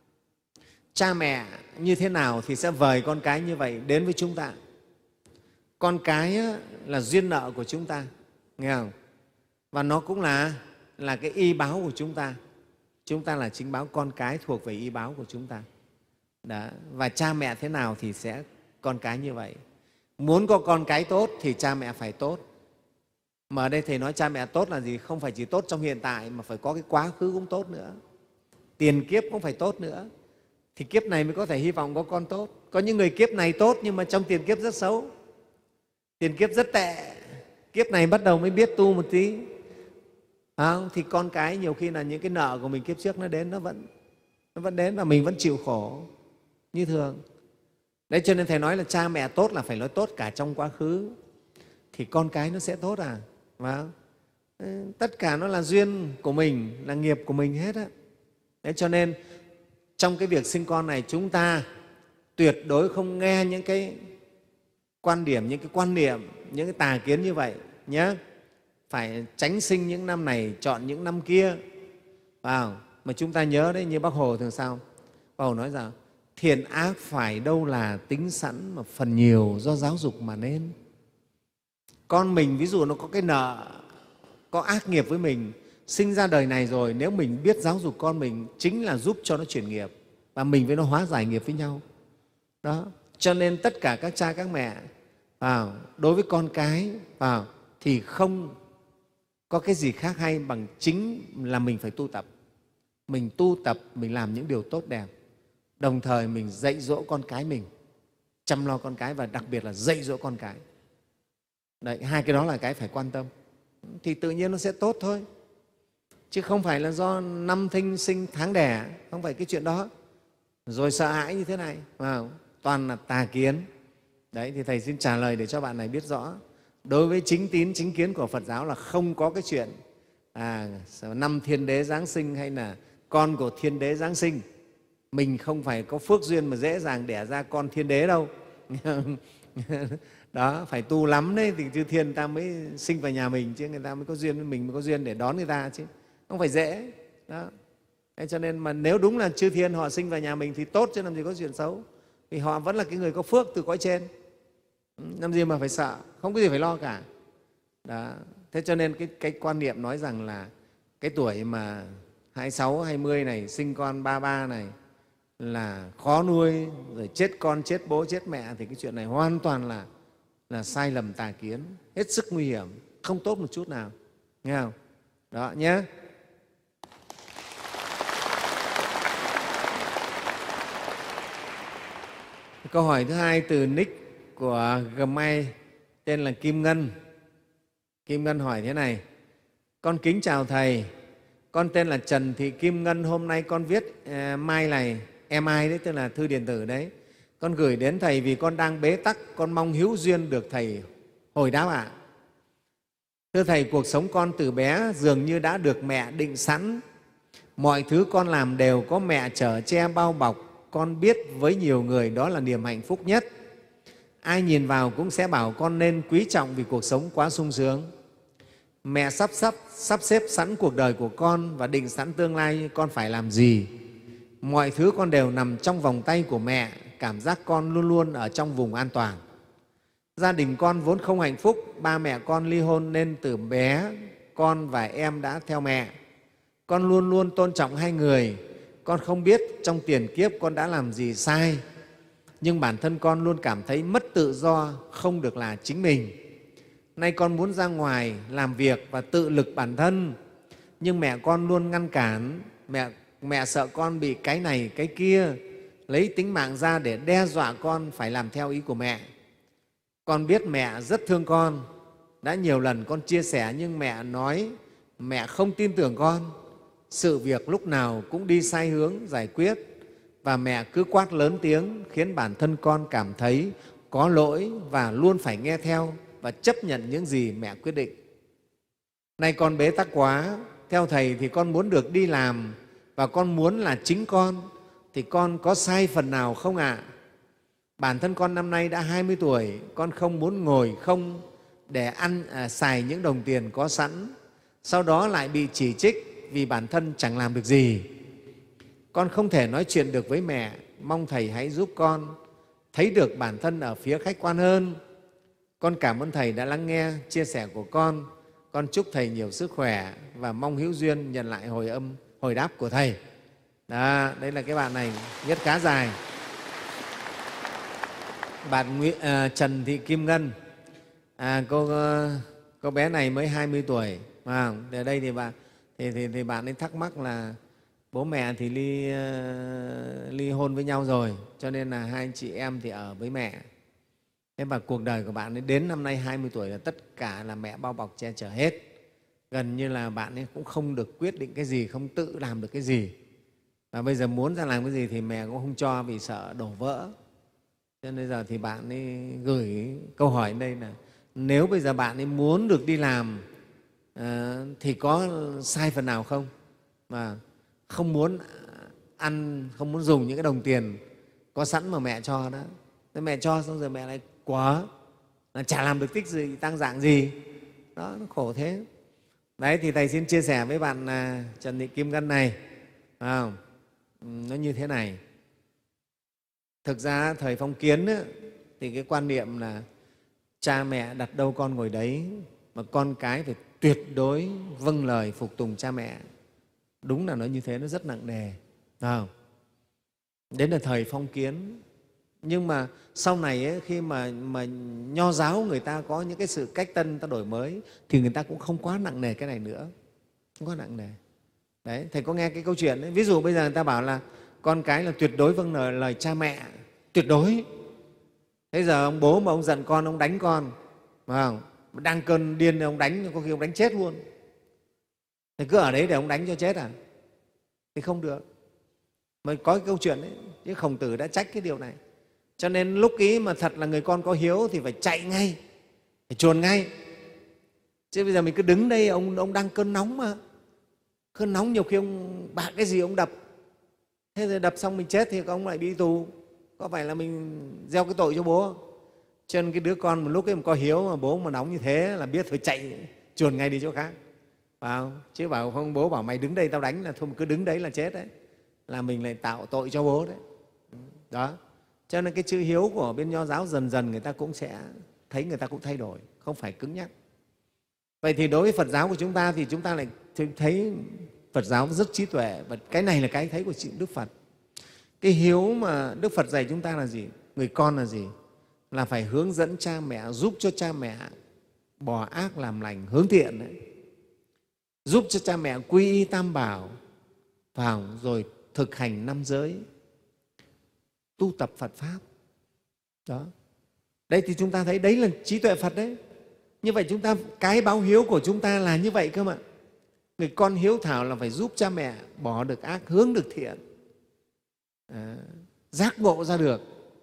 Cha mẹ như thế nào thì sẽ vời con cái như vậy đến với chúng ta. Con cái là duyên nợ của chúng ta, nghe không? Và nó cũng là, là cái y báo của chúng ta. Chúng ta là chính báo, con cái thuộc về y báo của chúng ta. Đó. Và cha mẹ thế nào thì sẽ con cái như vậy. Muốn có con cái tốt thì cha mẹ phải tốt. Mà ở đây Thầy nói cha mẹ tốt là gì? Không phải chỉ tốt trong hiện tại mà phải có cái quá khứ cũng tốt nữa. Tiền kiếp cũng phải tốt nữa. Thì kiếp này mới có thể hy vọng có con tốt. Có những người kiếp này tốt nhưng mà trong tiền kiếp rất xấu. Tiền kiếp rất tệ. Kiếp này bắt đầu mới biết tu một tí. À, thì con cái nhiều khi là những cái nợ của mình kiếp trước nó đến, nó vẫn, nó vẫn đến và mình vẫn chịu khổ như thường. Đấy cho nên Thầy nói là cha mẹ tốt là phải nói tốt cả trong quá khứ thì con cái nó sẽ tốt à. Và tất cả nó là duyên của mình, là nghiệp của mình hết á. Đấy cho nên trong cái việc sinh con này chúng ta tuyệt đối không nghe những cái quan điểm, những cái quan niệm, những cái tà kiến như vậy nhé. Phải tránh sinh những năm này, chọn những năm kia. Wow. Mà chúng ta nhớ đấy, như Bác Hồ thường sao? Bác Hồ nói rằng thiện ác phải đâu là tính sẵn mà phần nhiều do giáo dục mà nên. Con mình ví dụ nó có cái nợ, có ác nghiệp với mình, sinh ra đời này rồi, nếu mình biết giáo dục con mình chính là giúp cho nó chuyển nghiệp và mình với nó hóa giải nghiệp với nhau. Đó. Cho nên tất cả các cha các mẹ vào đối với con cái vào thì không có cái gì khác hay bằng chính là mình phải tu tập. Mình tu tập, mình làm những điều tốt đẹp, đồng thời mình dạy dỗ con cái mình, chăm lo con cái và đặc biệt là dạy dỗ con cái. Đấy, hai cái đó là cái phải quan tâm. Thì tự nhiên nó sẽ tốt thôi. Chứ không phải là do năm thinh sinh tháng đẻ, không phải cái chuyện đó. Rồi sợ hãi như thế này, vào toàn là tà kiến. Đấy, thì Thầy xin trả lời để cho bạn này biết rõ. Đối với chính tín, chính kiến của Phật giáo là không có cái chuyện à, năm thiên đế Giáng sinh hay là con của thiên đế Giáng sinh. Mình không phải có phước duyên mà dễ dàng đẻ ra con thiên đế đâu. Đó, phải tu lắm đấy thì chư thiên ta mới sinh vào nhà mình, chứ người ta mới có duyên với mình, mới có duyên để đón người ta chứ. Không phải dễ. Đó. Thế cho nên mà nếu đúng là chư thiên họ sinh vào nhà mình thì tốt chứ làm gì có chuyện xấu. Vì họ vẫn là cái người có phước từ cõi trên. Làm gì mà phải sợ, không có gì phải lo cả. Đó. Thế cho nên cái, cái quan niệm nói rằng là cái tuổi mà hai mươi sáu, hai mươi này, sinh con ba ba này là khó nuôi, rồi chết con, chết bố, chết mẹ thì cái chuyện này hoàn toàn là, là sai lầm tà kiến, hết sức nguy hiểm, không tốt một chút nào. Nghe không? Đó nhé. Câu hỏi thứ hai từ nick của Gmail tên là Kim Ngân. Kim Ngân hỏi thế này: con kính chào Thầy, con tên là Trần Thị Kim Ngân, hôm nay con viết uh, mai này, email đấy, tức là thư điện tử đấy. Con gửi đến Thầy vì con đang bế tắc, con mong hữu duyên được Thầy hồi đáp ạ. À. Thưa Thầy, cuộc sống con từ bé dường như đã được mẹ định sẵn. Mọi thứ con làm đều có mẹ chở che bao bọc. Con biết với nhiều người đó là niềm hạnh phúc nhất. Ai nhìn vào cũng sẽ bảo con nên quý trọng vì cuộc sống quá sung sướng. Mẹ sắp sắp sắp xếp sẵn cuộc đời của con và định sẵn tương lai con phải làm gì. Mọi thứ con đều nằm trong vòng tay của mẹ, cảm giác con luôn luôn ở trong vùng an toàn. Gia đình con vốn không hạnh phúc, ba mẹ con ly hôn nên từ bé con và em đã theo mẹ. Con luôn luôn tôn trọng hai người. Con không biết trong tiền kiếp con đã làm gì sai, nhưng bản thân con luôn cảm thấy mất tự do, không được là chính mình. Nay con muốn ra ngoài làm việc và tự lực bản thân, nhưng mẹ con luôn ngăn cản. Mẹ, mẹ sợ con bị cái này, cái kia, lấy tính mạng ra để đe dọa con phải làm theo ý của mẹ. Con biết mẹ rất thương con, đã nhiều lần con chia sẻ nhưng mẹ nói mẹ không tin tưởng con. Sự việc lúc nào cũng đi sai hướng giải quyết và mẹ cứ quát lớn tiếng khiến bản thân con cảm thấy có lỗi và luôn phải nghe theo và chấp nhận những gì mẹ quyết định. Này con bế tắc quá, theo Thầy thì con muốn được đi làm và con muốn là chính con, thì con có sai phần nào không ạ? À? Bản thân con năm nay đã hai mươi tuổi, con không muốn ngồi không để ăn à, xài những đồng tiền có sẵn, sau đó lại bị chỉ trích vì bản thân chẳng làm được gì. Con không thể nói chuyện được với mẹ, mong Thầy hãy giúp con thấy được bản thân ở phía khách quan hơn. Con cảm ơn Thầy đã lắng nghe chia sẻ của con. Con chúc Thầy nhiều sức khỏe và mong hữu duyên nhận lại hồi âm, hồi đáp của Thầy. Đó, đây là cái bạn này viết khá dài. Bạn Nguyễn, à, Trần Thị Kim Ngân, à, cô, cô bé này mới hai mươi tuổi. À, ở đây thì bạn, thì, thì, thì bạn ấy thắc mắc là bố mẹ thì ly, uh, ly hôn với nhau rồi, cho nên là hai anh chị em thì ở với mẹ. Thế và cuộc đời của bạn ấy đến năm nay hai mươi tuổi là tất cả là mẹ bao bọc che chở hết. Gần như là bạn ấy cũng không được quyết định cái gì, không tự làm được cái gì. Và bây giờ muốn ra làm cái gì thì mẹ cũng không cho vì sợ đổ vỡ. Cho nên giờ thì bạn ấy gửi câu hỏi đây là nếu bây giờ bạn ấy muốn được đi làm à, thì có sai phần nào không? Mà không muốn ăn, không muốn dùng những cái đồng tiền có sẵn mà mẹ cho đó. Thế mẹ cho xong rồi mẹ lại quá, là chả làm được tích gì, tăng dạng gì. Đó, nó khổ thế. Đấy, thì Thầy xin chia sẻ với bạn à, Trần Thị Kim Ngân này. À, nó như thế này. Thực ra thời phong kiến ấy, thì cái quan niệm là cha mẹ đặt đâu con ngồi đấy, mà con cái phải tuyệt đối vâng lời phục tùng cha mẹ. Đúng là nó như thế, nó rất nặng nề. À, đến là thời phong kiến. Nhưng mà sau này ấy, khi mà, mà Nho giáo người ta có những cái sự cách tân, ta đổi mới, thì người ta cũng không quá nặng nề cái này nữa, không quá nặng nề. Đấy, Thầy có nghe cái câu chuyện ấy. Ví dụ bây giờ người ta bảo là con cái là tuyệt đối vâng lời, lời cha mẹ, tuyệt đối. Thế giờ ông bố mà ông giận con, ông đánh con, phải không? Đang cơn điên thì ông đánh, có khi ông đánh chết luôn. Thì cứ ở đấy để ông đánh cho chết à? Thì không được. Mà có cái câu chuyện ấy, chứ Khổng Tử đã trách cái điều này. Cho nên lúc ý mà thật là người con có hiếu thì phải chạy ngay, phải chuồn ngay. Chứ bây giờ mình cứ đứng đây, ông, ông đang cơn nóng mà. Cơn nóng nhiều khi ông bạc cái gì ông đập. Thế rồi đập xong mình chết thì ông lại bị tù. Có phải là mình gieo cái tội cho bố? Cho nên cái đứa con một lúc ấy mà có hiếu mà bố mà nóng như thế là biết phải chạy, chuồn ngay đi chỗ khác. Phải không? Chứ bảo không, bố bảo mày đứng đây tao đánh là thôi, cứ đứng đấy là chết đấy. Là mình lại tạo tội cho bố đấy. Đó. Cho nên cái chữ hiếu của bên Nho giáo dần dần người ta cũng sẽ thấy, người ta cũng thay đổi, không phải cứng nhắc. Vậy thì đối với Phật giáo của chúng ta thì chúng ta lại thấy Phật giáo rất trí tuệ, và cái này là cái thấy của Đức Phật. Cái hiếu mà Đức Phật dạy chúng ta là gì? Người con là gì? Là phải hướng dẫn cha mẹ, giúp cho cha mẹ bỏ ác làm lành, hướng thiện đấy. Giúp cho cha mẹ quy y tam bảo, vào rồi thực hành năm giới, tu tập Phật Pháp. Đó. Đây thì chúng ta thấy đấy là trí tuệ Phật đấy. Như vậy chúng ta, cái báo hiếu của chúng ta là như vậy cơ mà. Người con hiếu thảo là phải giúp cha mẹ bỏ được ác, hướng được thiện, à, giác ngộ ra được,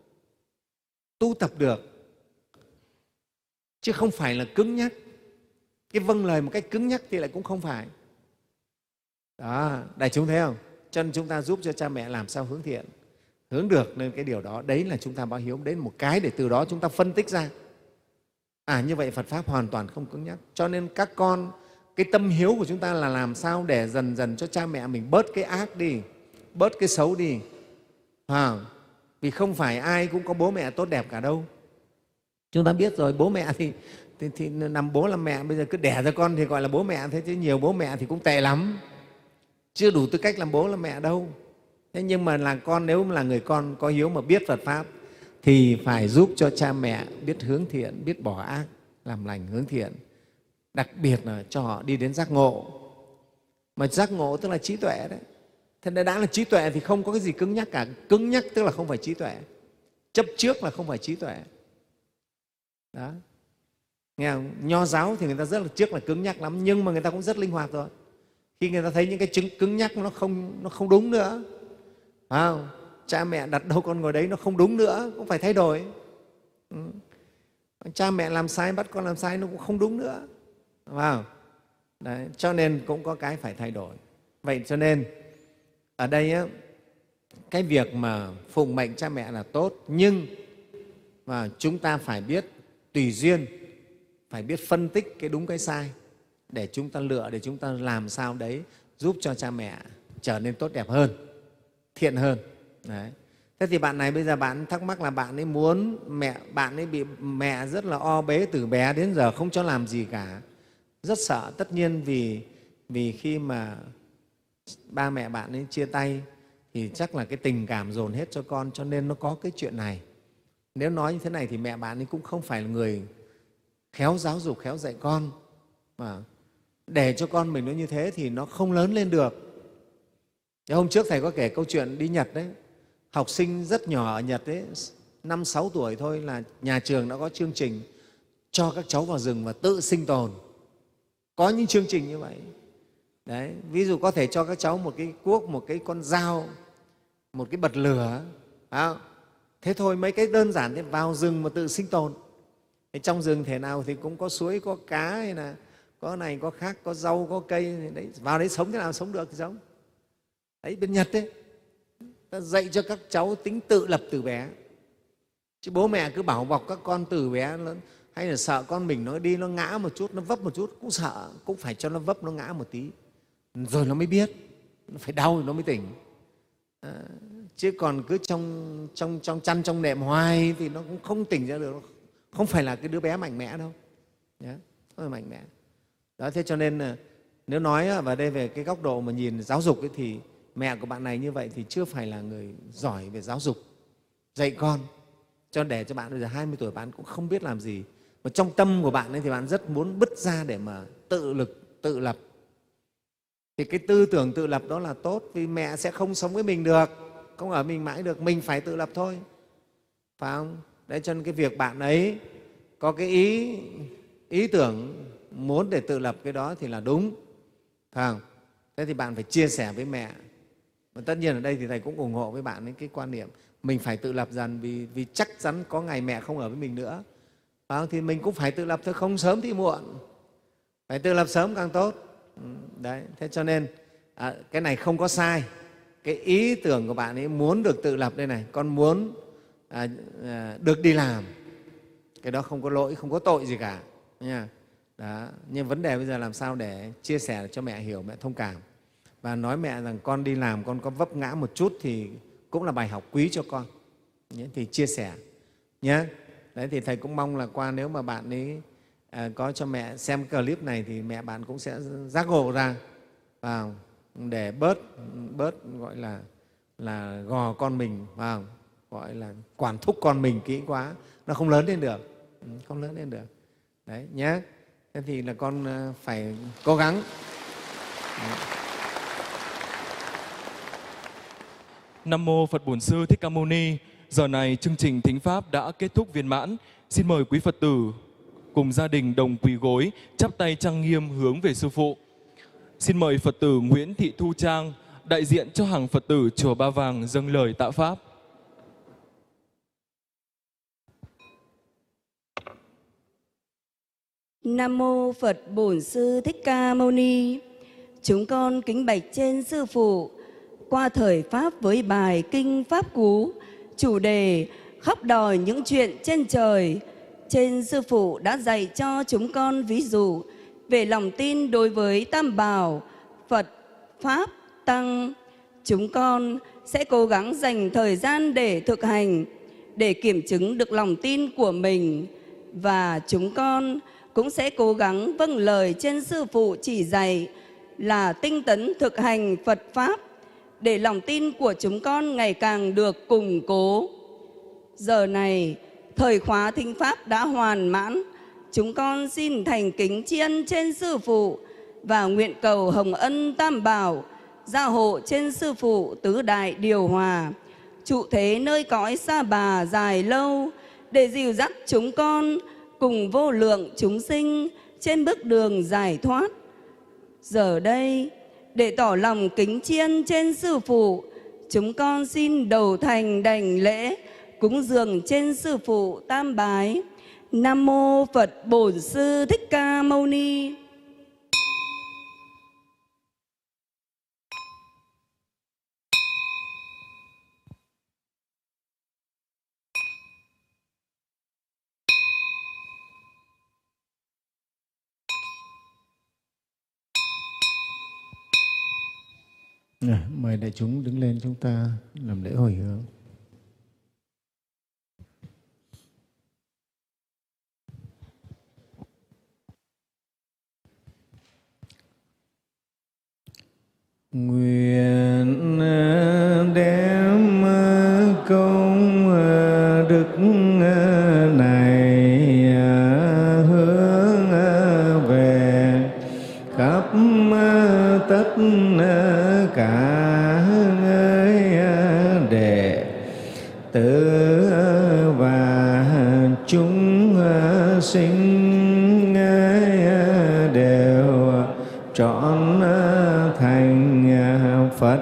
tu tập được, chứ không phải là cứng nhắc. Cái vâng lời một cách cứng nhắc thì lại cũng không phải. Đó, đại chúng thấy không? Cho nên chúng ta giúp cho cha mẹ làm sao hướng thiện, hướng được nên cái điều đó, đấy là chúng ta báo hiếu. Đấy là một cái để từ đó chúng ta phân tích ra. À, như vậy Phật Pháp hoàn toàn không cứng nhắc. Cho nên các con, cái tâm hiếu của chúng ta là làm sao để dần dần cho cha mẹ mình bớt cái ác đi, bớt cái xấu đi. À, vì không phải ai cũng có bố mẹ tốt đẹp cả đâu. Chúng ta biết rồi, bố mẹ thì, thì, thì nằm bố làm mẹ, bây giờ cứ đẻ ra con thì gọi là bố mẹ thế, chứ nhiều bố mẹ thì cũng tệ lắm, chưa đủ tư cách làm bố làm mẹ đâu. Thế nhưng mà là con, nếu là người con có hiếu mà biết Phật Pháp thì phải giúp cho cha mẹ biết hướng thiện, biết bỏ ác, làm lành, hướng thiện. Đặc biệt là cho họ đi đến giác ngộ. Mà giác ngộ tức là trí tuệ đấy. Thế nên đã là trí tuệ thì không có cái gì cứng nhắc cả. Cứng nhắc tức là không phải trí tuệ. Chấp trước là không phải trí tuệ. Đó. Nghe không? Nho giáo thì người ta rất là trước là cứng nhắc lắm, nhưng mà người ta cũng rất linh hoạt rồi. Khi người ta thấy những cái chứng cứng nhắc nó không, nó không đúng nữa, phải không? Cha mẹ đặt đâu con ngồi đấy nó không đúng nữa, cũng phải thay đổi. Ừ. Cha mẹ làm sai, bắt con làm sai nó cũng không đúng nữa. Wow. Đấy, cho nên cũng có cái phải thay đổi. Vậy cho nên ở đây á, cái việc mà phụng mệnh cha mẹ là tốt, nhưng mà chúng ta phải biết tùy duyên, phải biết phân tích cái đúng cái sai để chúng ta lựa, để chúng ta làm sao đấy giúp cho cha mẹ trở nên tốt đẹp hơn, thiện hơn. Đấy. Thế thì bạn này bây giờ bạn thắc mắc là bạn ấy muốn mẹ bạn ấy bị mẹ rất là o bế từ bé đến giờ không cho làm gì cả, rất sợ. Tất nhiên vì vì khi mà ba mẹ bạn ấy chia tay thì chắc là cái tình cảm dồn hết cho con, cho nên nó có cái chuyện này. Nếu nói như thế này thì mẹ bạn ấy cũng không phải là người khéo giáo dục, khéo dạy con, mà để cho con mình nó như thế thì nó không lớn lên được. Hôm trước Thầy có kể câu chuyện đi Nhật đấy, học sinh rất nhỏ ở Nhật đấy, năm sáu tuổi thôi là nhà trường đã có chương trình cho các cháu vào rừng và tự sinh tồn. Có những chương trình như vậy. Đấy, ví dụ có thể cho các cháu một cái cuốc, một cái con dao, một cái bật lửa. À, thế thôi, mấy cái đơn giản thế, vào rừng mà tự sinh tồn. Thế trong rừng thể nào thì cũng có suối, có cá, hay là có này, có khác, có rau, có cây. Đấy, vào đấy sống thế nào sống được thì sống. Đấy, bên Nhật đấy, ta dạy cho các cháu tính tự lập từ bé. Chứ bố mẹ cứ bảo bọc các con từ bé lớn, hay là sợ con mình nó đi, nó ngã một chút, nó vấp một chút, cũng sợ, cũng phải cho nó vấp, nó ngã một tí. Rồi nó mới biết, nó phải đau rồi nó mới tỉnh. À, chứ còn cứ trong, trong, trong chăn, trong nệm hoài thì nó cũng không tỉnh ra được. Không phải là cái đứa bé mạnh mẽ đâu. Không phải mạnh mẽ. Đó, thế cho nên nếu nói vào đây về cái góc độ mà nhìn giáo dục ấy, thì mẹ của bạn này như vậy thì chưa phải là người giỏi về giáo dục, dạy con. Cho để cho bạn bây giờ hai mươi tuổi bạn cũng không biết làm gì. Mà trong tâm của bạn ấy thì bạn rất muốn bứt ra để mà tự lực, tự lập. Thì cái tư tưởng tự lập đó là tốt, vì mẹ sẽ không sống với mình được, không ở mình mãi được, mình phải tự lập thôi. Phải không? Đấy, cho nên cái việc bạn ấy có cái ý, ý tưởng muốn để tự lập cái đó thì là đúng. Phải không? Thế thì bạn phải chia sẻ với mẹ. Và tất nhiên ở đây thì Thầy cũng ủng hộ với bạn ấy cái quan niệm mình phải tự lập dần, vì, vì chắc chắn có ngày mẹ không ở với mình nữa. Phải không? Thì mình cũng phải tự lập thôi, không sớm thì muộn. Phải tự lập sớm càng tốt. Đấy, thế cho nên à, cái này không có sai. Cái ý tưởng của bạn ấy muốn được tự lập đây này, con muốn à, à, được đi làm, cái đó không có lỗi, không có tội gì cả nha. Đó. Nhưng vấn đề bây giờ làm sao để chia sẻ cho mẹ hiểu, mẹ thông cảm và nói mẹ rằng con đi làm, con có vấp ngã một chút thì cũng là bài học quý cho con. Thì chia sẻ nhé. Đấy, thì Thầy cũng mong là qua nếu mà bạn ấy à, có cho mẹ xem clip này thì mẹ bạn cũng sẽ giác ngộ ra vào để bớt bớt gọi là là gò con mình vào, gọi là quản thúc con mình kỹ quá, nó không lớn lên được, không lớn lên được. Đấy nhé. Thế thì là con phải cố gắng. Nam mô Phật Bổn Sư Thích Ca Mâu Ni. Giờ này chương trình thính pháp đã kết thúc viên mãn. Xin mời quý Phật tử cùng gia đình đồng quỳ gối, chắp tay trang nghiêm hướng về Sư Phụ. Xin mời Phật tử Nguyễn Thị Thu Trang, đại diện cho hàng Phật tử Chùa Ba Vàng dâng lời tạ pháp. Nam mô Phật Bổn Sư Thích Ca Mâu Ni. Chúng con kính bạch trên Sư Phụ, qua thời Pháp với bài Kinh Pháp Cú, chủ đề khóc đòi những chuyện trên trời. Trên Sư Phụ đã dạy cho chúng con ví dụ về lòng tin đối với Tam Bảo, Phật, Pháp, Tăng. Chúng con sẽ cố gắng dành thời gian để thực hành, để kiểm chứng được lòng tin của mình. Và chúng con cũng sẽ cố gắng vâng lời trên Sư Phụ chỉ dạy là tinh tấn thực hành Phật Pháp, để lòng tin của chúng con ngày càng được củng cố. Giờ này, thời khóa thính pháp đã hoàn mãn. Chúng con xin thành kính tri ân trên Sư Phụ và nguyện cầu hồng ân Tam Bảo gia hộ trên Sư Phụ tứ đại điều hòa, trụ thế nơi cõi Sa Bà dài lâu, để dìu dắt chúng con cùng vô lượng chúng sinh trên bước đường giải thoát. Giờ đây, để tỏ lòng kính tri ân trên Sư Phụ, chúng con xin đầu thành đảnh lễ cúng dường trên Sư Phụ tam bái. Nam mô Phật Bổn Sư Thích Ca Mâu Ni. À, mời đại chúng đứng lên, chúng ta làm lễ hồi hướng. Nguyện đem công đức này hướng về khắp tất cả đệ tử và chúng sinh đều trọn thành Phật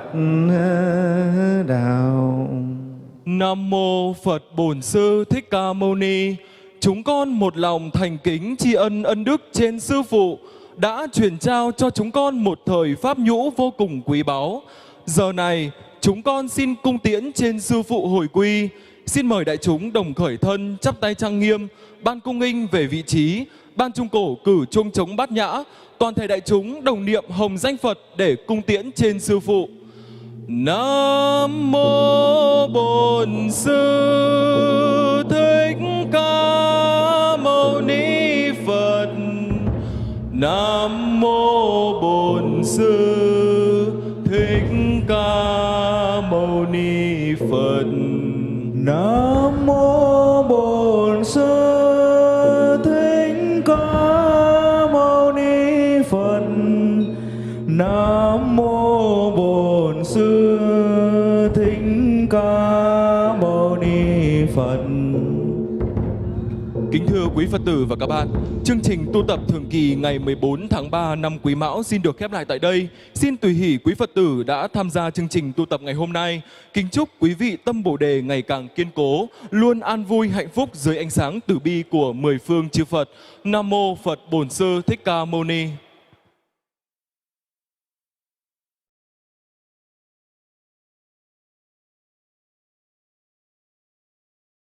đạo. Nam mô Phật Bổn Sư Thích Ca Mâu Ni. Chúng con một lòng thành kính tri ân ân đức trên Sư Phụ đã truyền trao cho chúng con một thời pháp nhũ vô cùng quý báu. Giờ này, chúng con xin cung tiễn trên Sư Phụ hồi quy. Xin mời đại chúng đồng khởi thân, chắp tay trang nghiêm, ban cung nghinh về vị trí, ban trung cổ cử chuông trống bát nhã, toàn thể đại chúng đồng niệm hồng danh Phật để cung tiễn trên Sư Phụ. Nam mô Bổn Sư Thích Ca Mâu Ni Phật. Nam mô Bổn Sư Thích Ca Mâu Ni Phật. Nam mô Bổn Sư Thích Ca Mâu Ni Phật. Nam mô Bổn Sư Thích Ca Mâu Ni Phật. Kính thưa quý Phật tử và các bạn, chương trình tu tập thường kỳ ngày mười bốn tháng ba năm Quý Mão xin được khép lại tại đây. Xin tùy hỷ quý Phật tử đã tham gia chương trình tu tập ngày hôm nay. Kính chúc quý vị tâm Bồ đề ngày càng kiên cố, luôn an vui hạnh phúc dưới ánh sáng từ bi của mười phương chư Phật. Nam mô Phật Bổn Sư Thích Ca Mâu Ni.